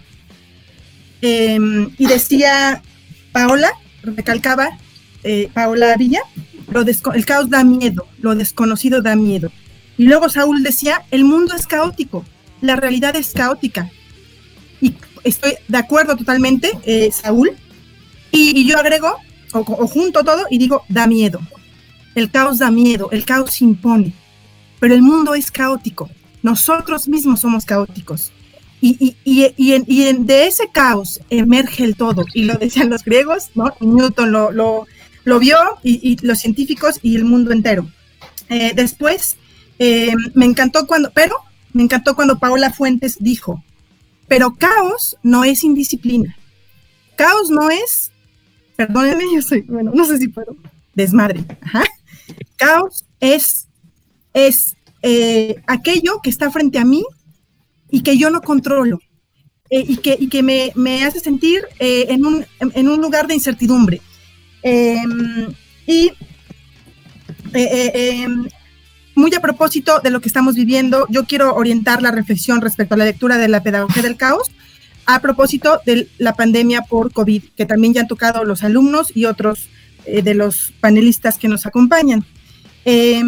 [SPEAKER 15] Eh, y decía Paola, recalcaba eh, Paola Villa, lo desco- el caos da miedo, lo desconocido da miedo. Y luego Saúl decía, el mundo es caótico, la realidad es caótica. Y estoy de acuerdo totalmente, eh, Saúl, y, y yo agrego, o, o junto todo, y digo, da miedo. El caos da miedo, el caos impone, pero el mundo es caótico, nosotros mismos somos caóticos. Y, y, y, y, en, y en, de ese caos emerge el todo, y lo decían los griegos, ¿no? Y Newton lo, lo, lo vio, y, y los científicos y el mundo entero. Eh, después, eh, me encantó cuando, pero me encantó cuando Paola Fuentes dijo, pero caos no es indisciplina. Caos no es, perdónenme, yo soy, bueno, no sé si puedo, desmadre. Ajá. Caos es, es eh, aquello que está frente a mí y que yo no controlo, eh, y que, y que me, me hace sentir eh, en, un, en un lugar de incertidumbre. Eh, y eh, eh, eh, muy a propósito de lo que estamos viviendo, yo quiero orientar la reflexión respecto a la lectura de la pedagogía del caos, a propósito de la pandemia por COVID, que también ya han tocado los alumnos y otros eh, de los panelistas que nos acompañan. Eh,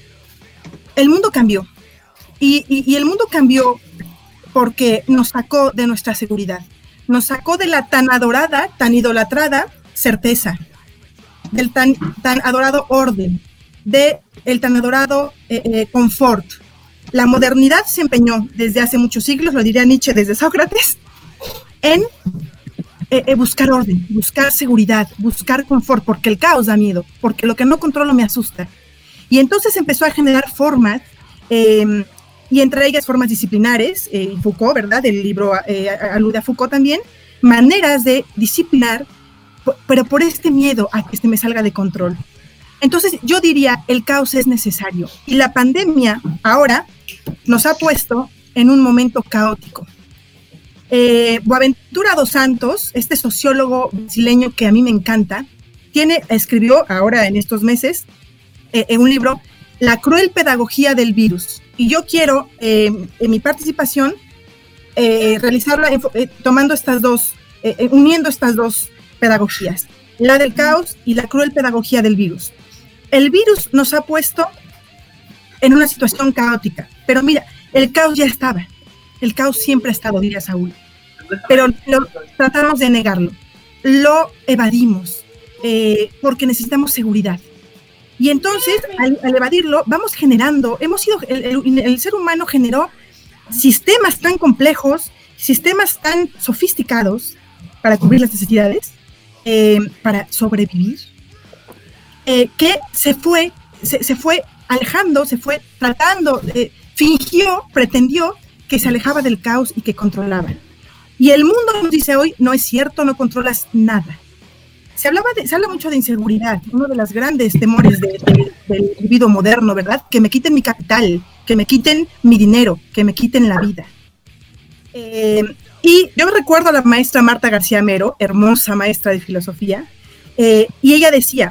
[SPEAKER 15] el mundo cambió, y, y, y el mundo cambió porque nos sacó de nuestra seguridad, nos sacó de la tan adorada, tan idolatrada certeza, del tan, tan adorado orden, del tan adorado eh, eh, confort. La modernidad se empeñó desde hace muchos siglos, lo diría Nietzsche desde Sócrates, en eh, eh, buscar orden, buscar seguridad, buscar confort, porque el caos da miedo, porque lo que no controlo me asusta. Y entonces empezó a generar formas, eh, y entre ellas formas disciplinares, eh, Foucault, ¿verdad? El libro eh, alude a Foucault también, maneras de disciplinar, pero por este miedo a que se me salga de control. Entonces yo diría, el caos es necesario. Y la pandemia ahora nos ha puesto en un momento caótico. Eh, Boaventura dos Santos, este sociólogo brasileño que a mí me encanta, tiene, escribió ahora en estos meses eh, en un libro, La cruel pedagogía del virus. Y yo quiero, eh, en mi participación, eh, realizarla eh, tomando estas dos, eh, uniendo estas dos pedagogías, la del caos y la cruel pedagogía del virus. El virus nos ha puesto en una situación caótica, pero mira, el caos ya estaba, el caos siempre ha estado, diría Saúl, pero lo, tratamos de negarlo, lo evadimos, eh, porque necesitamos seguridad. Y entonces, al, al evadirlo, vamos generando, hemos sido, el, el, el ser humano generó sistemas tan complejos, sistemas tan sofisticados para cubrir las necesidades, eh, para sobrevivir, eh, que se fue, se, se fue alejando, se fue tratando, eh, fingió, pretendió que se alejaba del caos y que controlaba. Y el mundo nos dice hoy, no es cierto, no controlas nada. Se, hablaba de, se habla mucho de inseguridad, uno de los grandes temores de, de, del individuo moderno, ¿verdad? Que me quiten mi capital, que me quiten mi dinero, que me quiten la vida. Eh, y yo recuerdo a la maestra Marta García Mero, hermosa maestra de filosofía, eh, y ella decía,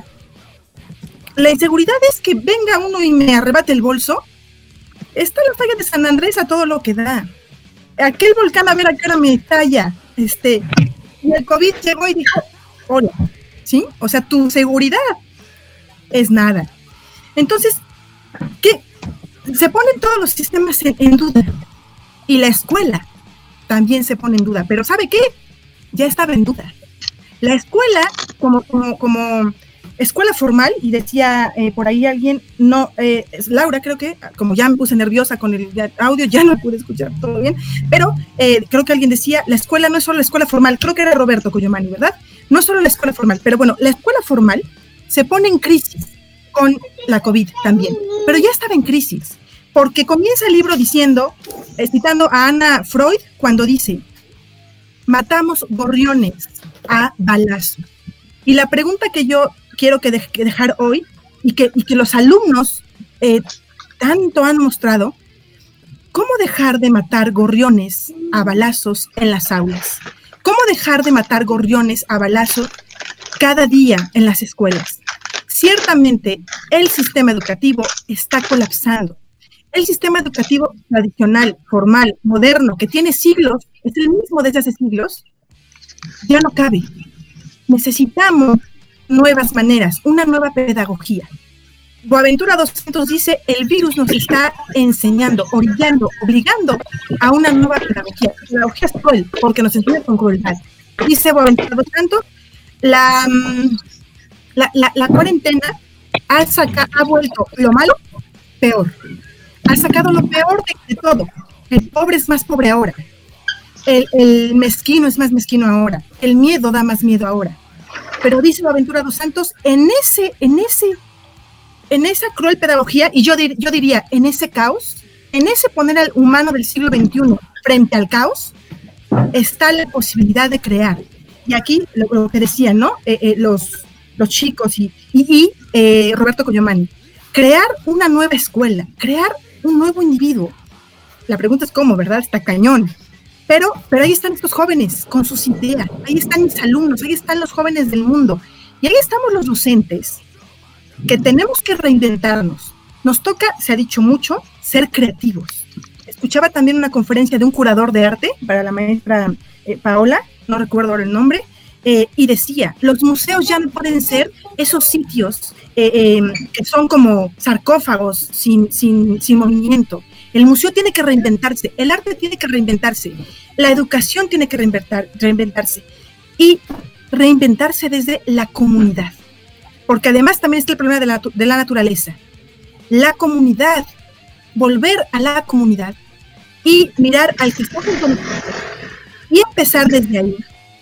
[SPEAKER 15] la inseguridad es que venga uno y me arrebate el bolso. Está la falla de San Andrés a todo lo que da. Aquel volcán, a ver a qué hora me estalla. Este, y el COVID llegó y dijo, hola, ¿sí? O sea, tu seguridad es nada. Entonces, ¿qué? Se ponen todos los sistemas en, en duda. Y la escuela también se pone en duda. Pero ¿sabe qué? Ya estaba en duda. La escuela, como, como, como escuela formal, y decía eh, por ahí alguien, no, eh, es Laura, creo que, como ya me puse nerviosa con el audio, ya no pude escuchar todo bien, pero eh, creo que alguien decía, la escuela no es solo la escuela formal, creo que era Roberto Coyomani, ¿verdad? No es solo la escuela formal, pero bueno, la escuela formal se pone en crisis con la COVID también, pero ya estaba en crisis, porque comienza el libro diciendo, eh, citando a Ana Freud, cuando dice, matamos gorriones a balazo. Y la pregunta que yo quiero que, de, que dejar hoy, y que, y que los alumnos eh, tanto han mostrado, ¿cómo dejar de matar gorriones a balazos en las aulas? ¿Cómo dejar de matar gorriones a balazos cada día en las escuelas? Ciertamente, el sistema educativo está colapsando. El sistema educativo tradicional, formal, moderno, que tiene siglos, es el mismo desde hace siglos, ya no cabe. Necesitamos nuevas maneras, una nueva pedagogía. Boaventura dos Santos dice, el virus nos está enseñando, orillando, obligando a una nueva pedagogía. La pedagogía es cruel, porque nos enseña con crueldad. Dice Boaventura dos Santos, la, la, la, la cuarentena ha, saca, ha vuelto lo malo peor. Ha sacado lo peor de, de todo. El pobre es más pobre ahora. El, el mezquino es más mezquino ahora. El miedo da más miedo ahora. Pero dice Boaventura dos Santos, en ese, en ese, en esa cruel pedagogía, y yo, dir, yo diría, en ese caos, en ese poner al humano del siglo veintiuno frente al caos, está la posibilidad de crear. Y aquí lo, lo que decían, ¿no? Eh, eh, los, los chicos y, y, y eh, Roberto Coyomani, crear una nueva escuela, crear un nuevo individuo. La pregunta es cómo, ¿verdad? Está cañón. Pero, pero ahí están estos jóvenes con sus ideas, ahí están mis alumnos, ahí están los jóvenes del mundo, y ahí estamos los docentes, que tenemos que reinventarnos. Nos toca, se ha dicho mucho, ser creativos. Escuchaba también una conferencia de un curador de arte, para la maestra eh, Paola, no recuerdo ahora el nombre, eh, y decía, los museos ya no pueden ser esos sitios eh, eh, que son como sarcófagos sin, sin, sin movimiento. El museo tiene que reinventarse, el arte tiene que reinventarse, la educación tiene que reinventar, reinventarse y reinventarse desde la comunidad. Porque además también está el problema de la, de la naturaleza. La comunidad, volver a la comunidad y mirar al que está junto a nosotros y empezar desde ahí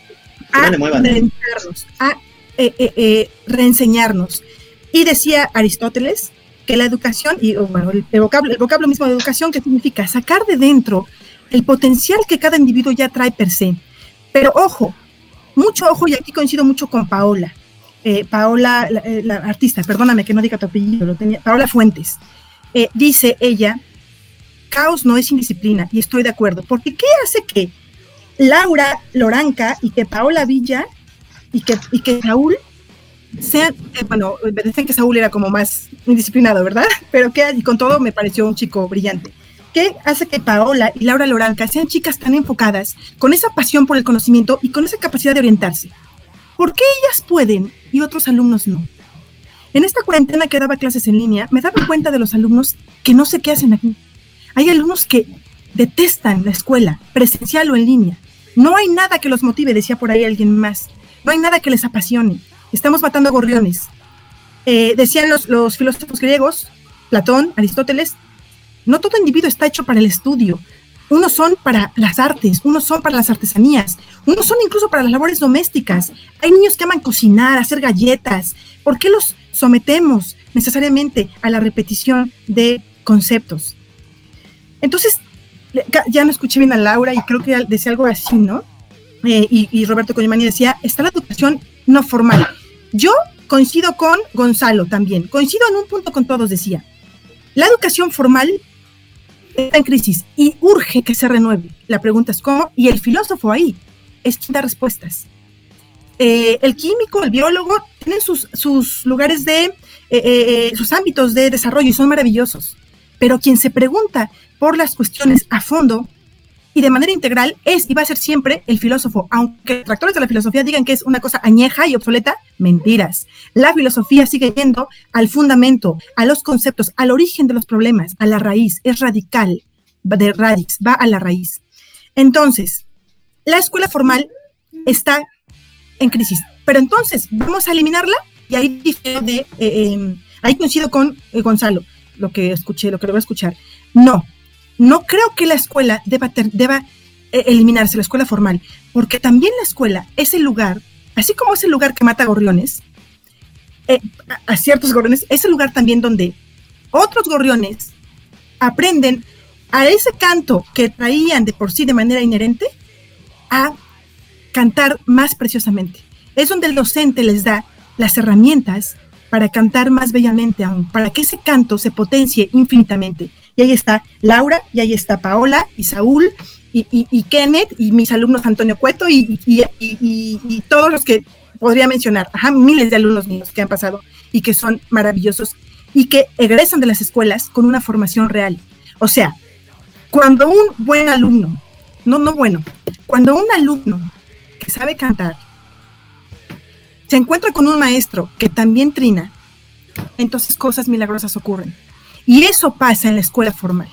[SPEAKER 15] a reinventarnos, a eh, eh, eh, reenseñarnos. Y decía Aristóteles, que la educación, y bueno, el, el, vocablo, el vocablo mismo de educación, que significa sacar de dentro el potencial que cada individuo ya trae per se. Pero ojo, mucho ojo, y aquí coincido mucho con Paola, eh, Paola, la, la artista, perdóname que no diga tu apellido, lo tenía, Paola Fuentes, eh, dice ella, caos no es indisciplina, y estoy de acuerdo, porque ¿qué hace que Laura Loranca y que Paola Villa y que, y que Saúl sean, eh, bueno, me dicen que Saúl era como más indisciplinado, ¿verdad? Pero que, y con todo me pareció un chico brillante. ¿Qué hace que Paola y Laura Loranca sean chicas tan enfocadas, con esa pasión por el conocimiento y con esa capacidad de orientarse? ¿Por qué ellas pueden y otros alumnos no? En esta cuarentena que daba clases en línea, me daba cuenta de los alumnos que no sé qué hacen aquí. Hay alumnos que detestan la escuela, presencial o en línea. No hay nada que los motive, decía por ahí alguien más. No hay nada que les apasione. Estamos matando a gorriones. Eh, decían los, los filósofos griegos, Platón, Aristóteles, no todo individuo está hecho para el estudio. Unos son para las artes, unos son para las artesanías, unos son incluso para las labores domésticas. Hay niños que aman cocinar, hacer galletas. ¿Por qué los sometemos necesariamente a la repetición de conceptos? Entonces, ya no escuché bien a Laura y creo que decía algo así, ¿no? Eh, y, y Roberto Coñamani decía, está la educación no formal. Yo coincido con Gonzalo también, coincido en un punto con todos, decía, la educación formal está en crisis y urge que se renueve. La pregunta es cómo, y el filósofo ahí es quien da respuestas. Eh, el químico, el biólogo, tienen sus, sus lugares de, eh, eh, sus ámbitos de desarrollo y son maravillosos, pero quien se pregunta por las cuestiones a fondo y de manera integral es y va a ser siempre el filósofo, aunque los detractores de la filosofía digan que es una cosa añeja y obsoleta, mentiras. La filosofía sigue yendo al fundamento, a los conceptos, al origen de los problemas, a la raíz, es radical, de radix, va a la raíz. Entonces, la escuela formal está en crisis, pero entonces, ¿vamos a eliminarla? Y ahí difiero de, eh, eh, ahí coincido con eh, Gonzalo, lo que escuché, lo que lo voy a escuchar. No, no creo que la escuela deba, ter, deba eh, eliminarse, la escuela formal, porque también la escuela es el lugar, así como es el lugar que mata gorriones, eh, a, a ciertos gorriones, es el lugar también donde otros gorriones aprenden a ese canto que traían de por sí de manera inherente a cantar más preciosamente. Es donde el docente les da las herramientas para cantar más bellamente aún, para que ese canto se potencie infinitamente. Y ahí está Laura, y ahí está Paola, y Saúl, y, y, y Kenneth, y mis alumnos Antonio Cueto, y, y, y, y, y todos los que podría mencionar, ajá, miles de alumnos míos que han pasado, y que son maravillosos, y que egresan de las escuelas con una formación real. O sea, cuando un buen alumno, no, no bueno, cuando un alumno que sabe cantar, se encuentra con un maestro que también trina, entonces cosas milagrosas ocurren. Y eso pasa en la escuela formal.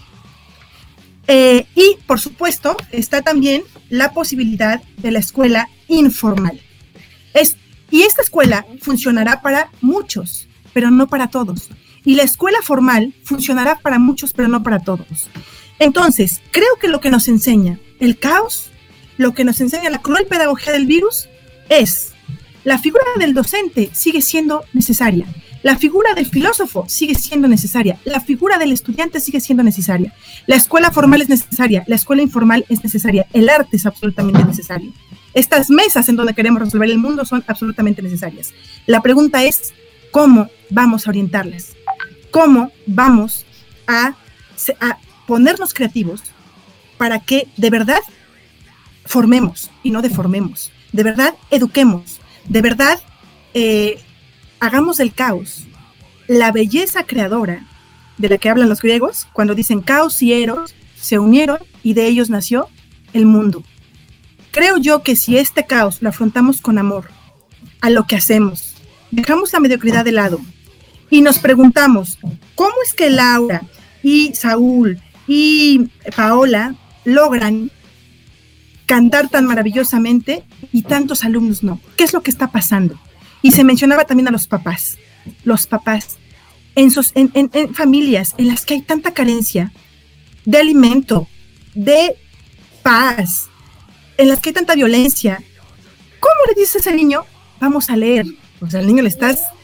[SPEAKER 15] Eh, y, por supuesto, está también la posibilidad de la escuela informal. Es, y esta escuela funcionará para muchos, pero no para todos. Y la escuela formal funcionará para muchos, pero no para todos. Entonces, creo que lo que nos enseña el caos, lo que nos enseña la cruel pedagogía del virus, es la figura del docente sigue siendo necesaria. La figura del filósofo sigue siendo necesaria. La figura del estudiante sigue siendo necesaria. La escuela formal es necesaria. La escuela informal es necesaria. El arte es absolutamente necesario. Estas mesas en donde queremos resolver el mundo son absolutamente necesarias. La pregunta es, ¿cómo vamos a orientarlas? ¿Cómo vamos a, a ponernos creativos para que de verdad formemos y no deformemos? De verdad eduquemos. De verdad eh, hagamos del caos la belleza creadora de la que hablan los griegos cuando dicen caos y eros se unieron y de ellos nació el mundo. Creo yo que si este caos lo afrontamos con amor a lo que hacemos, dejamos la mediocridad de lado y nos preguntamos cómo es que Laura y Saúl y Paola logran cantar tan maravillosamente y tantos alumnos no. ¿Qué es lo que está pasando? Y se mencionaba también a los papás. Los papás en, sus, en, en, en familias en las que hay tanta carencia de alimento, de paz, en las que hay tanta violencia. ¿Cómo le dices a ese niño? Vamos a leer. O sea, al niño le estás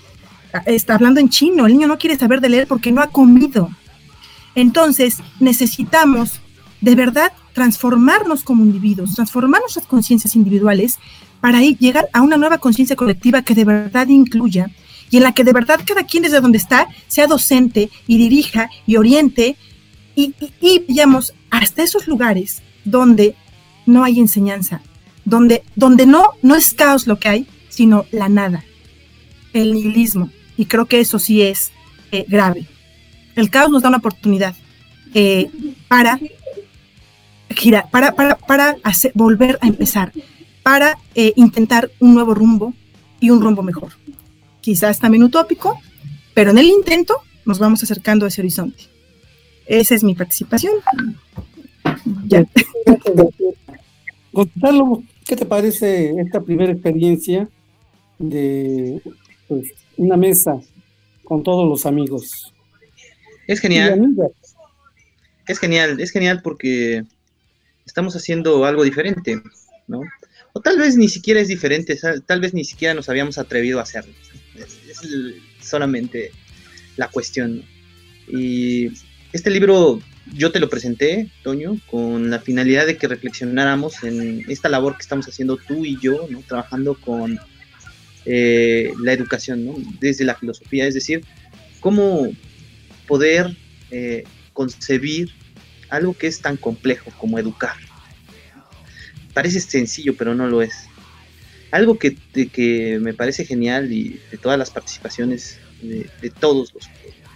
[SPEAKER 15] está hablando en chino, el niño no quiere saber de leer porque no ha comido. Entonces, necesitamos de verdad transformarnos como individuos, transformar nuestras conciencias individuales para ir, llegar a una nueva conciencia colectiva que de verdad incluya y en la que de verdad cada quien desde donde está sea docente y dirija y oriente y, y, y vayamos hasta esos lugares donde no hay enseñanza, donde, donde no, no es caos lo que hay, sino la nada, el nihilismo. Y creo que eso sí es eh, grave. El caos nos da una oportunidad eh, para girar, para, para, para hacer, volver a empezar, para eh, intentar un nuevo rumbo y un rumbo mejor. Quizás también utópico, pero en el intento nos vamos acercando a ese horizonte. Esa es mi participación. Ya.
[SPEAKER 5] Gonzalo, ¿qué te parece esta primera experiencia de pues, una mesa con todos los amigos?
[SPEAKER 10] Es genial. Es genial, es genial porque estamos haciendo algo diferente, ¿no? O tal vez ni siquiera es diferente, tal vez ni siquiera nos habíamos atrevido a hacerlo. Es, es solamente la cuestión, ¿no? Y este libro yo te lo presenté, Toño, con la finalidad de que reflexionáramos en esta labor que estamos haciendo tú y yo, ¿no? Trabajando con eh, la educación, ¿no? Desde la filosofía, es decir, cómo poder eh, concebir algo que es tan complejo como educar. Parece sencillo, pero no lo es. Algo que, de, que me parece genial y de todas las participaciones de, de todos los,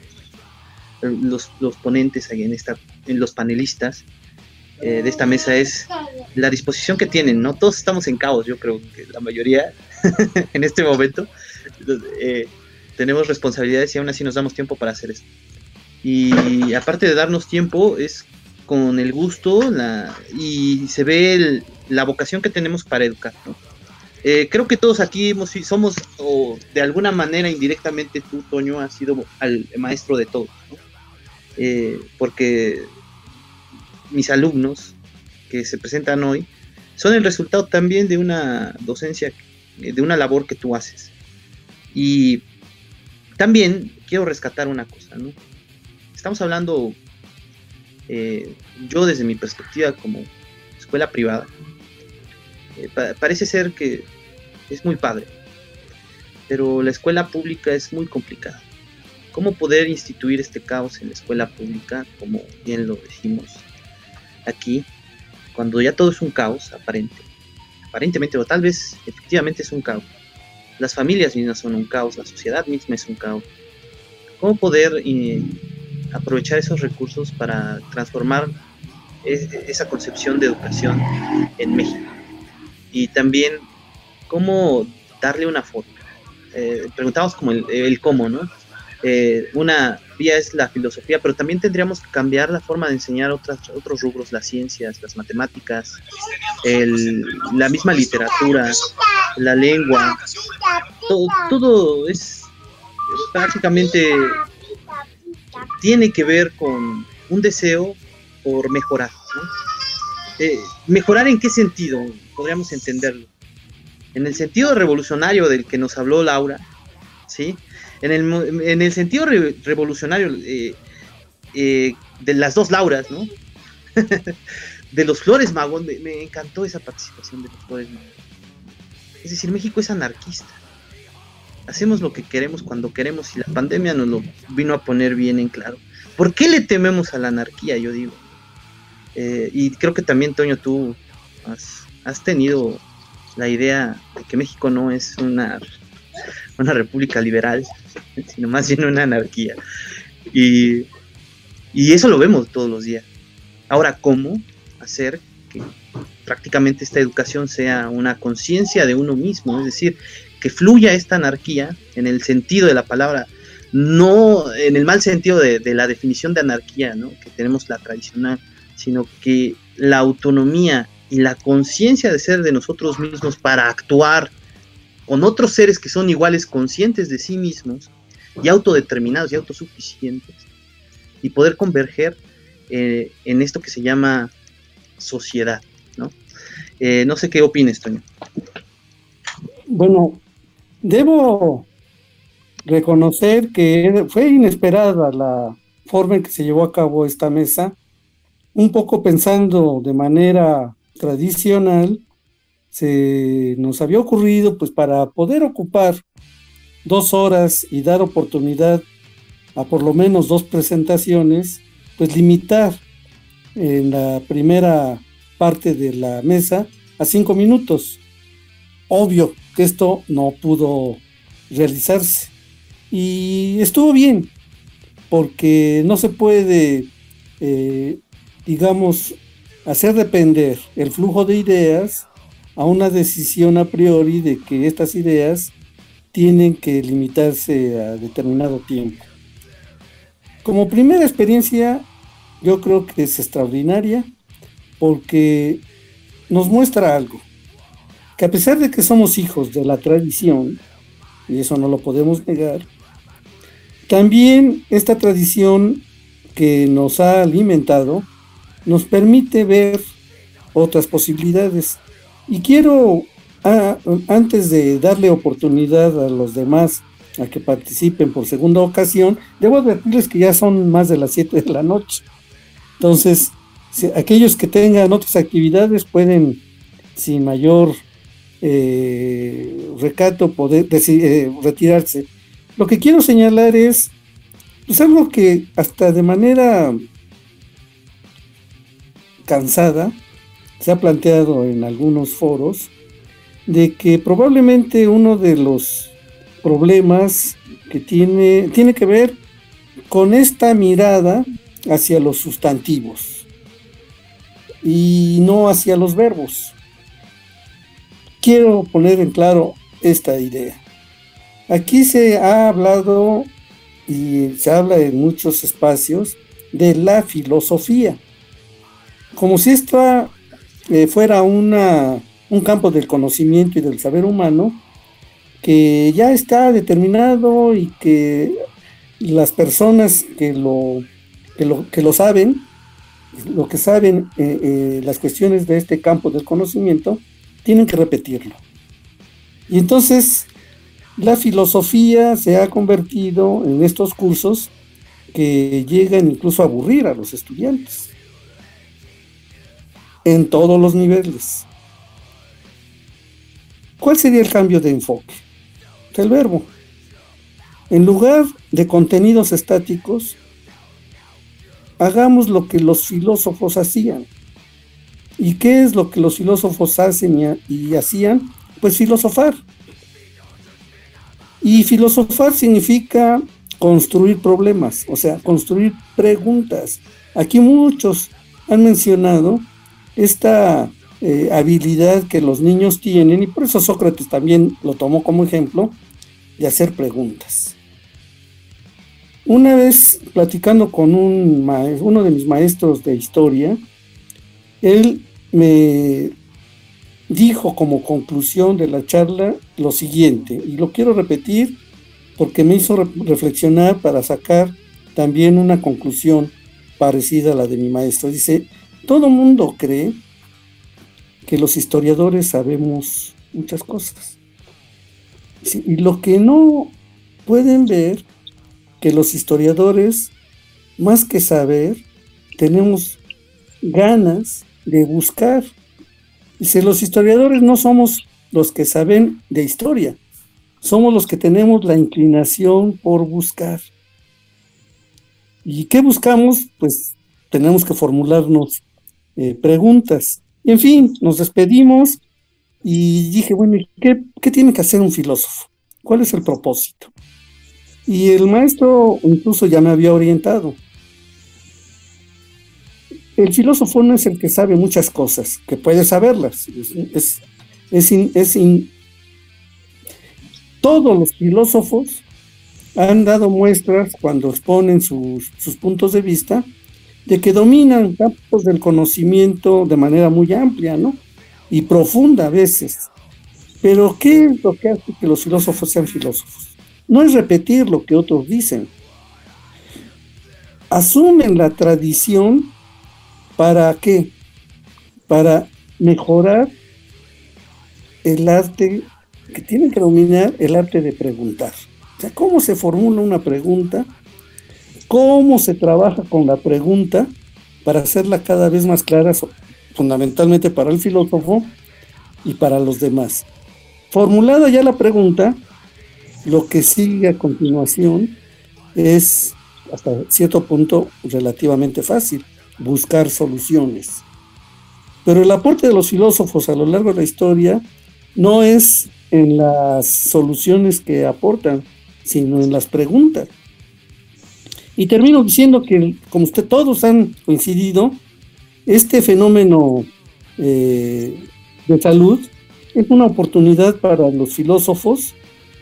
[SPEAKER 10] los, los ponentes ahí en, esta, en los panelistas eh, de esta mesa es la disposición que tienen, ¿no? Todos estamos en caos, yo creo que la mayoría en este momento eh, tenemos responsabilidades y aún así nos damos tiempo para hacer esto. Y aparte de darnos tiempo, es con el gusto la, y se ve el, la vocación que tenemos para educar, ¿no? Eh, creo que todos aquí hemos, somos, o de alguna manera indirectamente tú, Toño, has sido el maestro de todos, ¿no? Eh, porque mis alumnos que se presentan hoy son el resultado también de una docencia, de una labor que tú haces. Y también quiero rescatar una cosa, ¿no? Estamos hablando, eh, yo desde mi perspectiva como escuela privada, eh, pa- parece ser que es muy padre, pero la escuela pública es muy complicada. ¿Cómo poder instituir este caos en la escuela pública, como bien lo decimos aquí, cuando ya todo es un caos aparente? Aparentemente, o tal vez efectivamente es un caos. Las familias mismas son un caos, la sociedad misma es un caos. ¿Cómo poder eh, aprovechar esos recursos para transformar es, esa concepción de educación en México? Y también, ¿cómo darle una forma? Eh, preguntamos como el, el cómo, ¿no? Eh, una vía es la filosofía, pero también tendríamos que cambiar la forma de enseñar otras, otros rubros, las ciencias, las matemáticas, el, la misma literatura, la lengua, todo, todo es prácticamente tiene que ver con un deseo por mejorar, ¿no? Eh, ¿Mejorar en qué sentido? Podríamos entenderlo. En el sentido revolucionario del que nos habló Laura, ¿sí? En el, en el sentido re, revolucionario eh, eh, de las dos Lauras, ¿no? De los Flores Magón, me, me encantó esa participación de los Flores Magón. Es decir, México es anarquista. Hacemos lo que queremos cuando queremos y la pandemia nos lo vino a poner bien en claro. ¿Por qué le tememos a la anarquía? Yo digo. Eh, y creo que también, Toño, tú has, has tenido la idea de que México no es una, una república liberal, sino más bien una anarquía. Y, y eso lo vemos todos los días. Ahora, ¿cómo hacer que prácticamente esta educación sea una conciencia de uno mismo? Es decir, que fluya esta anarquía en el sentido de la palabra, no en el mal sentido de, de la definición de anarquía, ¿no? Que tenemos la tradicional, sino que la autonomía y la conciencia de ser de nosotros mismos para actuar con otros seres que son iguales, conscientes de sí mismos y autodeterminados y autosuficientes, y poder converger eh, en esto que se llama sociedad, ¿no? Eh, no sé qué opines, Toño.
[SPEAKER 5] Bueno, debo reconocer que fue inesperada la forma en que se llevó a cabo esta mesa, un poco pensando de manera tradicional. Se nos había ocurrido, pues, para poder ocupar dos horas y dar oportunidad a por lo menos dos presentaciones, pues limitar en la primera parte de la mesa a cinco minutos. Obvio que esto no pudo realizarse y estuvo bien, porque no se puede, eh, digamos, hacer depender el flujo de ideas a una decisión a priori de que estas ideas tienen que limitarse a determinado tiempo. Como primera experiencia, yo creo que es extraordinaria, porque nos muestra algo, que a pesar de que somos hijos de la tradición, y eso no lo podemos negar, también esta tradición que nos ha alimentado nos permite ver otras posibilidades. Y quiero, a, antes de darle oportunidad a los demás a que participen por segunda ocasión, debo advertirles que ya son más de las siete de la noche. Entonces, si, aquellos que tengan otras actividades pueden, sin mayor eh, recato, poder deci- eh, retirarse. Lo que quiero señalar es, pues, algo que hasta de manera cansada se ha planteado en algunos foros, de que probablemente uno de los problemas que tiene, tiene que ver con esta mirada hacia los sustantivos y no hacia los verbos. Quiero poner en claro esta idea. Aquí se ha hablado y se habla en muchos espacios de la filosofía, como si esta eh, fuera una, un campo del conocimiento y del saber humano que ya está determinado y que las personas que lo, que lo, que lo saben, lo que saben eh, eh, las cuestiones de este campo del conocimiento, tienen que repetirlo. Y entonces la filosofía se ha convertido en estos cursos que llegan incluso a aburrir a los estudiantes en todos los niveles. ¿Cuál sería el cambio de enfoque? El verbo. En lugar de contenidos estáticos, hagamos lo que los filósofos hacían. ¿Y qué es lo que los filósofos hacen y, y hacían? Pues filosofar. Y filosofar significa construir problemas, o sea, construir preguntas. Aquí muchos han mencionado esta eh, habilidad que los niños tienen, y por eso Sócrates también lo tomó como ejemplo, de hacer preguntas. Una vez platicando con un maestro, uno de mis maestros de historia, él me dijo como conclusión de la charla lo siguiente, y lo quiero repetir porque me hizo re- reflexionar para sacar también una conclusión parecida a la de mi maestro. Dice: todo mundo cree que los historiadores sabemos muchas cosas, sí, y lo que no pueden ver, que los historiadores, más que saber, tenemos ganas de buscar. Dice: los historiadores no somos los que saben de historia, somos los que tenemos la inclinación por buscar. ¿Y qué buscamos? Pues tenemos que formularnos eh, preguntas. Y en fin, nos despedimos y dije, bueno, ¿qué, qué tiene que hacer un filósofo? ¿Cuál es el propósito? Y el maestro incluso ya me había orientado. El filósofo no es el que sabe muchas cosas, que puede saberlas. Es, es, es, in, es in... Todos los filósofos han dado muestras cuando exponen sus, sus puntos de vista de que dominan campos del conocimiento de manera muy amplia, ¿no? Y profunda a veces. Pero ¿qué es lo que hace que los filósofos sean filósofos? No es repetir lo que otros dicen. Asumen la tradición. ¿Para qué? Para mejorar el arte, que tienen que dominar el arte de preguntar. O sea, cómo se formula una pregunta, cómo se trabaja con la pregunta para hacerla cada vez más clara, fundamentalmente para el filósofo y para los demás. Formulada ya la pregunta, lo que sigue a continuación es, hasta cierto punto, relativamente fácil, buscar soluciones. Pero el aporte de los filósofos a lo largo de la historia no es en las soluciones que aportan, sino en las preguntas. Y termino diciendo que, como usted todos han coincidido, este fenómeno eh, de salud es una oportunidad para los filósofos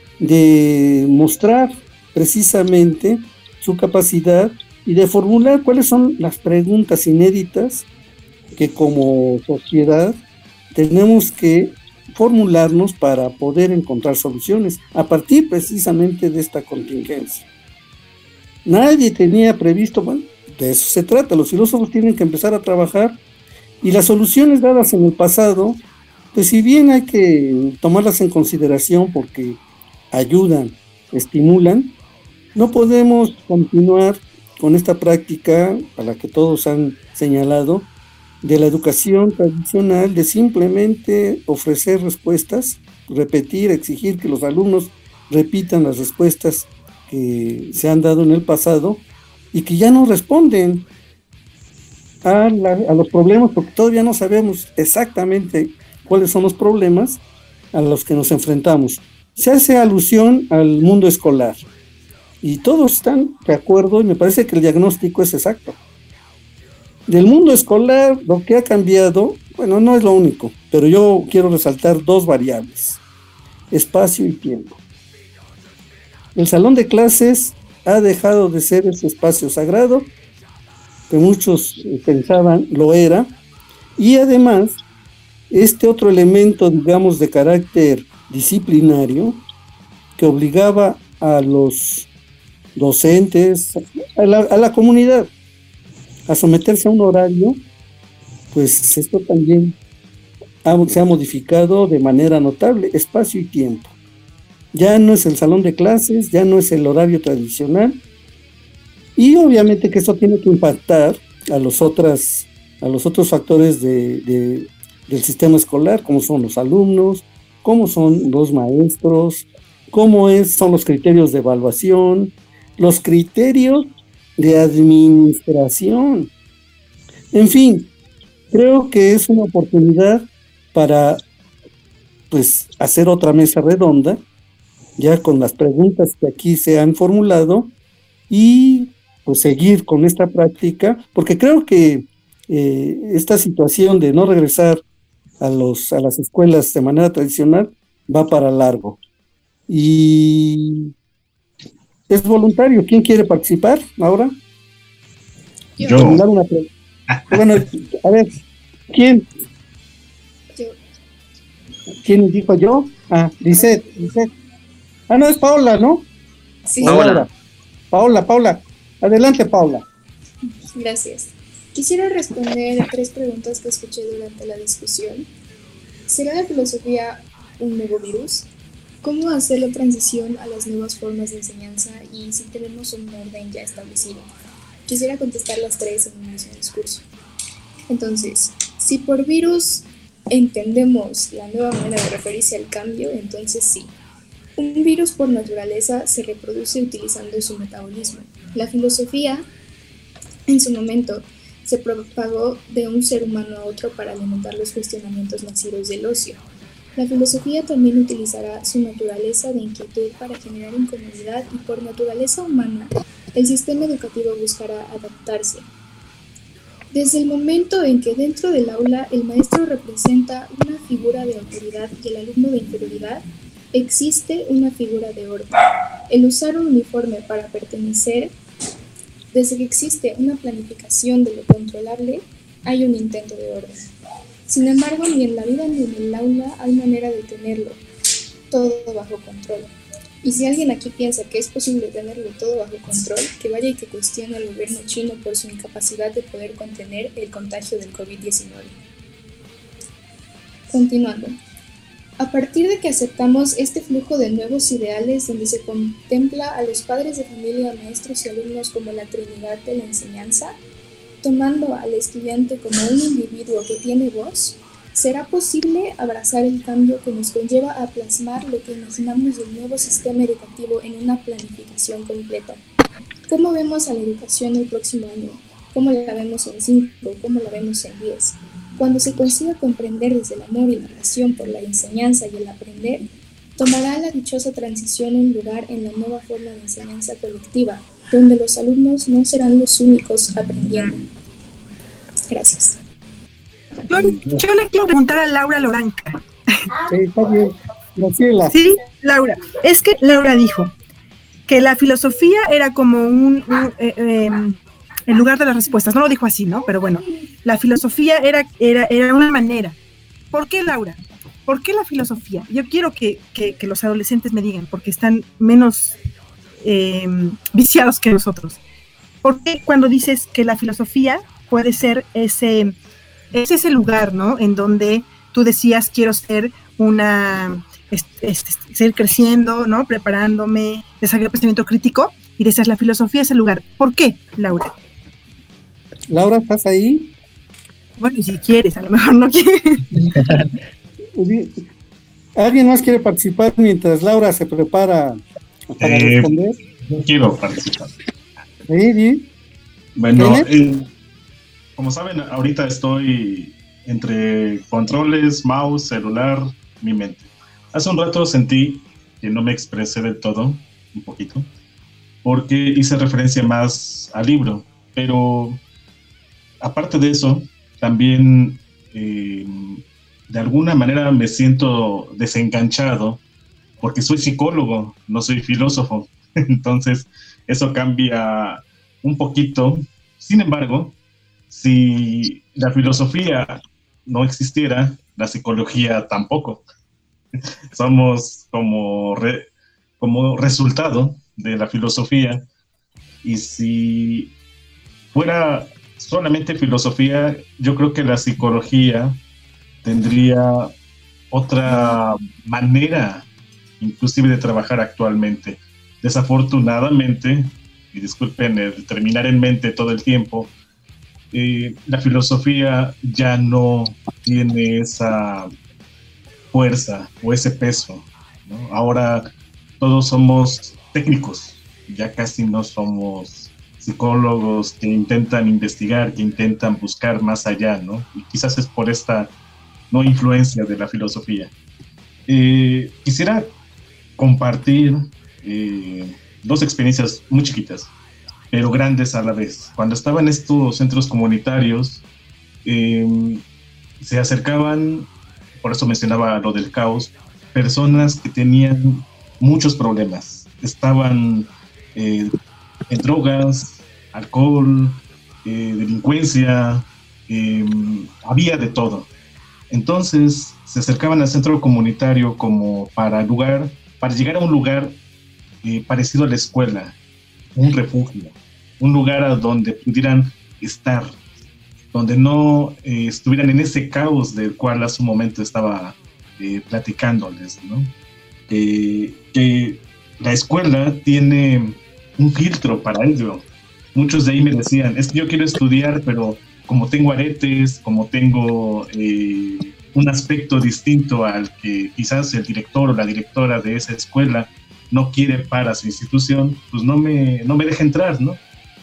[SPEAKER 5] de mostrar precisamente su capacidad y de formular cuáles son las preguntas inéditas que como sociedad tenemos que formularnos para poder encontrar soluciones a partir precisamente de esta contingencia. Nadie tenía previsto, bueno, de eso se trata, los filósofos tienen que empezar a trabajar y las soluciones dadas en el pasado, pues si bien hay que tomarlas en consideración porque ayudan, estimulan, no podemos continuar con esta práctica a la que todos han señalado de la educación tradicional, de simplemente ofrecer respuestas, repetir, exigir que los alumnos repitan las respuestas que se han dado en el pasado y que ya no responden a, la, a los problemas, porque todavía no sabemos exactamente cuáles son los problemas a los que nos enfrentamos. Se hace alusión al mundo escolar y todos están de acuerdo y me parece que el diagnóstico es exacto. Del mundo escolar, lo que ha cambiado, bueno, no es lo único, pero yo quiero resaltar dos variables: espacio y tiempo. El salón de clases ha dejado de ser ese espacio sagrado que muchos pensaban lo era, y además este otro elemento, digamos, de carácter disciplinario que obligaba a los docentes, a la, a la comunidad, a someterse a un horario, pues esto también ha, se ha modificado de manera notable, espacio y tiempo. Ya no es el salón de clases, ya no es el horario tradicional, y obviamente que eso tiene que impactar a los, otras, a los otros factores de, de, del sistema escolar, como son los alumnos, cómo son los maestros, cómo es, son los criterios de evaluación, los criterios de administración. En fin, creo que es una oportunidad para pues hacer otra mesa redonda, ya con las preguntas que aquí se han formulado, y pues seguir con esta práctica, porque creo que eh, esta situación de no regresar a, los, a las escuelas de manera tradicional va para largo. Y es voluntario. ¿Quién quiere participar ahora?
[SPEAKER 9] Yo.
[SPEAKER 5] Una pre- bueno, a ver, ¿quién?
[SPEAKER 12] Yo.
[SPEAKER 5] ¿Quién dijo yo? Ah, Lisette, Lisette. Ah, no, es Paola, ¿no?
[SPEAKER 12] Sí.
[SPEAKER 10] Paola.
[SPEAKER 5] Paola, Paola. Adelante, Paola.
[SPEAKER 12] Gracias. Quisiera responder a tres preguntas que escuché durante la discusión. ¿Será la filosofía un nuevo virus? ¿Cómo hacer la transición a las nuevas formas de enseñanza y si tenemos un orden ya establecido? Quisiera contestar las tres en un mismo discurso. Entonces, si por virus entendemos la nueva manera de referirse al cambio, entonces sí. Un virus por naturaleza se reproduce utilizando su metabolismo. La filosofía, en su momento, se propagó de un ser humano a otro para alimentar los cuestionamientos nacidos del ocio. La filosofía también utilizará su naturaleza de inquietud para generar incomodidad y por naturaleza humana, el sistema educativo buscará adaptarse. Desde el momento en que dentro del aula el maestro representa una figura de autoridad y el alumno de inferioridad, existe una figura de orden. El usar un uniforme para pertenecer, desde que existe una planificación de lo controlable, hay un intento de orden. Sin embargo, ni en la vida ni en el aula hay manera de tenerlo todo bajo control. Y si alguien aquí piensa que es posible tenerlo todo bajo control, que vaya y que cuestione al gobierno chino por su incapacidad de poder contener el contagio del covid diecinueve. Continuando. A partir de que aceptamos este flujo de nuevos ideales donde se contempla a los padres de familia, maestros y alumnos como la Trinidad de la enseñanza, tomando al estudiante como un individuo que tiene voz, ¿será posible abrazar el cambio que nos conlleva a plasmar lo que imaginamos del nuevo sistema educativo en una planificación completa? ¿Cómo vemos a la educación el próximo año? ¿Cómo la vemos en cinco? ¿Cómo la vemos en diez? Cuando se consiga comprender desde el amor y la pasión por la enseñanza y el aprender, tomará la dichosa transición un lugar en la nueva forma de enseñanza colectiva, donde los alumnos no serán los únicos aprendiendo. Gracias.
[SPEAKER 15] Yo, yo le quiero preguntar a Laura Loranca.
[SPEAKER 5] Sí, está bien. Graciela.
[SPEAKER 15] Sí, Laura. Es que Laura dijo que la filosofía era como un... un eh, eh, en lugar de las respuestas, no lo dijo así, ¿no? Pero bueno, la filosofía era, era, era una manera. ¿Por qué, Laura? ¿Por qué la filosofía? Yo quiero que, que, que los adolescentes me digan, porque están menos eh, viciados que nosotros. ¿Por qué cuando dices que la filosofía puede ser ese, es ese lugar, ¿no? En donde tú decías, quiero ser una, este, este, seguir creciendo, ¿no? Preparándome, desarrollar pensamiento crítico, y decías, la filosofía es el lugar. ¿Por qué, Laura?
[SPEAKER 5] Laura, ¿estás ahí?
[SPEAKER 15] Bueno, si quieres, a lo mejor no quieres.
[SPEAKER 5] ¿Alguien más quiere participar mientras Laura se prepara para
[SPEAKER 9] eh,
[SPEAKER 5] responder?
[SPEAKER 9] Yo quiero participar.
[SPEAKER 5] ¿Sí, sí?
[SPEAKER 9] Bueno, eh, como saben, ahorita estoy entre controles, mouse, celular, mi mente. Hace un rato sentí que no me expresé del todo, un poquito, porque hice referencia más al libro, pero aparte de eso, también eh, de alguna manera me siento desenganchado, porque soy psicólogo, no soy filósofo, entonces eso cambia un poquito. Sin embargo, si la filosofía no existiera, la psicología tampoco. Somos como, re, como resultado de la filosofía, y si fuera solamente filosofía, yo creo que la psicología tendría otra manera inclusive de trabajar actualmente. Desafortunadamente, y disculpen el terminar en mente todo el tiempo, eh, la filosofía ya no tiene esa fuerza o ese peso, ¿no? Ahora todos somos técnicos, ya casi no somos psicólogos que intentan investigar, que intentan buscar más allá, ¿no? Y quizás es por esta no influencia de la filosofía. Eh, quisiera compartir eh, dos experiencias muy chiquitas, pero grandes a la vez. Cuando estaba en estos centros comunitarios, eh, se acercaban, por eso mencionaba lo del caos, personas que tenían muchos problemas. Estaban eh, en drogas, alcohol, eh, delincuencia, eh, había de todo. Entonces se acercaban al centro comunitario como para lugar, para llegar a un lugar eh, parecido a la escuela, un refugio, un lugar a donde pudieran estar, donde no eh, estuvieran en ese caos del cual hace un momento estaba eh, platicándoles, ¿no? Eh, que la escuela tiene un filtro para ello. Muchos de ahí me decían, es que yo quiero estudiar, pero como tengo aretes, como tengo eh, un aspecto distinto al que quizás el director o la directora de esa escuela no quiere para su institución, pues no me, no me deja entrar, ¿no?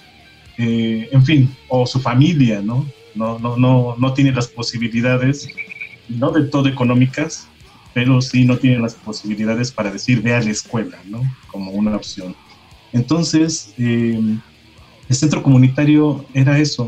[SPEAKER 9] Eh, en fin, o su familia, ¿no? No, no, no, no tiene las posibilidades, no del todo económicas, pero sí no tiene las posibilidades para decir, ve a la escuela, ¿no? Como una opción. Entonces, eh, el centro comunitario era eso.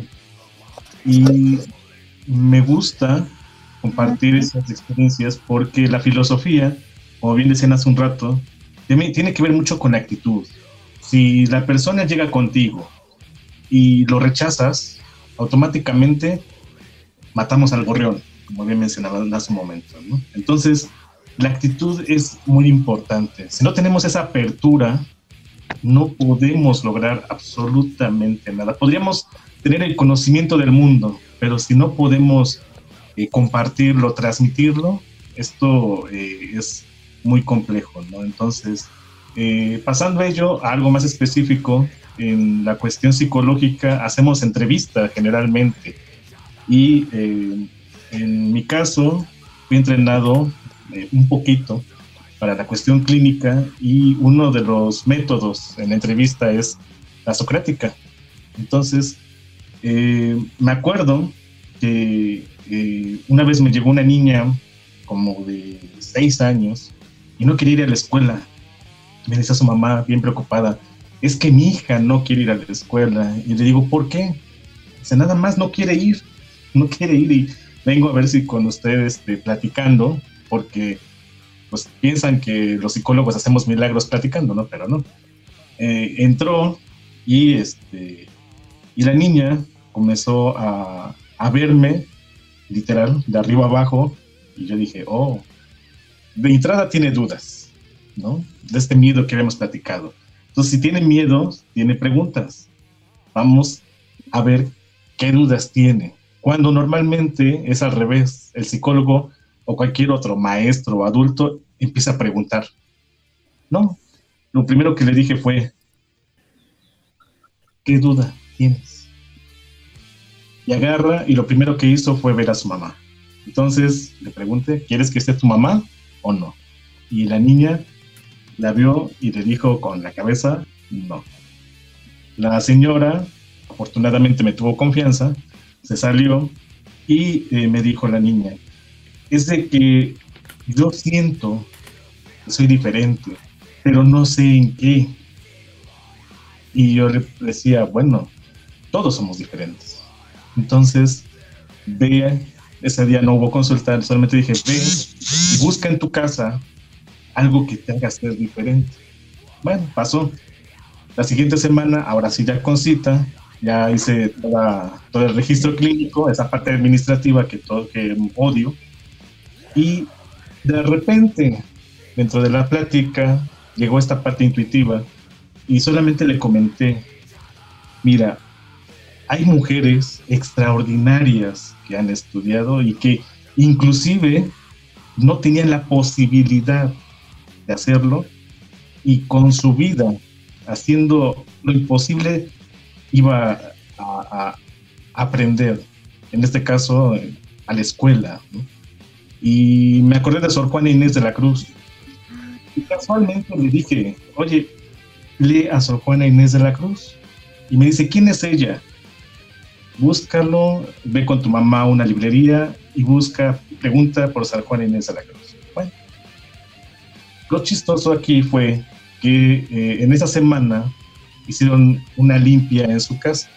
[SPEAKER 9] Y me gusta compartir esas experiencias porque la filosofía, como bien decían hace un rato, tiene que ver mucho con la actitud. Si la persona llega contigo y lo rechazas, automáticamente matamos al gorrión, como bien mencionaba hace un momento, ¿no? Entonces, la actitud es muy importante. Si no tenemos esa apertura, no podemos lograr absolutamente nada. Podríamos tener el conocimiento del mundo, pero si no podemos eh, compartirlo, transmitirlo, esto eh, es muy complejo, ¿no? Entonces, eh, pasando a ello, a algo más específico, en la cuestión psicológica hacemos entrevista generalmente y eh, en mi caso fui entrenado eh, un poquito para la cuestión clínica y uno de los métodos en la entrevista es la socrática. Entonces, eh, me acuerdo que eh, una vez me llegó una niña como de seis años y no quería ir a la escuela. Me decía su mamá bien preocupada, es que mi hija no quiere ir a la escuela. Y le digo, ¿por qué? Dice, nada más no quiere ir, no quiere ir y vengo a ver si con ustedes este, platicando, porque pues piensan que los psicólogos hacemos milagros platicando, ¿no? Pero no. Eh, entró y, este, y la niña comenzó a, a verme, literal, de arriba abajo, y yo dije, oh, de entrada tiene dudas, ¿no? De este miedo que habíamos platicado. Entonces, si tiene miedo, tiene preguntas. Vamos a ver qué dudas tiene. Cuando normalmente es al revés, el psicólogo o cualquier otro maestro o adulto empieza a preguntar. No, lo primero que le dije fue, ¿qué duda tienes? Y agarra, y lo primero que hizo fue ver a su mamá. Entonces le pregunté, ¿quieres que esté tu mamá o no? Y la niña la vio y le dijo con la cabeza, no. La señora, afortunadamente me tuvo confianza, se salió y eh, me dijo la niña, es de que yo siento que soy diferente, pero no sé en qué. Y yo le decía, bueno, todos somos diferentes. Entonces, ve, ese día no hubo consulta, solamente dije, ve y busca en tu casa algo que te haga ser diferente. Bueno, pasó. La siguiente semana, ahora sí ya con cita, ya hice toda, todo el registro clínico, esa parte administrativa que, todo, que odio, y de repente, dentro de la plática, llegó esta parte intuitiva, y solamente le comenté, mira, hay mujeres extraordinarias que han estudiado y que inclusive no tenían la posibilidad de hacerlo, y con su vida, haciendo lo imposible, iba a, a, a aprender, en este caso, a la escuela, ¿no? Y me acordé de Sor Juana Inés de la Cruz, y casualmente le dije, oye, lee a Sor Juana Inés de la Cruz, y me dice, ¿quién es ella? Búscalo, ve con tu mamá a una librería y busca, pregunta por Sor Juana Inés de la Cruz. Bueno, lo chistoso aquí fue que eh, en esa semana hicieron una limpia en su casa.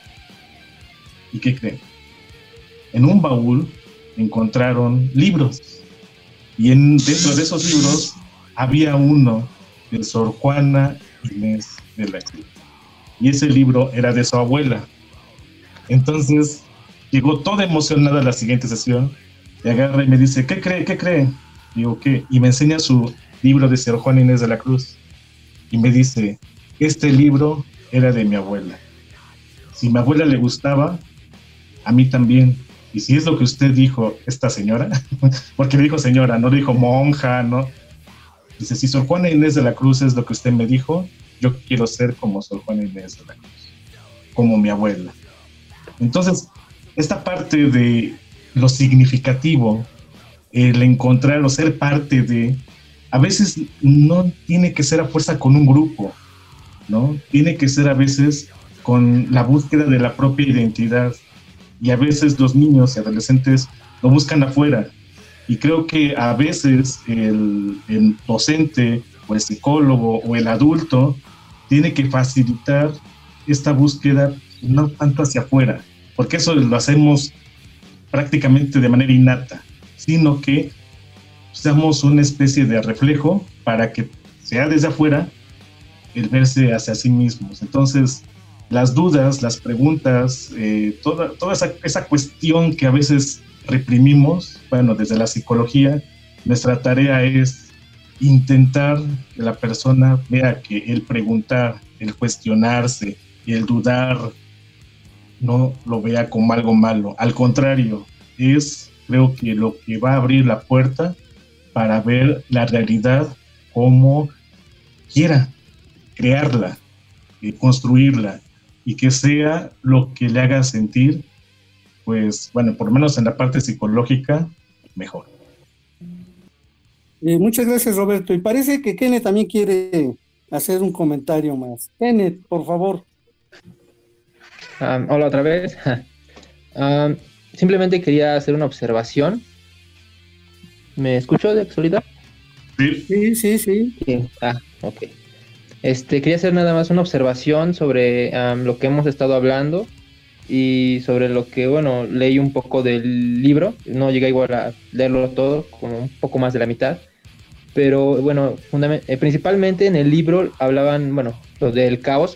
[SPEAKER 9] ¿Y qué creen? En un baúl encontraron libros, y en, dentro de esos libros había uno de Sor Juana Inés de la Cruz, y ese libro era de su abuela. Entonces llegó toda emocionada a la siguiente sesión, y agarra y me dice, ¿qué cree? ¿Qué cree? Digo, ¿qué? Y me enseña su libro de Sor Juana Inés de la Cruz, y me dice, este libro era de mi abuela. Si a mi abuela le gustaba, a mí también. Y si es lo que usted dijo, esta señora, porque le dijo señora, no le dijo monja, ¿no? Dice, si Sor Juana Inés de la Cruz es lo que usted me dijo, yo quiero ser como Sor Juana Inés de la Cruz, como mi abuela. Entonces, esta parte de lo significativo, el encontrar o ser parte de, a veces no tiene que ser a fuerza con un grupo, ¿no? Tiene que ser a veces con la búsqueda de la propia identidad, y a veces los niños y adolescentes lo buscan afuera, y creo que a veces el, el docente o el psicólogo o el adulto tiene que facilitar esta búsqueda no tanto hacia afuera, porque eso lo hacemos prácticamente de manera innata, sino que seamos una especie de reflejo para que sea desde afuera el verse hacia sí mismos. Entonces, las dudas, las preguntas, eh, toda, toda esa, esa cuestión que a veces reprimimos, bueno, desde la psicología, nuestra tarea es intentar que la persona vea que el preguntar, el cuestionarse, el dudar, no lo vea como algo malo. Al contrario, es, creo que lo que va a abrir la puerta para ver la realidad como quiera, crearla, eh, construirla, y que sea lo que le haga sentir, pues, bueno, por lo menos en la parte psicológica, mejor.
[SPEAKER 5] Eh, muchas gracias, Roberto. Y parece que Kenneth también quiere hacer un comentario más. Kenneth, por favor.
[SPEAKER 7] Um, hola otra vez. Um, simplemente quería hacer una observación. ¿Me escucho de casualidad?
[SPEAKER 9] Sí,
[SPEAKER 5] sí, sí. sí.
[SPEAKER 7] sí. Ah, ok. Este, quería hacer nada más una observación sobre um, lo que hemos estado hablando y sobre lo que, bueno, leí un poco del libro. No llegué igual a leerlo todo, como un poco más de la mitad. Pero, bueno, fundament- eh, principalmente en el libro hablaban, bueno, lo del caos.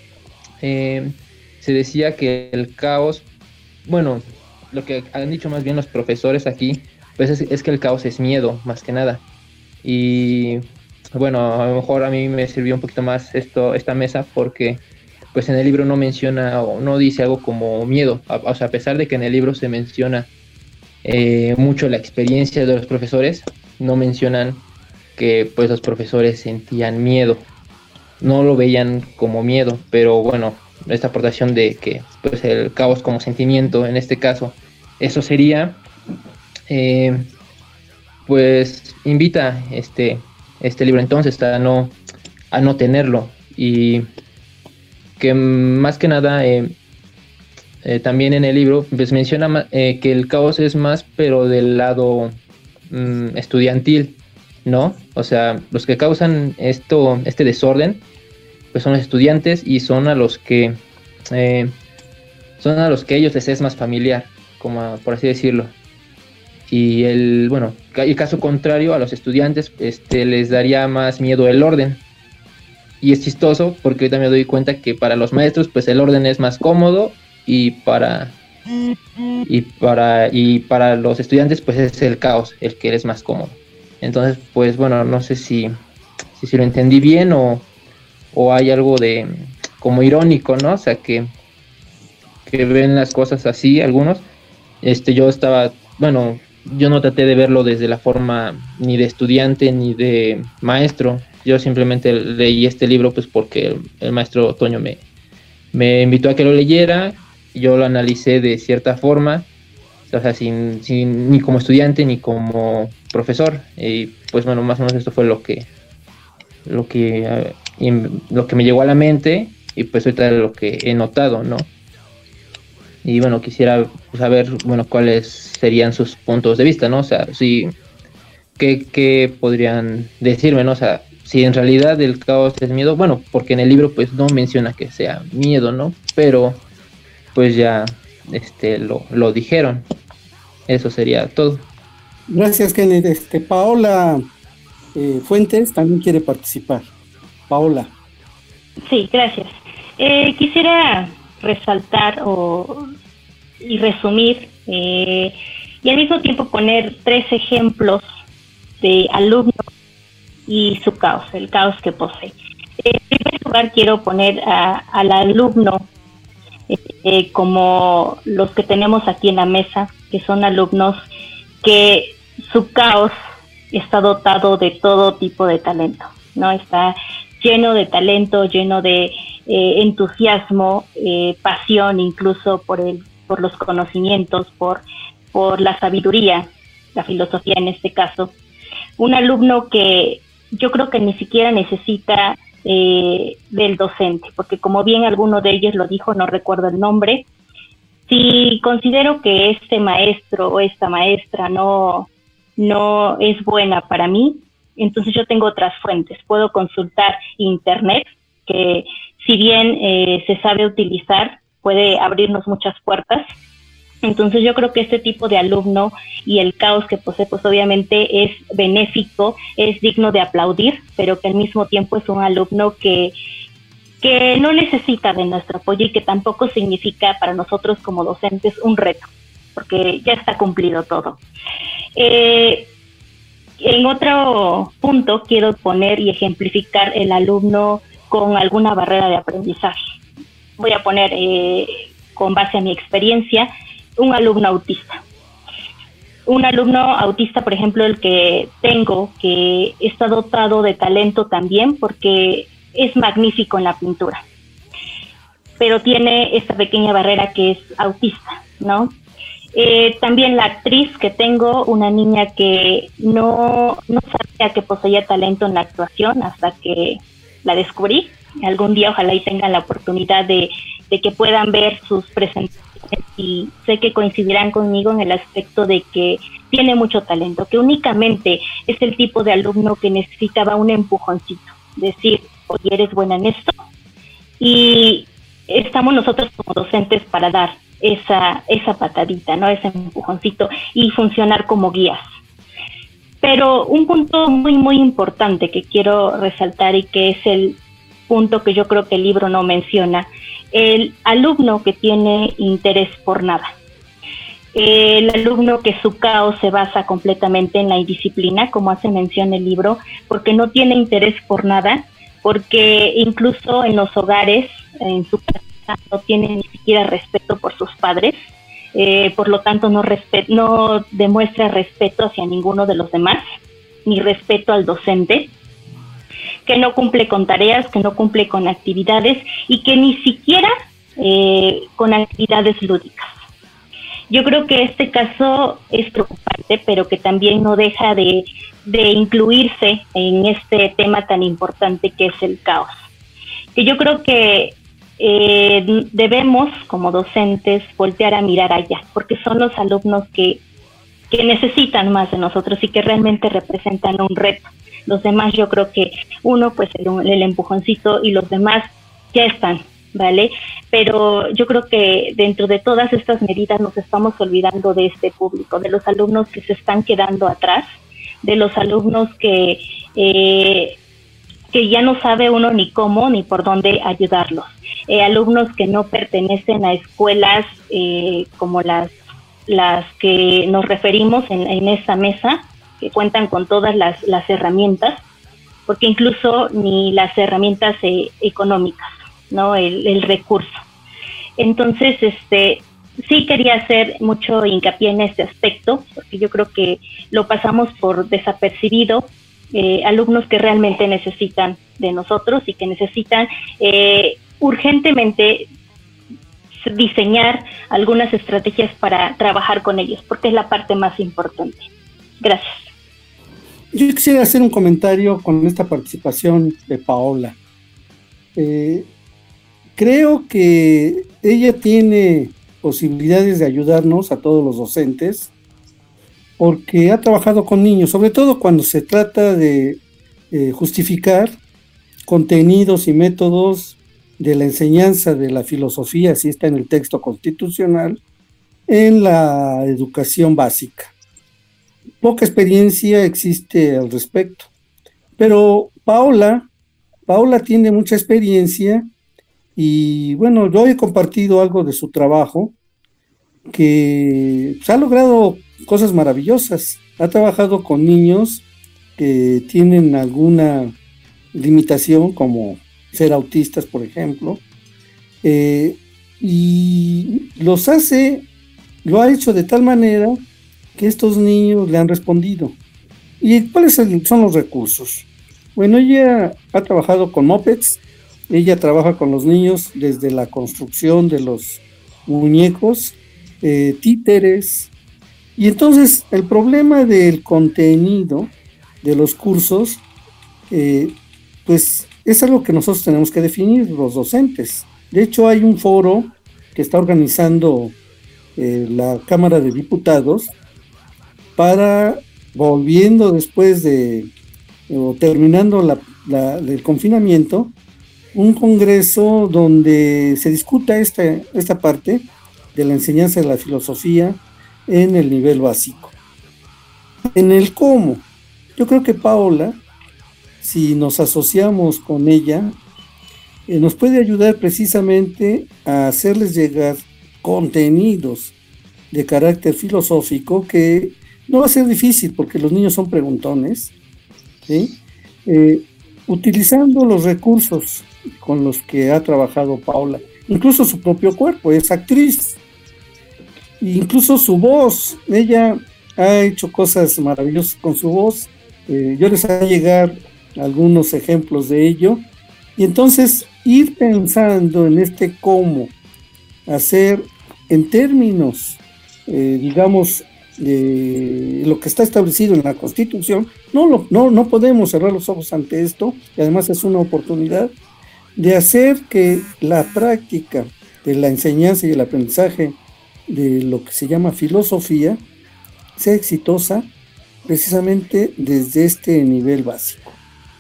[SPEAKER 7] Eh, se decía que el caos, bueno, lo que han dicho más bien los profesores aquí, pues es, es que el caos es miedo, más que nada. Y bueno, a lo mejor a mí me sirvió un poquito más esto, esta mesa, porque pues en el libro no menciona o no dice algo como miedo. A, o sea, a pesar de que en el libro se menciona eh, mucho la experiencia de los profesores, no mencionan que pues los profesores sentían miedo. No lo veían como miedo, pero bueno, esta aportación de que pues el caos como sentimiento, en este caso, eso sería, eh, pues invita este, este libro entonces a no, a no tenerlo, y que más que nada eh, eh, también en el libro pues menciona eh, que el caos es más pero del lado mm, estudiantil, ¿no? O sea, los que causan esto, este desorden pues son los estudiantes, y son a los que eh, son a los que ellos les es más familiar, como por así decirlo. Y el, bueno, el caso contrario, a los estudiantes este, les daría más miedo el orden. Y es chistoso porque ahorita me doy cuenta que para los maestros pues el orden es más cómodo, y para y para y para los estudiantes pues es el caos el que es más cómodo. Entonces pues bueno, no sé si si, si lo entendí bien o o hay algo de como irónico, ¿no? O sea, que, que ven las cosas así algunos. Este, yo estaba, bueno, yo no traté de verlo desde la forma ni de estudiante ni de maestro. Yo simplemente leí este libro pues porque el, el maestro Toño me, me invitó a que lo leyera. Yo lo analicé de cierta forma, o sea, sin, sin ni como estudiante ni como profesor. Y pues bueno, más o menos esto fue lo que lo que y lo que me llegó a la mente, y pues ahorita lo que he notado, ¿no? Y bueno, quisiera saber, bueno, cuáles serían sus puntos de vista, ¿no? O sea, si, ¿qué, qué podrían decirme, ¿no? O sea, si en realidad el caos es miedo, bueno, porque en el libro pues no menciona que sea miedo, ¿no? Pero pues ya este lo, lo dijeron. Eso sería todo.
[SPEAKER 5] Gracias, Kenneth. Este, Paola eh, Fuentes también quiere participar. Paola.
[SPEAKER 8] Sí, gracias. Eh, quisiera resaltar o, y resumir eh, y al mismo tiempo poner tres ejemplos de alumnos y su caos, el caos que posee. En primer lugar, quiero poner a, al alumno eh, eh, como los que tenemos aquí en la mesa, que son alumnos que su caos está dotado de todo tipo de talento, ¿no? Está lleno de talento, lleno de eh, entusiasmo, eh, pasión incluso por el, por los conocimientos, por, por la sabiduría, la filosofía en este caso. Un alumno que yo creo que ni siquiera necesita eh, del docente, porque como bien alguno de ellos lo dijo, no recuerdo el nombre, si considero que este maestro o esta maestra no, no es buena para mí, entonces yo tengo otras fuentes. Puedo consultar internet, que si bien eh, se sabe utilizar, puede abrirnos muchas puertas. Entonces yo creo que este tipo de alumno y el caos que posee, pues obviamente es benéfico, es digno de aplaudir, pero que al mismo tiempo es un alumno que, que no necesita de nuestro apoyo y que tampoco significa para nosotros como docentes un reto, porque ya está cumplido todo. Eh, En otro punto quiero poner y ejemplificar el alumno con alguna barrera de aprendizaje. Voy a poner, eh, con base a mi experiencia, un alumno autista. un alumno autista, por ejemplo, el que tengo, que está dotado de talento también, porque es magnífico en la pintura, pero tiene esta pequeña barrera que es autista, ¿no? Eh, también la actriz que tengo, una niña que no, no sabía que poseía talento en la actuación hasta que la descubrí. Algún día ojalá y tengan la oportunidad de, de que puedan ver sus presentaciones, y sé que coincidirán conmigo en el aspecto de que tiene mucho talento, que únicamente es el tipo de alumno que necesitaba un empujoncito, decir, oye, eres buena en esto, y estamos nosotros como docentes para dar esa, esa patadita, ¿no? Ese empujoncito y funcionar como guías. Pero un punto muy, muy importante que quiero resaltar y que es el punto que yo creo que el libro no menciona, el alumno que tiene interés por nada. El alumno que su caos se basa completamente en la indisciplina, como hace mención el libro, porque no tiene interés por nada, porque incluso en los hogares, en su casa, no tiene ni siquiera respeto por sus padres, eh, por lo tanto no, respe- no demuestra respeto hacia ninguno de los demás, ni respeto al docente, que no cumple con tareas, que no cumple con actividades y que ni siquiera eh, con actividades lúdicas. Yo creo que este caso es preocupante, pero que también no deja de, de incluirse en este tema tan importante que es el caos. Que yo creo que eh, debemos, como docentes, voltear a mirar allá, porque son los alumnos que, que necesitan más de nosotros y que realmente representan un reto. Los demás, yo creo que uno, pues el, el empujoncito, y los demás ya están, ¿vale? Pero yo creo que dentro de todas estas medidas nos estamos olvidando de este público, de los alumnos que se están quedando atrás, de los alumnos que, eh, que ya no sabe uno ni cómo ni por dónde ayudarlos. Eh, alumnos que no pertenecen a escuelas eh, como las, las que nos referimos en, en esta mesa, que cuentan con todas las, las herramientas, porque incluso ni las herramientas eh, económicas, ¿no? El, el recurso. Entonces, este, sí quería hacer mucho hincapié en este aspecto, porque yo creo que lo pasamos por desapercibido, eh, alumnos que realmente necesitan de nosotros y que necesitan eh, urgentemente diseñar algunas estrategias para trabajar con ellos, porque es la parte más importante. Gracias.
[SPEAKER 5] Yo quisiera hacer un comentario con esta participación de Paola. Eh, creo que ella tiene posibilidades de ayudarnos a todos los docentes, porque ha trabajado con niños, sobre todo cuando se trata de eh, justificar contenidos y métodos de la enseñanza de la filosofía, así está en el texto constitucional, en la educación básica. Poca experiencia existe al respecto, pero Paola, Paola tiene mucha experiencia y bueno, yo he compartido algo de su trabajo que pues, ha logrado cosas maravillosas. Ha trabajado con niños que tienen alguna limitación, como ser autistas, por ejemplo, eh, y los hace, lo ha hecho de tal manera que estos niños le han respondido. ¿Y cuáles son los recursos? Bueno, ella ha trabajado con mopeds, ella trabaja con los niños desde la construcción de los muñecos, eh, títeres, y entonces el problema del contenido de los cursos, eh, pues es algo que nosotros tenemos que definir, los docentes. De hecho, hay un foro que está organizando eh, la Cámara de Diputados para, volviendo después de, o terminando la, la, el confinamiento, un congreso donde se discuta esta, esta parte de la enseñanza de la filosofía en el nivel básico. En el cómo, yo creo que Paola, si nos asociamos con ella, eh, nos puede ayudar precisamente a hacerles llegar contenidos de carácter filosófico que no va a ser difícil porque los niños son preguntones, ¿sí? Eh, utilizando los recursos con los que ha trabajado Paola, incluso su propio cuerpo, es actriz, incluso su voz. Ella ha hecho cosas maravillosas con su voz. Eh, yo les haré llegar algunos ejemplos de ello. Y entonces ir pensando en este cómo hacer en términos, eh, digamos, de lo que está establecido en la Constitución. No, lo, no, no podemos cerrar los ojos ante esto, y además es una oportunidad de hacer que la práctica de la enseñanza y el aprendizaje de lo que se llama filosofía sea exitosa precisamente desde este nivel básico.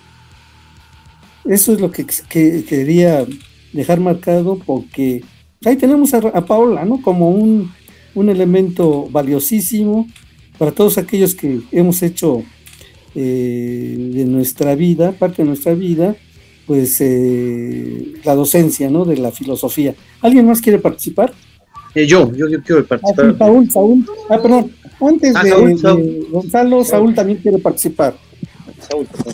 [SPEAKER 5] Eso es lo que, que quería dejar marcado, porque ahí tenemos a, a Paola, ¿no? Como un, un elemento valiosísimo para todos aquellos que hemos hecho eh, de nuestra vida, parte de nuestra vida, pues eh, la docencia, ¿no? De la filosofía. ¿Alguien más quiere participar?
[SPEAKER 10] Eh, yo, yo, yo quiero participar.
[SPEAKER 5] Ah, sí, Saúl, Saúl. Ah, perdón. Antes
[SPEAKER 10] ah,
[SPEAKER 5] de,
[SPEAKER 10] Saúl,
[SPEAKER 5] de
[SPEAKER 10] Saúl.
[SPEAKER 5] Gonzalo, Saúl. Saúl también quiere participar.
[SPEAKER 10] Saúl, Saúl.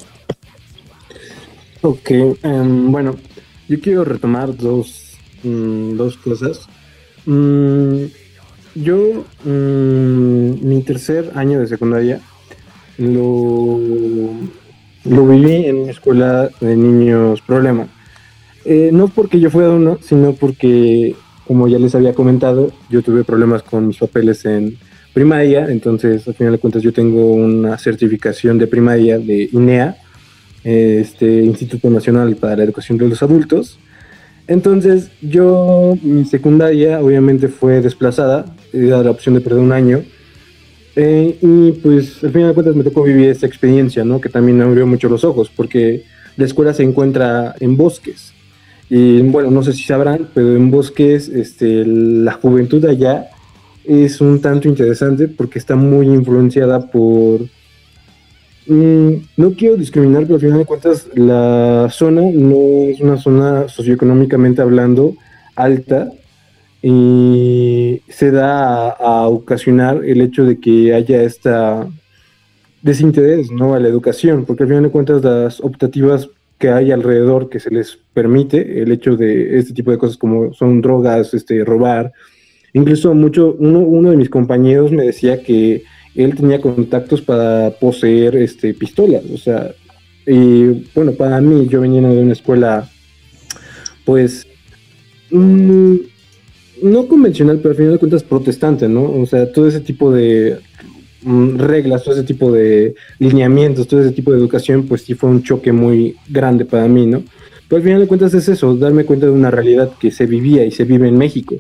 [SPEAKER 13] Ok, um, bueno, yo quiero retomar dos, um, dos cosas. Um, yo, um, mi tercer año de secundaria, lo, lo viví en una escuela de niños problema. Eh, no porque yo fuera uno, sino porque, como ya les había comentado, yo tuve problemas con mis papeles en primaria, entonces al final de cuentas yo tengo una certificación de primaria de I N E A, este Instituto Nacional para la Educación de los Adultos. Entonces yo, mi secundaria obviamente fue desplazada, era la opción de perder un año, eh, y pues al final de cuentas me tocó vivir esta experiencia, ¿no? Que también me abrió mucho los ojos, porque la escuela se encuentra en bosques, y bueno, no sé si sabrán, pero en bosques este, la juventud allá es un tanto interesante porque está muy influenciada por... No quiero discriminar, pero al final de cuentas la zona no es una zona socioeconómicamente hablando alta, y se da a, a ocasionar el hecho de que haya esta desinterés, ¿no?, a la educación, porque al final de cuentas las optativas que hay alrededor que se les permite, el hecho de este tipo de cosas como son drogas, este, robar, incluso mucho, uno, uno de mis compañeros me decía que él tenía contactos para poseer este, pistolas, o sea, y bueno, para mí, yo venía de una escuela, pues, mmm, no convencional, pero al final de cuentas protestante, ¿no? O sea, todo ese tipo de mmm, reglas, todo ese tipo de lineamientos, todo ese tipo de educación, pues sí fue un choque muy grande para mí, ¿no? Pero al final de cuentas es eso, darme cuenta de una realidad que se vivía y se vive en México.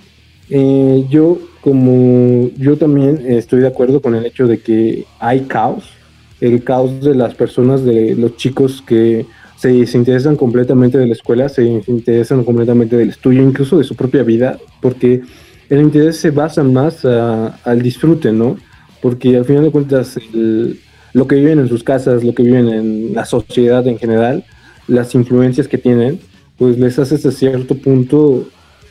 [SPEAKER 13] Eh, yo, como yo también estoy de acuerdo con el hecho de que hay caos, el caos de las personas, de los chicos que se, se interesan completamente de la escuela, se interesan completamente del estudio, incluso de su propia vida, porque el interés se basa más a, al disfrute, ¿no? Porque al final de cuentas el, lo que viven en sus casas, lo que viven en la sociedad en general, las influencias que tienen, pues les hace hasta cierto punto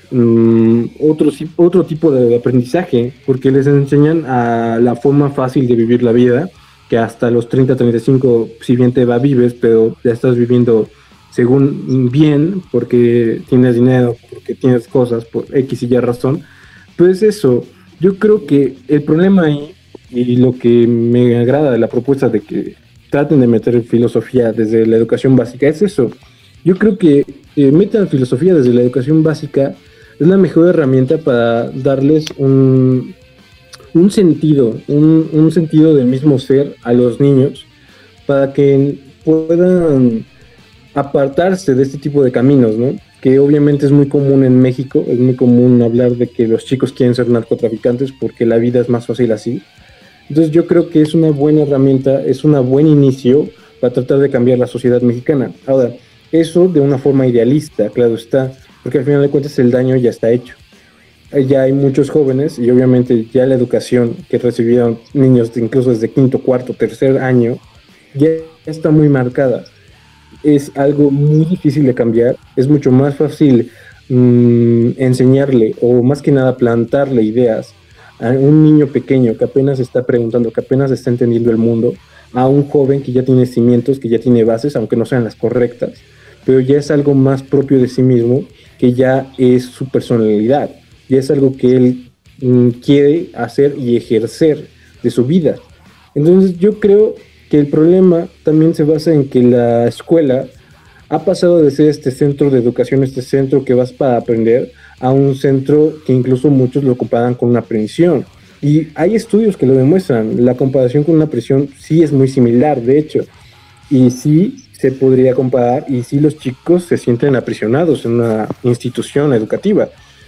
[SPEAKER 13] um, otro, otro tipo de aprendizaje, porque les enseñan a la forma fácil de vivir la vida, que hasta los treinta, treinta y cinco, si bien te va, vives, pero ya estás viviendo según bien, porque tienes dinero, porque tienes cosas, por X y Y razón. Pues eso, yo creo que el problema ahí, y lo que me agrada de la propuesta de que traten de meter filosofía desde la educación básica, es eso. Yo creo que eh, metan filosofía desde la educación básica es la mejor herramienta para darles un, un sentido, un, un sentido del mismo ser a los niños, para que puedan apartarse de este tipo de caminos, ¿no? Que obviamente es muy común en México, es muy común hablar de que los chicos quieren ser narcotraficantes porque la vida es más fácil así. Entonces yo creo que es una buena herramienta, es un buen inicio para tratar de cambiar la sociedad mexicana. Ahora, eso de una forma idealista, claro está, porque al final de cuentas el daño ya está hecho. Ya hay muchos jóvenes y obviamente ya la educación que recibieron niños incluso desde quinto, cuarto, tercer año, ya está muy marcada. Es algo muy difícil de cambiar, es mucho más fácil mmm, enseñarle o más que nada plantarle ideas a un niño pequeño que apenas está preguntando, que apenas está entendiendo el mundo, a un joven que ya tiene cimientos, que ya tiene bases, aunque no sean las correctas, pero ya es algo más propio de sí mismo, que ya es su personalidad, ya es algo que él mm, quiere hacer y ejercer de su vida. Entonces yo creo que el problema también se basa en que la escuela ha pasado de ser este centro de educación, este centro que vas para aprender, a un centro que incluso muchos lo comparan con una prisión. Y hay estudios que lo demuestran. La comparación con una prisión sí es muy similar, de hecho. Y sí se podría comparar, y sí los chicos se sienten aprisionados en una institución educativa.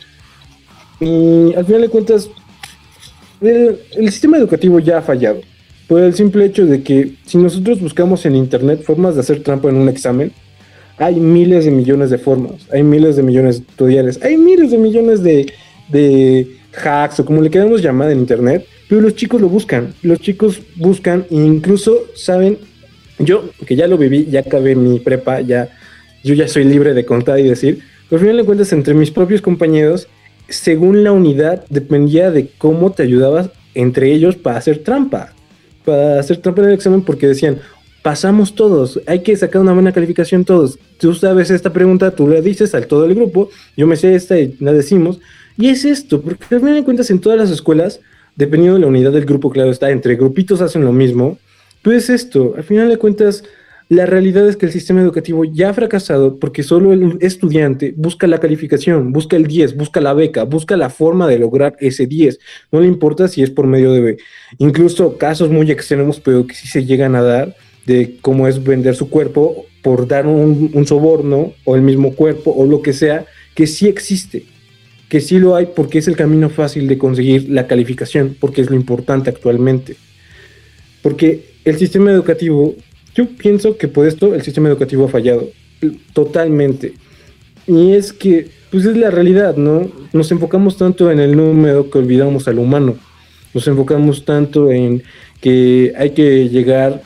[SPEAKER 13] Y al final de cuentas, el, el sistema educativo ya ha fallado. Por el simple hecho de que si nosotros buscamos en internet formas de hacer trampa en un examen, hay miles de millones de formas, hay miles de millones de tutoriales, hay miles de millones de, de hacks o como le queramos llamar en internet, pero los chicos lo buscan, los chicos buscan e incluso saben, yo que ya lo viví, ya acabé mi prepa, ya, yo ya soy libre de contar y decir, pero al final de cuentas entre mis propios compañeros, según la unidad, dependía de cómo te ayudabas entre ellos para hacer trampa, para hacer trampa en el examen, porque decían, pasamos todos, hay que sacar una buena calificación todos, tú sabes esta pregunta, tú la dices al todo el grupo, yo me sé esta y la decimos, y es esto, porque al final de cuentas en todas las escuelas, dependiendo de la unidad del grupo, claro está, entre grupitos hacen lo mismo, pero es esto, al final de cuentas, la realidad es que el sistema educativo ya ha fracasado porque solo el estudiante busca la calificación, busca el diez, busca la beca, busca la forma de lograr ese diez, no le importa si es por medio de incluso casos muy extremos, pero que sí se llegan a dar, de cómo es vender su cuerpo por dar un, un soborno o el mismo cuerpo o lo que sea, que sí existe, que sí lo hay porque es el camino fácil de conseguir la calificación, porque es lo importante actualmente. Porque el sistema educativo, yo pienso que por esto el sistema educativo ha fallado totalmente. Y es que, pues es la realidad, ¿no? Nos enfocamos tanto en el número que olvidamos al humano. Nos enfocamos tanto en que hay que llegar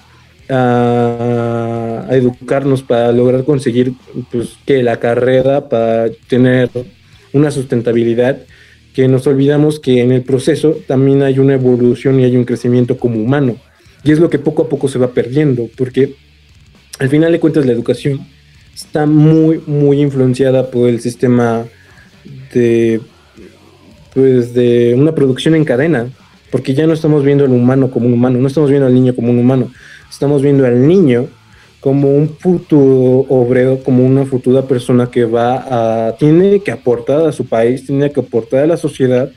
[SPEAKER 13] A, a educarnos para lograr conseguir pues que la carrera, para tener una sustentabilidad, que nos olvidamos que en el proceso también hay una evolución y hay un crecimiento como humano, y es lo que poco a poco se va perdiendo, porque al final de cuentas la educación está muy muy influenciada por el sistema de pues de una producción en cadena, porque ya no estamos viendo al humano como un humano, no estamos viendo al niño como un humano. Estamos viendo al niño como un futuro obrero, como una futura persona que va a, tiene que aportar a su país, tiene que aportar a la sociedad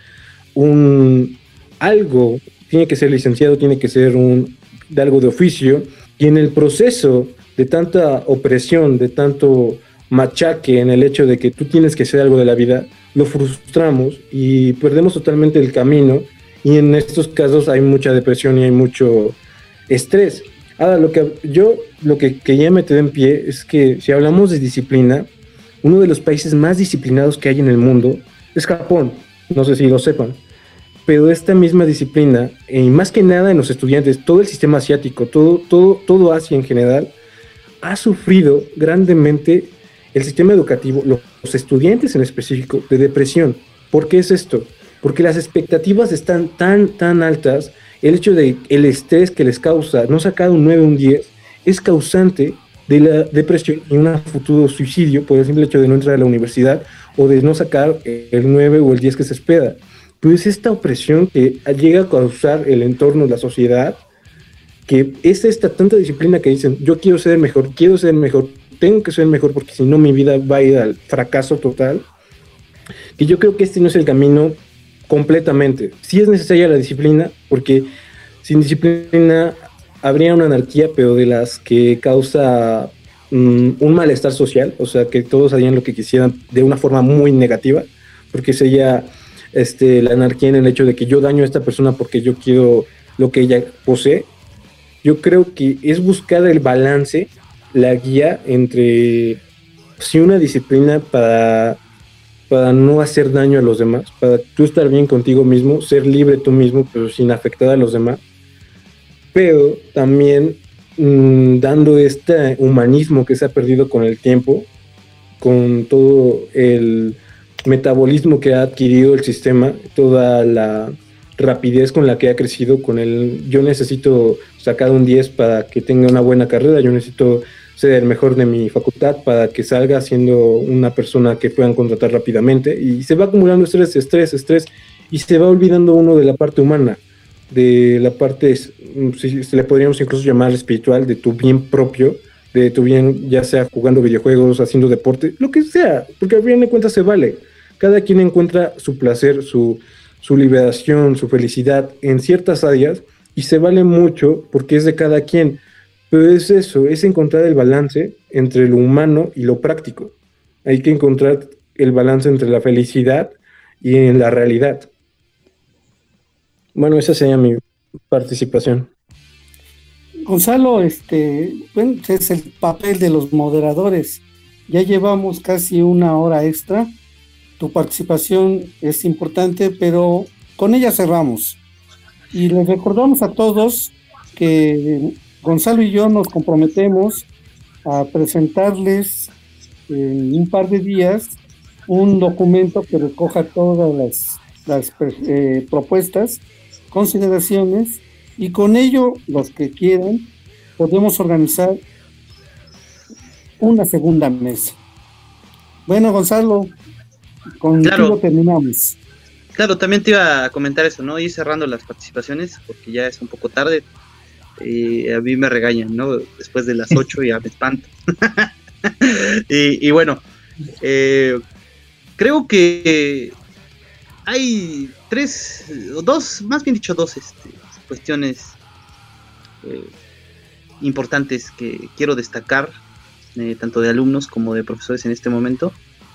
[SPEAKER 13] un algo, tiene que ser licenciado, tiene que ser un de algo de oficio, y en el proceso de tanta opresión, de tanto machaque en el hecho de que tú tienes que ser algo de la vida, lo frustramos y perdemos totalmente el camino, y en estos casos hay mucha depresión y hay mucho estrés. Ahora, lo que yo lo que quería meter en pie es que si hablamos de disciplina, uno de los países más disciplinados que hay en el mundo es Japón, no sé si lo sepan, pero esta misma disciplina, y más que nada en los estudiantes, todo el sistema asiático, todo, todo, todo Asia en general, ha sufrido grandemente el sistema educativo, los estudiantes en específico, de depresión. ¿Por qué es esto? Porque las expectativas están tan, tan altas. El hecho de el estrés que les causa no sacar un nueve o un diez es causante de la depresión y un futuro suicidio por el simple hecho de no entrar a la universidad o de no sacar el nueve o el diez que se espera. Pues esta opresión que llega a causar el entorno, la sociedad, que es esta tanta disciplina que dicen, yo quiero ser mejor, quiero ser mejor, tengo que ser mejor porque si no mi vida va a ir al fracaso total, que yo creo que este no es el camino completamente. Sí es necesaria la disciplina, porque sin disciplina habría una anarquía, pero de las que causa um, un malestar social, o sea, que todos harían lo que quisieran de una forma muy negativa, porque sería este, la anarquía en el hecho de que yo daño a esta persona porque yo quiero lo que ella posee. Yo creo que es buscar el balance, la guía entre sí, una disciplina para para no hacer daño a los demás, para tú estar bien contigo mismo, ser libre tú mismo, pero sin afectar a los demás, pero también mmm, dando este humanismo que se ha perdido con el tiempo, con todo el metabolismo que ha adquirido el sistema, toda la rapidez con la que ha crecido, con el yo necesito sacar un diez para que tenga una buena carrera, yo necesito ser el mejor de mi facultad para que salga siendo una persona que puedan contratar rápidamente, y se va acumulando estrés, estrés, estrés, y se va olvidando uno de la parte humana, de la parte, si, si le podríamos incluso llamar espiritual, de tu bien propio, de tu bien, ya sea jugando videojuegos, haciendo deporte, lo que sea, porque al fin de cuentas se vale. Cada quien encuentra su placer, su, su liberación, su felicidad en ciertas áreas, y se vale mucho porque es de cada quien. Pero es eso, es encontrar el balance entre lo humano y lo práctico. Hay que encontrar el balance entre la felicidad y en la realidad. Bueno, esa sería mi participación.
[SPEAKER 5] Gonzalo, este, bueno, es el papel de los moderadores. Ya llevamos casi una hora extra. Tu participación es importante, pero con ella cerramos. Y les recordamos a todos que Gonzalo y yo nos comprometemos a presentarles en un par de días un documento que recoja todas las, las eh, propuestas, consideraciones, y con ello, los que quieran, podemos organizar una segunda mesa. Bueno, Gonzalo, con
[SPEAKER 10] Claro.
[SPEAKER 5] terminamos.
[SPEAKER 10] Claro, también te iba a comentar eso, ¿no? Ir cerrando las participaciones, porque ya es un poco tarde. Y a mí me regañan, ¿no? Después de las ocho ya me espanto. y, y bueno, eh, creo que hay tres, o dos, más bien dicho dos este, cuestiones eh, importantes que quiero destacar, eh, tanto de alumnos como de profesores en este momento.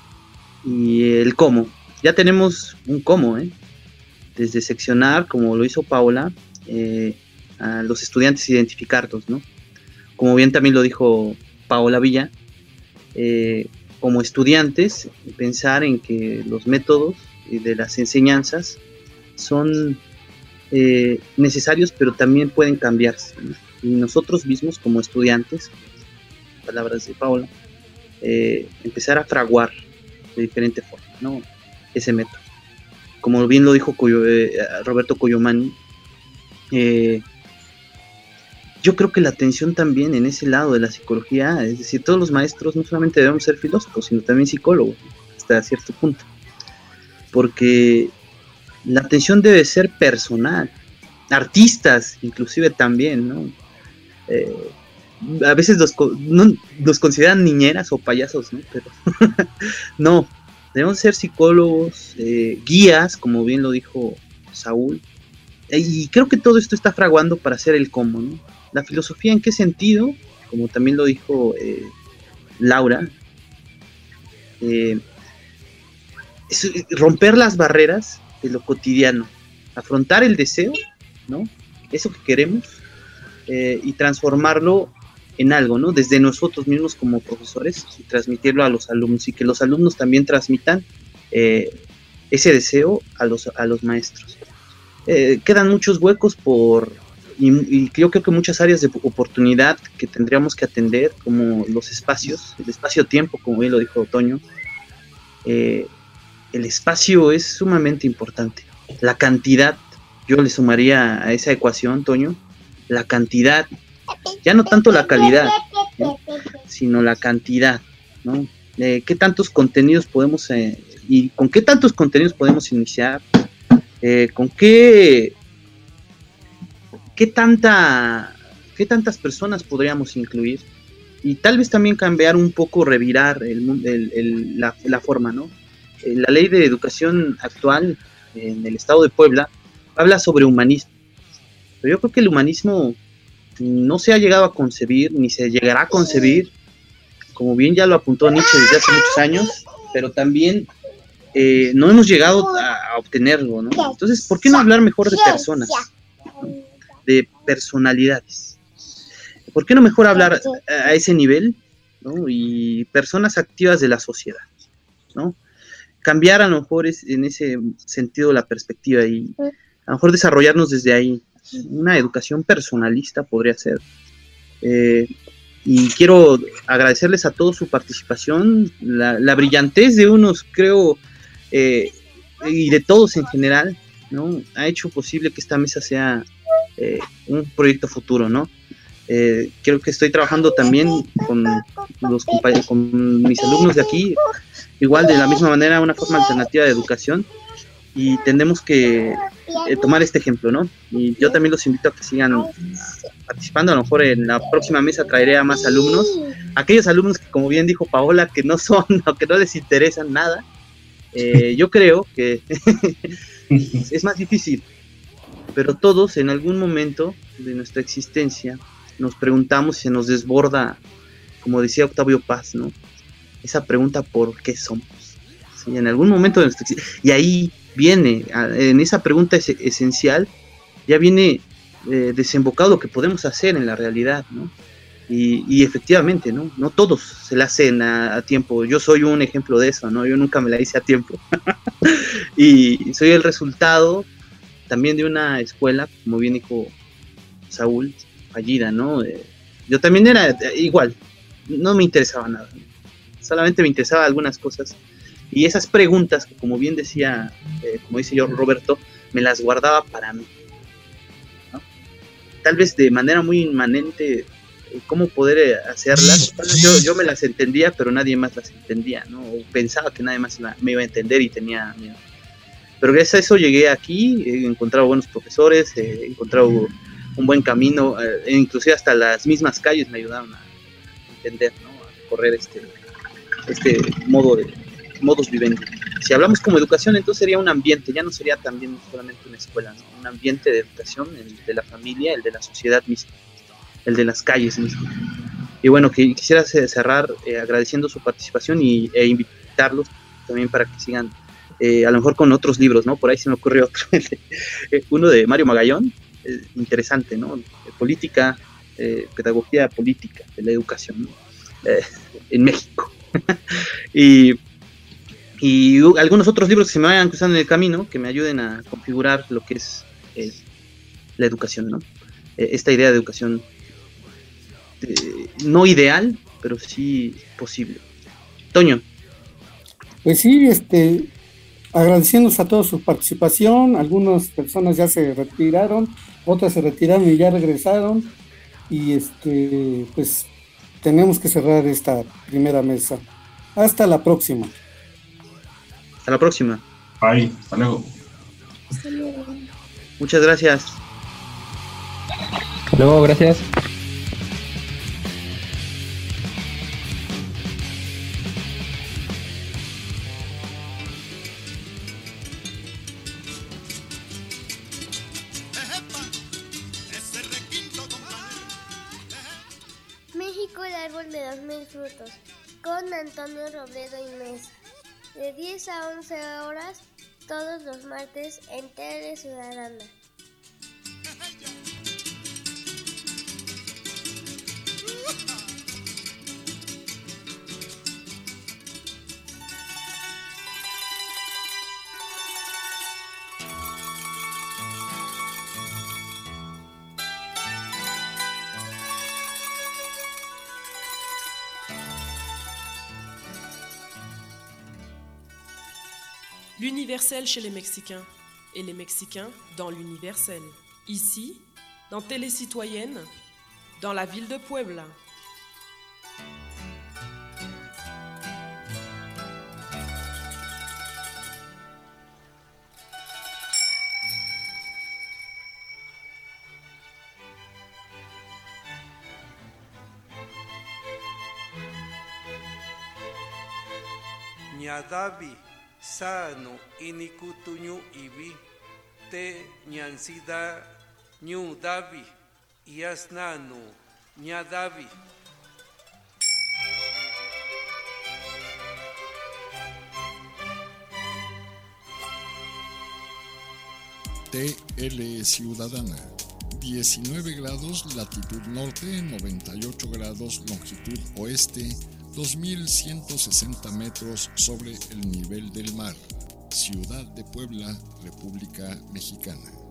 [SPEAKER 10] Y el cómo. Ya tenemos un cómo, ¿eh? Desde seccionar, como lo hizo Paola, eh, a los estudiantes identificarlos, ¿no? Como bien también lo dijo Paola Villa, eh, como estudiantes, pensar en que los métodos de las enseñanzas son eh, necesarios, pero también pueden cambiarse, ¿no? Y nosotros mismos como estudiantes, palabras de Paola, eh, empezar a fraguar de diferente forma, ¿no? Ese método. Como bien lo dijo Coyo, eh, Roberto Coyomani, eh, yo creo que la atención también en ese lado de la psicología, es decir, todos los maestros no solamente debemos ser filósofos, sino también psicólogos, hasta cierto punto. Porque la atención debe ser personal. Artistas, inclusive también, ¿no? Eh, a veces los, no, los consideran niñeras o payasos, ¿no? Pero no, debemos ser psicólogos, eh, guías, como bien lo dijo Saúl. Y creo que todo esto está fraguando para hacer el cómo, ¿no? La filosofía, ¿en qué sentido? Como también lo dijo eh, Laura, eh, es romper las barreras de lo cotidiano, afrontar el deseo, ¿no? Eso que queremos, eh, y transformarlo en algo, ¿no? Desde nosotros mismos como profesores, y transmitirlo a los alumnos, y que los alumnos también transmitan eh, ese deseo a los, a los maestros. Eh, quedan muchos huecos por, y, y yo creo que muchas áreas de oportunidad que tendríamos que atender, como los espacios, el espacio-tiempo, como bien lo dijo Toño. Eh, el espacio es sumamente importante. La cantidad, yo le sumaría a esa ecuación, Toño, la cantidad, ya no tanto la calidad, ¿no? Sino la cantidad, ¿no? Eh, ¿Qué tantos contenidos podemos, eh, y con qué tantos contenidos podemos iniciar? Eh, ¿Con qué, qué, tanta, qué tantas personas podríamos incluir? Y tal vez también cambiar un poco, revirar el, el, el, la, la forma, ¿no? Eh, la ley de educación actual en el estado de Puebla habla sobre humanismo. Pero yo creo que el humanismo no se ha llegado a concebir, ni se llegará a concebir, como bien ya lo apuntó Nietzsche desde hace muchos años, pero también Eh, no hemos llegado a, a obtenerlo, ¿no? Entonces, ¿por qué no hablar mejor de personas, ¿no? De personalidades? ¿Por qué no mejor hablar a, a ese nivel, ¿no? Y personas activas de la sociedad, ¿no? Cambiar a lo mejor es, en ese sentido la perspectiva, y a lo mejor desarrollarnos desde ahí. Una educación personalista podría ser. Eh, y quiero agradecerles a todos su participación, la, la brillantez de unos, creo, Eh, y de todos en general, ¿no? Ha hecho posible que esta mesa sea eh, un proyecto futuro, ¿no? Eh, creo que estoy trabajando también con los compañeros, con mis alumnos de aquí, igual de la misma manera, una forma alternativa de educación, y tenemos que eh, tomar este ejemplo, ¿no? Y yo también los invito a que sigan participando. A lo mejor en la próxima mesa traeré a más alumnos, aquellos alumnos que, como bien dijo Paola, que no son o que no les interesan nada. Eh, yo creo que es más difícil, pero todos en algún momento de nuestra existencia nos preguntamos y se nos desborda, como decía Octavio Paz, ¿no? Esa pregunta, ¿por qué somos? ¿Sí? En algún momento de nuestra existencia, y ahí viene, en esa pregunta es, esencial, ya viene eh, desembocado lo que podemos hacer en la realidad, ¿no? Y, y efectivamente, ¿no? No todos se la hacen a, a tiempo. Yo soy un ejemplo de eso, ¿no? Yo nunca me la hice a tiempo. Y soy el resultado también de una escuela, como bien dijo Saúl, fallida, ¿no? Eh, yo también era igual, no me interesaba nada, ¿no? Solamente me interesaban algunas cosas. Y esas preguntas, que como bien decía, eh, como dice yo, Roberto, me las guardaba para mí, ¿no? Tal vez de manera muy inmanente, cómo poder hacerlas. Yo, yo me las entendía, pero nadie más las entendía, ¿no? O pensaba que nadie más me iba a entender y tenía miedo. Pero gracias a eso llegué aquí, he encontrado buenos profesores, he encontrado un buen camino, eh, inclusive hasta las mismas calles me ayudaron a entender, ¿no? A correr este, este modo de modus vivendi. Si hablamos como educación, entonces sería un ambiente, ya no sería también solamente una escuela, ¿no? Un ambiente de educación, el de la familia, el de la sociedad misma, el de las calles mismas. Y bueno, que quisiera cerrar eh, agradeciendo su participación y, e invitarlos también para que sigan, eh, a lo mejor con otros libros, ¿no? Por ahí se me ocurrió otro, uno de Mario Magallón, eh, interesante, ¿no? Política, eh, pedagogía política de la educación, ¿no? eh, en México. y, y algunos otros libros que se me vayan cruzando en el camino, que me ayuden a configurar lo que es eh, la educación, ¿no? Eh, esta idea de educación eh, no ideal, pero sí posible. Toño.
[SPEAKER 5] Pues sí, este, agradeciéndonos a todos su participación. Algunas personas ya se retiraron, otras se retiraron y ya regresaron. Y este, pues tenemos que cerrar esta primera mesa. Hasta la próxima.
[SPEAKER 10] Hasta la próxima.
[SPEAKER 9] Bye, hasta luego.
[SPEAKER 12] Hasta luego.
[SPEAKER 10] Muchas gracias.
[SPEAKER 7] Hasta luego, gracias.
[SPEAKER 1] México, el árbol de los mil frutos, con Antonio Robledo y Mesa, de diez a once horas, todos los martes en Tele Ciudadana.
[SPEAKER 2] L'universel chez les Mexicains et les Mexicains dans l'universel. Ici, dans Télé Citoyenne, dans la ville de Puebla.
[SPEAKER 3] Ñadavi sano inikutuñu ibi te ñansida ñu davi yasnanu ñadavi.
[SPEAKER 4] T L Ciudadana, diecinueve grados latitud norte, noventa y ocho grados longitud oeste, dos mil ciento sesenta metros sobre el nivel del mar. Ciudad de Puebla, República Mexicana.